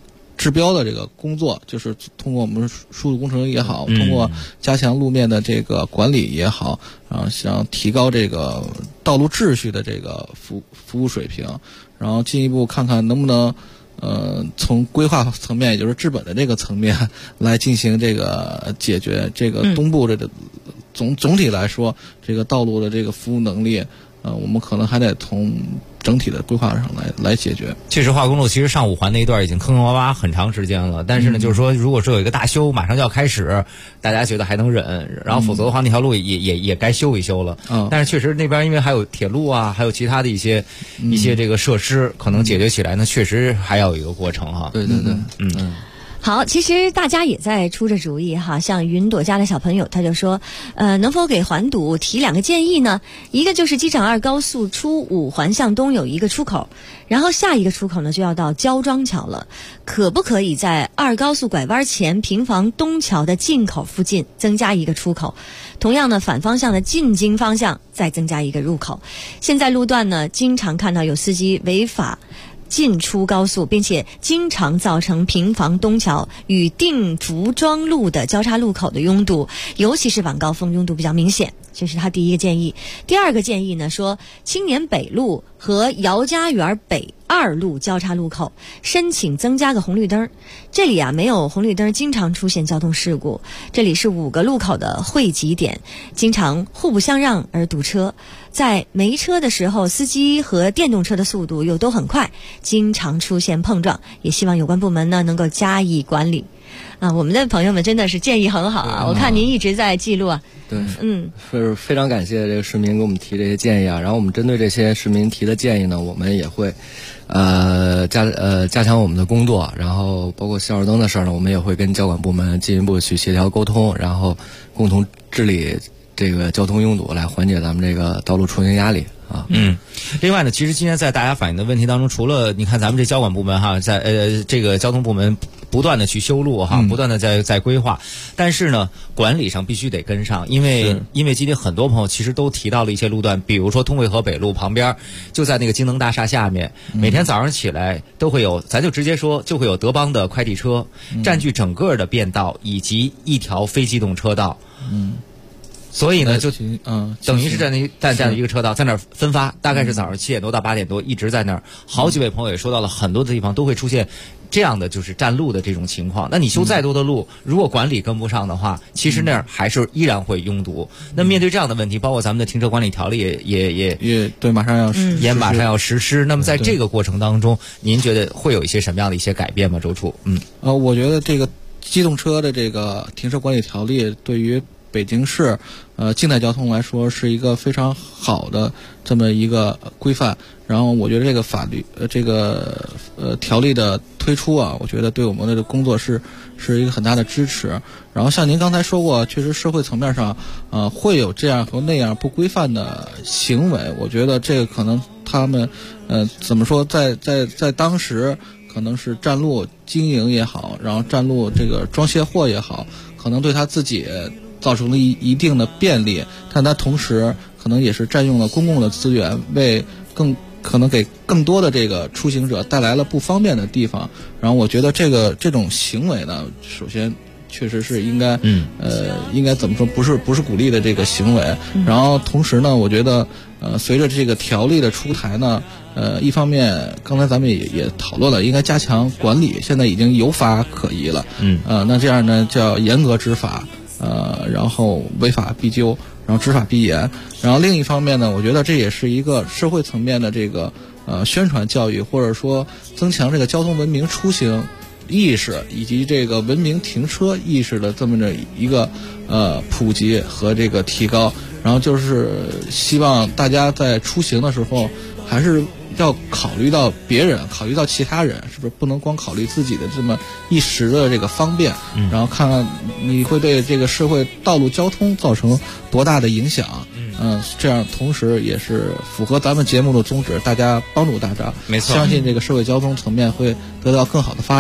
治标的这个工作，就是通过我们疏路工程也好，通过加强路面的这个管理也好，想提高这个道路秩序的这个服务水平，然后进一步看看能不能从规划层面，也就是治本的这个层面来进行这个解决。这个东部这个总体来说，这个道路的这个服务能力，我们可能还得从整体的规划上来解决。 确实，化工路其实上5环那一段已经坑坑洼洼很长时间了，但是呢，就是说，如果说有一个大修马上就要开始，大家觉得还能忍，然后否则的话，那条路也该修一修了。但是确实那边因为还有铁路啊，还有其他的一些这个设施，可能解决起来呢，确实还要有一个过程哈。 对对对， 好，其实大家也在出着主意哈，像云朵家的小朋友他就说，能否给环堵提2个建议呢？一个就是机场2高速出5环向东有一个出口，然后下一个出口呢就要到焦庄桥了，可不可以在2高速拐弯前平房东桥的进口附近增加一个出口？同样呢，反方向的进京方向再增加一个入口。现在路段呢，经常看到有司机违法进出高速，并且经常造成平房东桥与定福庄路的交叉路口的拥堵，尤其是晚高峰拥堵比较明显。这是他第一个建议。第2个建议呢，说青年北路和姚家园北2路交叉路口申请增加个红绿灯。这里没有红绿灯，经常出现交通事故。这里是5个路口的汇集点，经常互不相让而堵车。在没车的时候，司机和电动车的速度又都很快，经常出现碰撞。也希望有关部门呢能够加以管理。我们的朋友们真的是建议很好啊！我看您一直在记录啊。 对，是非常感谢这个市民给我们提这些建议啊。然后我们针对这些市民提的建议呢，我们也会加强我们的工作。然后包括信号灯的事儿呢，我们也会跟交管部门进一步去协调沟通，然后共同治理这个交通拥堵，来缓解咱们这个道路出行压力啊。 另外呢，其实今天在大家反映的问题当中，除了你看咱们这交管部门哈，在这个交通部门不断的去修路哈，不断的在规划，但是呢，管理上必须得跟上，因为今天很多朋友其实都提到了一些路段，比如说通惠河北路旁边，就在那个京能大厦下面，每天早上起来都会有，咱就直接说，就会有德邦的快递车占据整个的便道以及一条非机动车道。所以呢，就等于是占了一个车道，在那儿分发，大概是早上7点多到8点多，一直在那儿。好几位朋友也说到了，很多的地方都会出现这样的就是占路的这种情况。那你修再多的路，如果管理跟不上的话，其实那儿还是依然会拥堵。那面对这样的问题，包括咱们的停车管理条例也对，马上要实施。 那么在这个过程当中，您觉得会有一些什么样的一些改变吗？周处？ 我觉得这个机动车的这个停车管理条例对于北京市静态交通来说是一个非常好的这么一个规范。然后我觉得这个法律条例的推出啊，我觉得对我们的工作是一个很大的支持。然后像您刚才说过，确实社会层面上会有这样和那样不规范的行为。我觉得这个可能他们怎么说，在当时可能是占路经营也好，然后占路这个装卸货也好，可能对他自己造成了一定的便利，但它同时可能也是占用了公共的资源，为可能给更多的这个出行者带来了不方便的地方。然后我觉得这种行为呢，首先确实是应该怎么说，不是鼓励的这个行为。然后同时呢，我觉得随着这个条例的出台呢，一方面刚才咱们也讨论了，应该加强管理，现在已经有法可依了。那这样呢叫严格执法。然后违法必究，然后执法必严。然后另一方面呢，我觉得这也是一个社会层面的这个宣传教育，或者说增强这个交通文明出行意识以及这个文明停车意识的这么着一个普及和这个提高。然后就是希望大家在出行的时候还是要考虑到别人，考虑到其他人，是不是不能光考虑自己的这么一时的这个方便，然后看看你会对这个社会道路交通造成多大的影响。这样同时也是符合咱们节目的宗旨，大家帮助大家， 没错， 相信这个社会交通层面会得到更好的发展。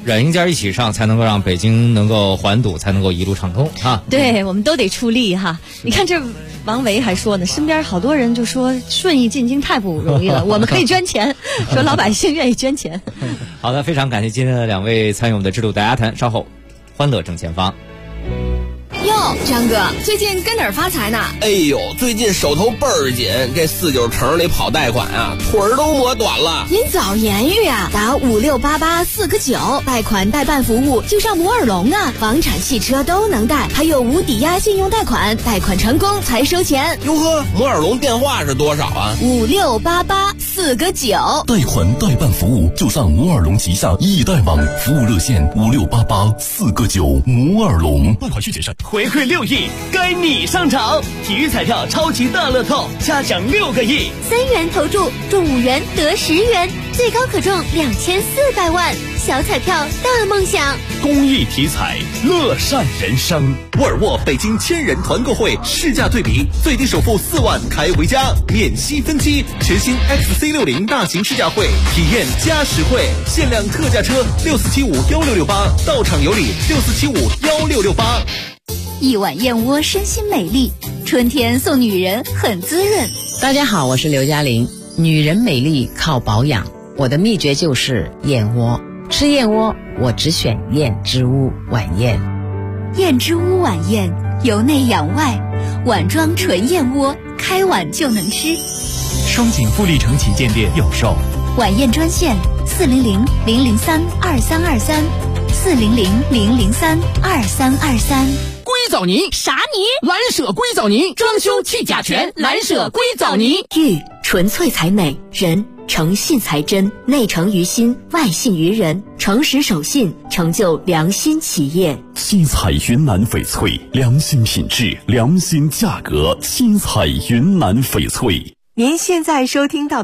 软硬件一起上，才能够让北京能够环堵，才能够一路畅通哈。 对，我们都得出力哈。你看这王维还说呢，身边好多人就说顺义进京太不容易了，我们可以捐钱，说老百姓愿意捐钱。 好的，非常感谢今天的2位参与我们的制度大家谈，稍后欢乐正前方。 哟，张哥，最近跟哪儿发财呢？ 哎呦，最近手头倍儿紧，这49城里跑贷款啊，腿儿都磨短了。 您早言语啊，打5688-4个9，贷款代办服务就上摩尔龙啊，房产、汽车都能贷，还有无抵押信用贷款，贷款成功才收钱。 哟呵，摩尔龙电话是多少啊 ？5688-4个9， 贷款代办服务就上摩尔龙旗下易贷网，服务热线5688-4个9，摩尔龙。 贷款需谨慎。 回馈6亿，该你上场！体育彩票超级大乐透，嘉奖6个亿 ，3元投注中5元得10元，最高可中2400万。小彩票大梦想， 公益体彩，乐善人生。 沃尔沃北京1000人团购会试驾对比，最低首付4万开回家，免息分期。全新 XC60 大型试驾会，体验加实惠，限量特价车64751668，到场有礼64751668。 一碗燕窝身心美丽，春天送女人很滋润。 大家好，我是刘嘉玲。女人美丽靠保养，我的秘诀就是燕窝。吃燕窝我只选燕之屋晚宴。 燕之屋晚宴，由内养外，碗装纯燕窝，开碗就能吃。 双井富力城旗舰店有售。 晚宴专线400-003-2323，400-003-2323。 硅藻泥啥泥？蓝舍硅藻泥，装修去甲醛，蓝舍硅藻泥。 玉纯粹才美，人诚信才真，内诚于心，外信于人，诚实守信，成就良心企业。 七彩云南翡翠，良心品质，良心价格，七彩云南翡翠。 您现在收听到的